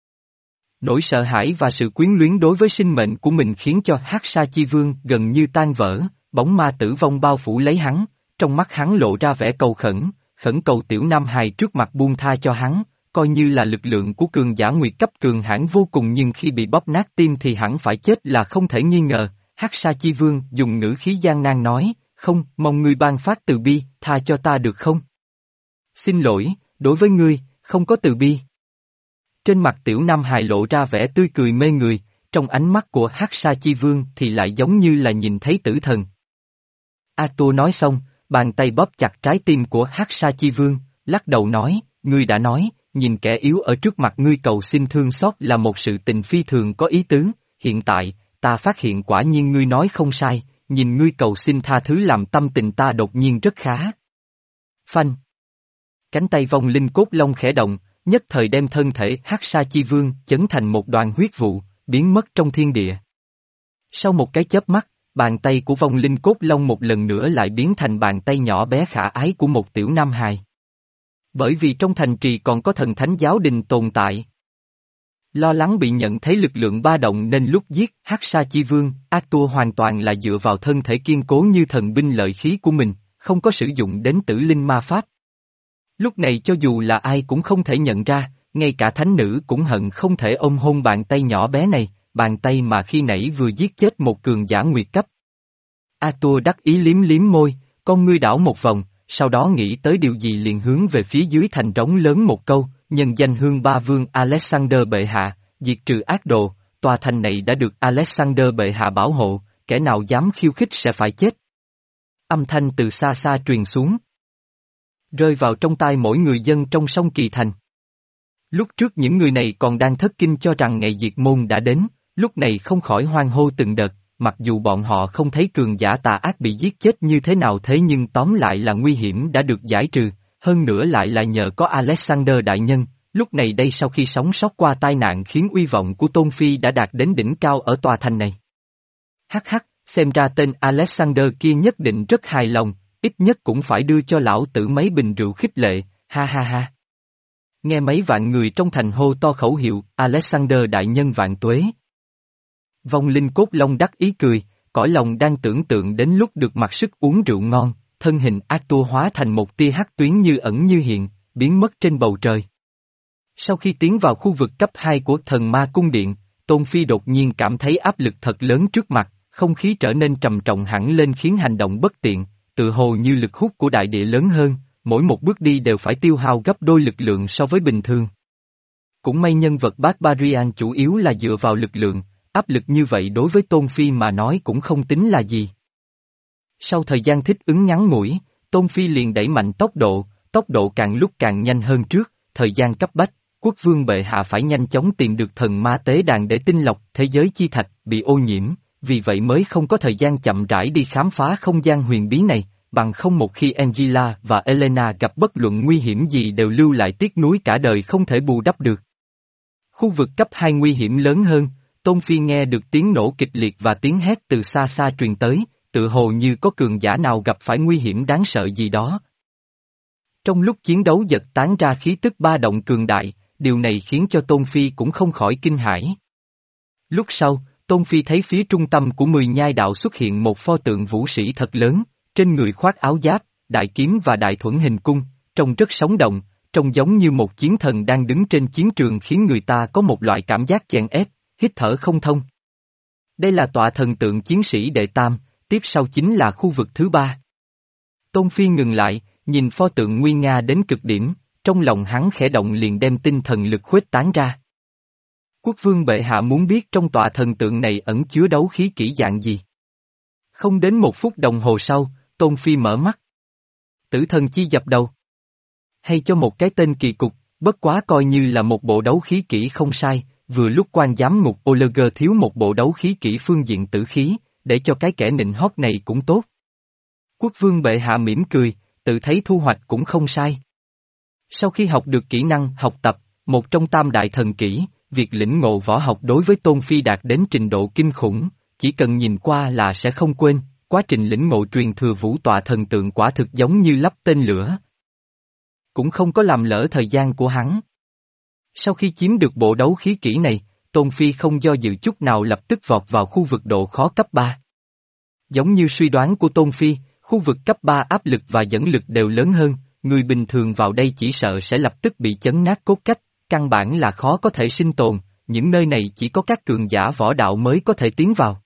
Nỗi sợ hãi và sự quyến luyến đối với sinh mệnh của mình khiến cho Hắc Sa Chi Vương gần như tan vỡ, bóng ma tử vong bao phủ lấy hắn, trong mắt hắn lộ ra vẻ cầu khẩn, khẩn cầu tiểu nam hài trước mặt buông tha cho hắn, coi như là lực lượng của cường giả nguyệt cấp cường hãn vô cùng nhưng khi bị bóp nát tim thì hẳn phải chết là không thể nghi ngờ. Hắc Sa Chi Vương dùng ngữ khí gian nan nói, không, mong ngươi ban phát từ bi, tha cho ta được không? Xin lỗi, đối với ngươi, không có từ bi. Trên mặt tiểu nam hài lộ ra vẻ tươi cười mê người, trong ánh mắt của Hắc Sa Chi Vương thì lại giống như là nhìn thấy tử thần. Arthur nói xong, bàn tay bóp chặt trái tim của Hắc Sa Chi Vương, lắc đầu nói, ngươi đã nói, nhìn kẻ yếu ở trước mặt ngươi cầu xin thương xót là một sự tình phi thường có ý tứ, hiện tại, ta phát hiện quả nhiên ngươi nói không sai, nhìn ngươi cầu xin tha thứ làm tâm tình ta đột nhiên rất khá. Phanh. Cánh tay vong linh cốt long khẽ động, nhất thời đem thân thể Hắc Sa Chi Vương chấn thành một đoàn huyết vụ, biến mất trong thiên địa. Sau một cái chớp mắt, bàn tay của vong linh cốt long một lần nữa lại biến thành bàn tay nhỏ bé khả ái của một tiểu nam hài. Bởi vì trong thành trì còn có thần thánh giáo đình tồn tại. Lo lắng bị nhận thấy lực lượng ba động nên lúc giết Hắc Sa Chi Vương, Arthur hoàn toàn là dựa vào thân thể kiên cố như thần binh lợi khí của mình, không có sử dụng đến tử linh ma pháp. Lúc này cho dù là ai cũng không thể nhận ra, ngay cả thánh nữ cũng hận không thể ôm hôn bàn tay nhỏ bé này, bàn tay mà khi nãy vừa giết chết một cường giả nguyệt cấp. Arthur đắc ý liếm liếm môi, con ngươi đảo một vòng, sau đó nghĩ tới điều gì liền hướng về phía dưới thành trống lớn một câu, nhân danh Hương Ba Vương Alexander bệ hạ, diệt trừ ác đồ, tòa thành này đã được Alexander bệ hạ bảo hộ, kẻ nào dám khiêu khích sẽ phải chết. Âm thanh từ xa xa truyền xuống, rơi vào trong tai mỗi người dân trong sông Kỳ Thành. Lúc trước những người này còn đang thất kinh cho rằng ngày diệt môn đã đến, lúc này không khỏi hoan hô từng đợt, mặc dù bọn họ không thấy cường giả tà ác bị giết chết như thế nào thế nhưng tóm lại là nguy hiểm đã được giải trừ, hơn nữa lại là nhờ có Alexander đại nhân, lúc này đây sau khi sống sót qua tai nạn khiến uy vọng của Tôn Phi đã đạt đến đỉnh cao ở tòa thành này. Hắc hắc, xem ra tên Alexander kia nhất định rất hài lòng, ít nhất cũng phải đưa cho lão tử mấy bình rượu khích lệ, ha ha ha. Nghe mấy vạn người trong thành hô to khẩu hiệu, Alexander đại nhân vạn tuế. Vong linh cốt long đắc ý cười, cõi lòng đang tưởng tượng đến lúc được mặc sức uống rượu ngon, thân hình Arthur hóa thành một tia hắc tuyến như ẩn như hiện, biến mất trên bầu trời. Sau khi tiến vào khu vực cấp hai của thần ma cung điện, Tôn Phi đột nhiên cảm thấy áp lực thật lớn trước mặt, không khí trở nên trầm trọng hẳn lên khiến hành động bất tiện, tự hồ như lực hút của đại địa lớn hơn, mỗi một bước đi đều phải tiêu hao gấp đôi lực lượng so với bình thường. Cũng may nhân vật Barbarian chủ yếu là dựa vào lực lượng, áp lực như vậy đối với Tôn Phi mà nói cũng không tính là gì. Sau thời gian thích ứng ngắn ngủi, Tôn Phi liền đẩy mạnh tốc độ, tốc độ càng lúc càng nhanh hơn trước, thời gian cấp bách, quốc vương bệ hạ phải nhanh chóng tìm được thần ma tế đàn để tinh lọc thế giới chi thạch bị ô nhiễm, vì vậy mới không có thời gian chậm rãi đi khám phá không gian huyền bí này, bằng không một khi Angela và Elena gặp bất luận nguy hiểm gì đều lưu lại tiếc nuối cả đời không thể bù đắp được. Khu vực cấp hai nguy hiểm lớn hơn, Tôn Phi nghe được tiếng nổ kịch liệt và tiếng hét từ xa xa truyền tới, tự hồ như có cường giả nào gặp phải nguy hiểm đáng sợ gì đó. Trong lúc chiến đấu giật tán ra khí tức ba động cường đại, điều này khiến cho Tôn Phi cũng không khỏi kinh hãi. Lúc sau, Tôn Phi thấy phía trung tâm của mười nhai đạo xuất hiện một pho tượng vũ sĩ thật lớn, trên người khoác áo giáp, đại kiếm và đại thuẫn hình cung, trông rất sống động, trông giống như một chiến thần đang đứng trên chiến trường khiến người ta có một loại cảm giác chèn ép, hít thở không thông. Đây là tọa thần tượng chiến sĩ đệ tam, tiếp sau chính là khu vực thứ ba. Tôn Phi ngừng lại, nhìn pho tượng nguy nga đến cực điểm, trong lòng hắn khẽ động liền đem tinh thần lực khuếch tán ra. Quốc vương bệ hạ muốn biết trong tọa thần tượng này ẩn chứa đấu khí kỹ dạng gì. Không đến một phút đồng hồ sau, Tôn Phi mở mắt. Tử thần chi dập đầu. Hay cho một cái tên kỳ cục, bất quá coi như là một bộ đấu khí kỹ không sai, vừa lúc quan giám ngục Oleger thiếu một bộ đấu khí kỹ phương diện tử khí, để cho cái kẻ nịnh hót này cũng tốt. Quốc vương bệ hạ mỉm cười, tự thấy thu hoạch cũng không sai. Sau khi học được kỹ năng học tập, một trong tam đại thần kỹ, việc lĩnh ngộ võ học đối với Tôn Phi đạt đến trình độ kinh khủng, chỉ cần nhìn qua là sẽ không quên, quá trình lĩnh ngộ truyền thừa vũ tọa thần tượng quả thực giống như lắp tên lửa. Cũng không có làm lỡ thời gian của hắn. Sau khi chiếm được bộ đấu khí kỹ này, Tôn Phi không do dự chút nào lập tức vọt vào khu vực độ khó cấp ba. Giống như suy đoán của Tôn Phi, khu vực cấp ba áp lực và dẫn lực đều lớn hơn, người bình thường vào đây chỉ sợ sẽ lập tức bị chấn nát cốt cách, căn bản là khó có thể sinh tồn, những nơi này chỉ có các cường giả võ đạo mới có thể tiến vào.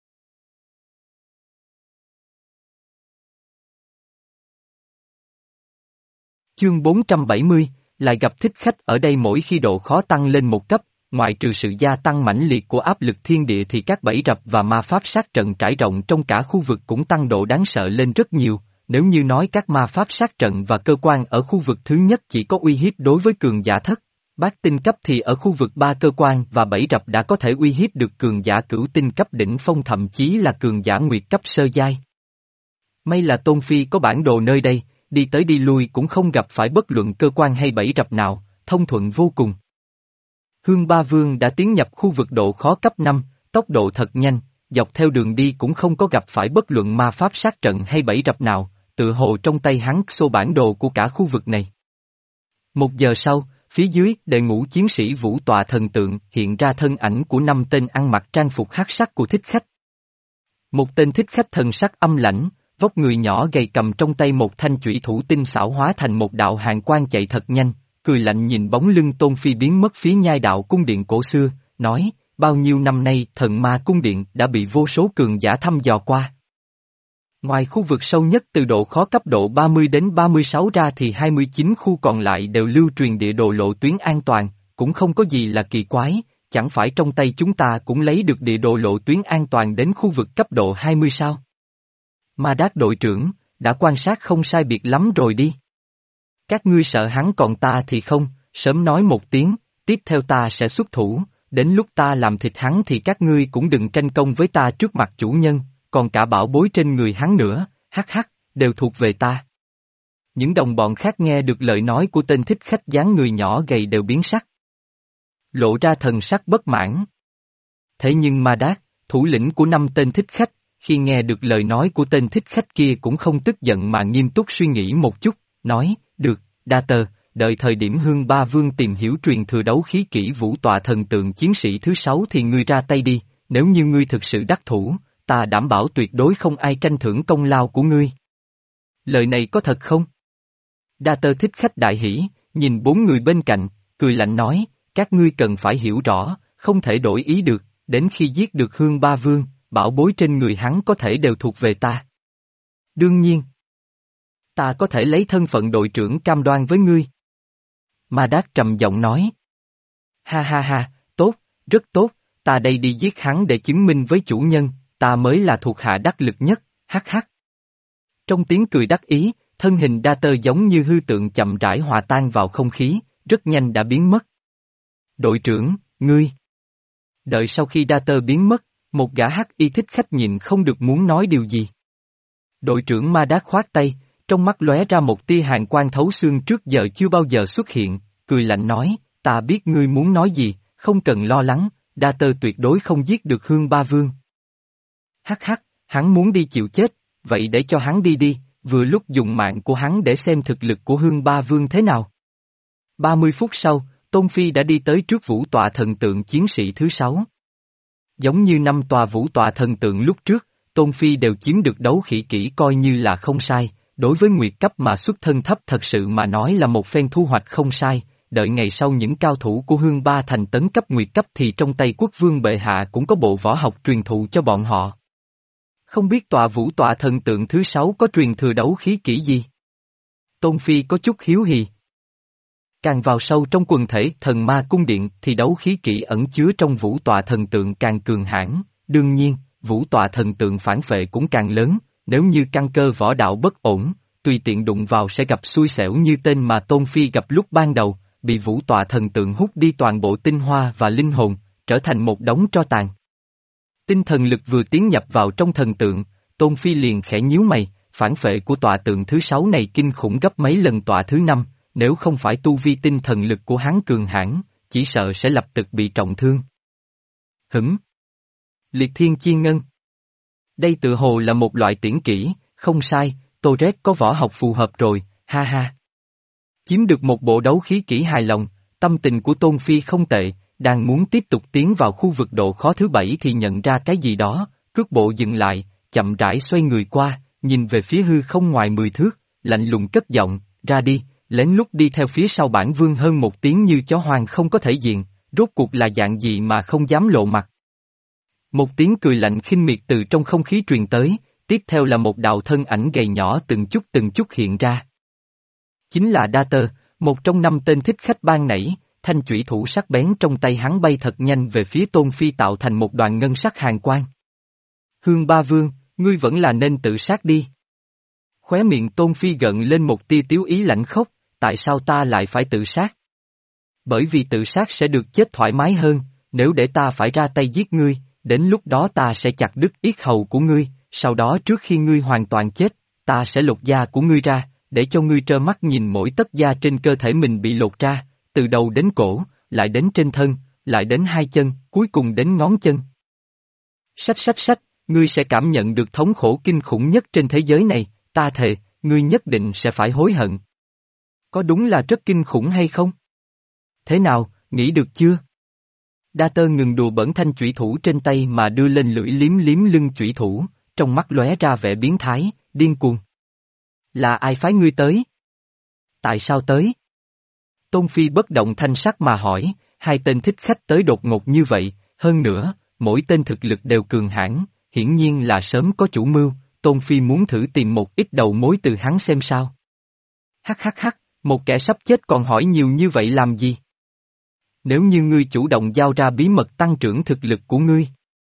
Chương bốn trăm bảy mươi, lại gặp thích khách ở đây mỗi khi độ khó tăng lên một cấp, ngoại trừ sự gia tăng mãnh liệt của áp lực thiên địa thì các bẫy rập và ma pháp sát trận trải rộng trong cả khu vực cũng tăng độ đáng sợ lên rất nhiều, nếu như nói các ma pháp sát trận và cơ quan ở khu vực thứ nhất chỉ có uy hiếp đối với cường giả thất, bát tinh cấp thì ở khu vực ba cơ quan và bẫy rập đã có thể uy hiếp được cường giả cửu tinh cấp đỉnh phong thậm chí là cường giả nguyệt cấp sơ giai. May là Tôn Phi có bản đồ nơi đây, đi tới đi lui cũng không gặp phải bất luận cơ quan hay bẫy rập nào, thông thuận vô cùng. Hương Ba Vương đã tiến nhập khu vực độ khó cấp năm, tốc độ thật nhanh, dọc theo đường đi cũng không có gặp phải bất luận ma pháp sát trận hay bẫy rập nào, tự hồ trong tay hắn xô bản đồ của cả khu vực này. Một giờ sau, phía dưới đội ngũ chiến sĩ vũ tọa thần tượng hiện ra thân ảnh của năm tên ăn mặc trang phục hắc sắc của thích khách. Một tên thích khách thần sắc âm lãnh, vóc người nhỏ gầy cầm trong tay một thanh chủy thủ tinh xảo hóa thành một đạo hàn quang chạy thật nhanh, cười lạnh nhìn bóng lưng Tôn Phi biến mất phía nhai đạo cung điện cổ xưa, nói, bao nhiêu năm nay thần ma cung điện đã bị vô số cường giả thăm dò qua. Ngoài khu vực sâu nhất từ độ khó cấp độ ba mươi đến ba mươi sáu ra thì hai mươi chín khu còn lại đều lưu truyền địa đồ lộ tuyến an toàn, cũng không có gì là kỳ quái, chẳng phải trong tay chúng ta cũng lấy được địa đồ lộ tuyến an toàn đến khu vực cấp độ hai mươi sao? Ma Đát đội trưởng, đã quan sát không sai biệt lắm rồi đi. Các ngươi sợ hắn còn ta thì không, sớm nói một tiếng, tiếp theo ta sẽ xuất thủ, đến lúc ta làm thịt hắn thì các ngươi cũng đừng tranh công với ta trước mặt chủ nhân, còn cả bảo bối trên người hắn nữa, hắc hắc, đều thuộc về ta. Những đồng bọn khác nghe được lời nói của tên thích khách dáng người nhỏ gầy đều biến sắc. Lộ ra thần sắc bất mãn. Thế nhưng Ma Đát, thủ lĩnh của năm tên thích khách, khi nghe được lời nói của tên thích khách kia cũng không tức giận mà nghiêm túc suy nghĩ một chút, nói, được, đa tờ, đợi thời điểm Hương Ba Vương tìm hiểu truyền thừa đấu khí kỹ vũ tọa thần tượng chiến sĩ thứ sáu thì ngươi ra tay đi, nếu như ngươi thực sự đắc thủ, ta đảm bảo tuyệt đối không ai tranh thưởng công lao của ngươi. Lời này có thật không? Đa tơ thích khách đại hỉ, nhìn bốn người bên cạnh, cười lạnh nói, các ngươi cần phải hiểu rõ, không thể đổi ý được, đến khi giết được Hương Ba Vương, bảo bối trên người hắn có thể đều thuộc về ta. Đương nhiên, ta có thể lấy thân phận đội trưởng cam đoan với ngươi. Ma Đát trầm giọng nói. Ha ha ha, tốt, rất tốt, ta đây đi giết hắn để chứng minh với chủ nhân, ta mới là thuộc hạ đắc lực nhất, hắc hắc. Trong tiếng cười đắc ý, thân hình Đa Tơ giống như hư tượng chậm rãi hòa tan vào không khí, rất nhanh đã biến mất. Đội trưởng, ngươi. Đợi sau khi Đa Tơ biến mất, một gã hắc y thích khách nhìn không được muốn nói điều gì. Đội trưởng Ma Đát khoát tay, trong mắt lóe ra một tia hàn quang thấu xương trước giờ chưa bao giờ xuất hiện, cười lạnh nói, ta biết ngươi muốn nói gì, không cần lo lắng, Đa Tơ tuyệt đối không giết được Hương Ba Vương. Hắc hắc, hắn muốn đi chịu chết, vậy để cho hắn đi đi, vừa lúc dùng mạng của hắn để xem thực lực của Hương Ba Vương thế nào. ba mươi phút sau, Tôn Phi đã đi tới trước vũ tọa thần tượng chiến sĩ thứ sáu. Giống như năm tòa vũ tọa thần tượng lúc trước, Tôn Phi đều chiếm được đấu khí kỹ coi như là không sai, đối với nguyệt cấp mà xuất thân thấp thật sự mà nói là một phen thu hoạch không sai, đợi ngày sau những cao thủ của Hương Ba thành tấn cấp nguyệt cấp thì trong tay quốc vương bệ hạ cũng có bộ võ học truyền thụ cho bọn họ. Không biết tòa vũ tọa thần tượng thứ sáu có truyền thừa đấu khí kỹ gì? Tôn Phi có chút hiếu hì. Càng vào sâu trong quần thể thần ma cung điện thì đấu khí kỹ ẩn chứa trong vũ tọa thần tượng càng cường hãn, đương nhiên, vũ tọa thần tượng phản phệ cũng càng lớn, nếu như căn cơ võ đạo bất ổn, tùy tiện đụng vào sẽ gặp xui xẻo như tên mà Tôn Phi gặp lúc ban đầu, bị vũ tọa thần tượng hút đi toàn bộ tinh hoa và linh hồn, trở thành một đống tro tàn. Tinh thần lực vừa tiến nhập vào trong thần tượng, Tôn Phi liền khẽ nhíu mày, phản phệ của tọa tượng thứ sáu này kinh khủng gấp mấy lần tọa thứ năm, nếu không phải tu vi tinh thần lực của hắn cường hãn, chỉ sợ sẽ lập tức bị trọng thương. Hửm! Liệt thiên chi ngân. Đây tự hồ là một loại tiễn kỹ, không sai, Tô Rét có võ học phù hợp rồi, ha ha. Chiếm được một bộ đấu khí kỹ hài lòng, tâm tình của Tôn Phi không tệ, đang muốn tiếp tục tiến vào khu vực độ khó thứ bảy thì nhận ra cái gì đó, cước bộ dừng lại, chậm rãi xoay người qua, nhìn về phía hư không ngoài mười thước, lạnh lùng cất giọng, ra đi, lén lút đi theo phía sau bản vương hơn một tiếng như chó hoang không có thể diện, rốt cuộc là dạng gì mà không dám lộ mặt. Một tiếng cười lạnh khinh miệt từ trong không khí truyền tới, tiếp theo là một đạo thân ảnh gầy nhỏ từng chút từng chút hiện ra. Chính là Đa Tơ, một trong năm tên thích khách ban nãy, thanh chủy thủ sắc bén trong tay hắn bay thật nhanh về phía Tôn Phi tạo thành một đoàn ngân sắc hàn quang. Hương Ba Vương, ngươi vẫn là nên tự sát đi. Khóe miệng Tôn Phi gợn lên một tia tiếu ý lạnh khốc, tại sao ta lại phải tự sát? Bởi vì tự sát sẽ được chết thoải mái hơn, nếu để ta phải ra tay giết ngươi, đến lúc đó ta sẽ chặt đứt yết hầu của ngươi, sau đó trước khi ngươi hoàn toàn chết, ta sẽ lột da của ngươi ra, để cho ngươi trơ mắt nhìn mỗi tấc da trên cơ thể mình bị lột ra, từ đầu đến cổ, lại đến trên thân, lại đến hai chân, cuối cùng đến ngón chân. Sách sách sách, ngươi sẽ cảm nhận được thống khổ kinh khủng nhất trên thế giới này, ta thề, ngươi nhất định sẽ phải hối hận. Có đúng là rất kinh khủng hay không? Thế nào, nghĩ được chưa? Đa Tơ ngừng đùa bỡn thanh chủy thủ trên tay mà đưa lên lưỡi liếm liếm lưng chủy thủ, trong mắt lóe ra vẻ biến thái, điên cuồng. Là ai phái ngươi tới? Tại sao tới? Tôn Phi bất động thanh sắc mà hỏi, hai tên thích khách tới đột ngột như vậy, hơn nữa, mỗi tên thực lực đều cường hãn, hiển nhiên là sớm có chủ mưu, Tôn Phi muốn thử tìm một ít đầu mối từ hắn xem sao. Hắc hắc hắc, một kẻ sắp chết còn hỏi nhiều như vậy làm gì? Nếu như ngươi chủ động giao ra bí mật tăng trưởng thực lực của ngươi.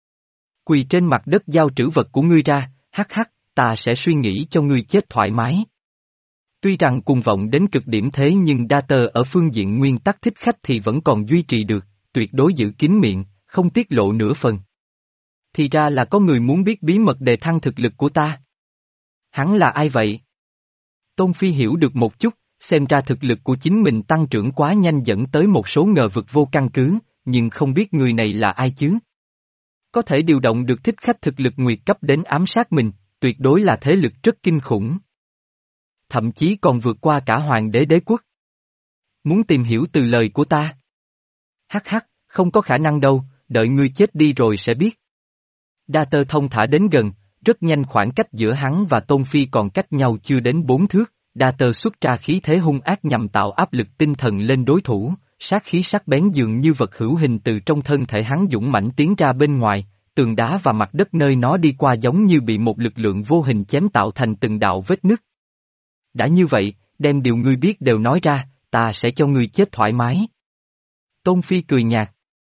Quỳ trên mặt đất giao trữ vật của ngươi ra, hắc hắc, ta sẽ suy nghĩ cho ngươi chết thoải mái. Tuy rằng cuồng vọng đến cực điểm thế nhưng Đa Tơ ở phương diện nguyên tắc thích khách thì vẫn còn duy trì được, tuyệt đối giữ kín miệng, không tiết lộ nửa phần. Thì ra là có người muốn biết bí mật đề thăng thực lực của ta. Hắn là ai vậy? Tôn Phi hiểu được một chút, xem ra thực lực của chính mình tăng trưởng quá nhanh dẫn tới một số ngờ vực vô căn cứ, nhưng không biết người này là ai chứ? Có thể điều động được thích khách thực lực nguyệt cấp đến ám sát mình, tuyệt đối là thế lực rất kinh khủng. Thậm chí còn vượt qua cả hoàng đế đế quốc. Muốn tìm hiểu từ lời của ta? Hắc hắc, không có khả năng đâu, đợi ngươi chết đi rồi sẽ biết. Đa Tơ thông thả đến gần, rất nhanh khoảng cách giữa hắn và Tôn Phi còn cách nhau chưa đến bốn thước, Đa Tơ xuất ra khí thế hung ác nhằm tạo áp lực tinh thần lên đối thủ, sát khí sắc bén dường như vật hữu hình từ trong thân thể hắn dũng mãnh tiến ra bên ngoài, tường đá và mặt đất nơi nó đi qua giống như bị một lực lượng vô hình chém tạo thành từng đạo vết nứt. Đã như vậy, đem điều ngươi biết đều nói ra, ta sẽ cho ngươi chết thoải mái. Tôn Phi cười nhạt.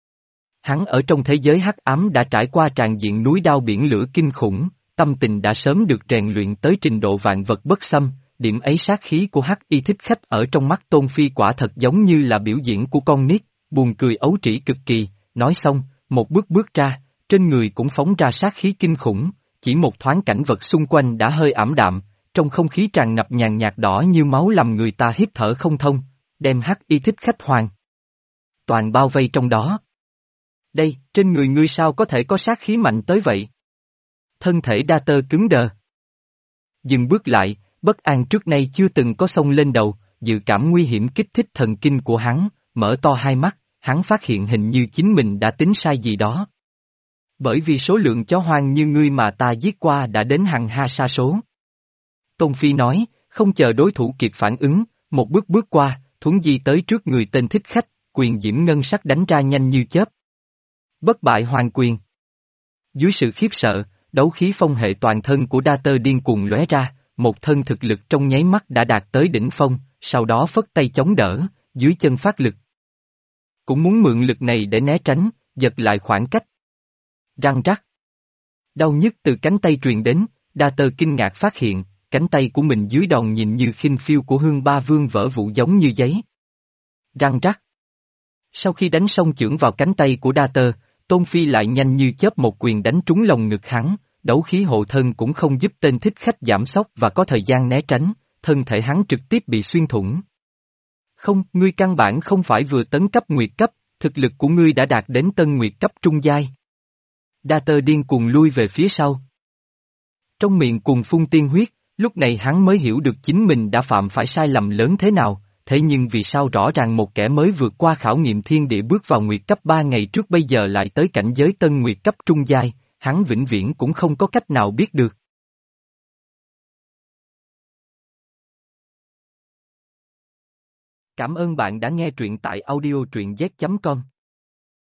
Hắn ở trong thế giới hắc ám đã trải qua tràn diện núi đao biển lửa kinh khủng, tâm tình đã sớm được rèn luyện tới trình độ vạn vật bất xâm, điểm ấy sát khí của hắc y thích khách ở trong mắt Tôn Phi quả thật giống như là biểu diễn của con nít, buồn cười ấu trĩ cực kỳ, nói xong, một bước bước ra, trên người cũng phóng ra sát khí kinh khủng, chỉ một thoáng cảnh vật xung quanh đã hơi ảm đạm, trong không khí tràn ngập nhàn nhạt đỏ như máu làm người ta hít thở không thông, đem hắc y thích khách hoàn toàn bao vây trong đó. Đây, trên người ngươi sao có thể có sát khí mạnh tới vậy? Thân thể Đa Tơ cứng đờ. Dừng bước lại, bất an trước nay chưa từng có xông lên đầu, dự cảm nguy hiểm kích thích thần kinh của hắn, mở to hai mắt, hắn phát hiện hình như chính mình đã tính sai gì đó. Bởi vì số lượng chó hoang như ngươi mà ta giết qua đã đến hằng ha sa số. Tôn Phi nói, không chờ đối thủ kịp phản ứng, một bước bước qua, thuấn di tới trước người tên thích khách, quyền diễm ngân sắc đánh ra nhanh như chớp. Bất bại hoàng quyền. Dưới sự khiếp sợ, đấu khí phong hệ toàn thân của Đa Tơ điên cuồng lóe ra, một thân thực lực trong nháy mắt đã đạt tới đỉnh phong, sau đó phất tay chống đỡ, dưới chân phát lực. Cũng muốn mượn lực này để né tránh, giật lại khoảng cách. Răng rắc. Đau nhức từ cánh tay truyền đến, Đa Tơ kinh ngạc phát hiện, cánh tay của mình dưới đòn nhìn như khinh phiêu của Hương Ba Vương vỡ vụn giống như giấy. Răng rắc. Sau khi đánh xong chưởng vào cánh tay của Đa Tơ, Tôn Phi lại nhanh như chớp một quyền đánh trúng lồng ngực hắn, đấu khí hộ thân cũng không giúp tên thích khách giảm sốc và có thời gian né tránh, thân thể hắn trực tiếp bị xuyên thủng. Không, ngươi căn bản không phải vừa tấn cấp nguyệt cấp, thực lực của ngươi đã đạt đến tân nguyệt cấp trung giai. Đa Tơ điên cuồng lui về phía sau. Trong miệng cuồng phun tiên huyết, lúc này hắn mới hiểu được chính mình đã phạm phải sai lầm lớn thế nào, thế nhưng vì sao rõ ràng một kẻ mới vượt qua khảo nghiệm thiên địa bước vào nguyệt cấp ba ngày trước bây giờ lại tới cảnh giới tân nguyệt cấp trung giai, hắn vĩnh viễn cũng không có cách nào biết được. Cảm ơn bạn đã nghe truyện tại audio truyện z chấm com.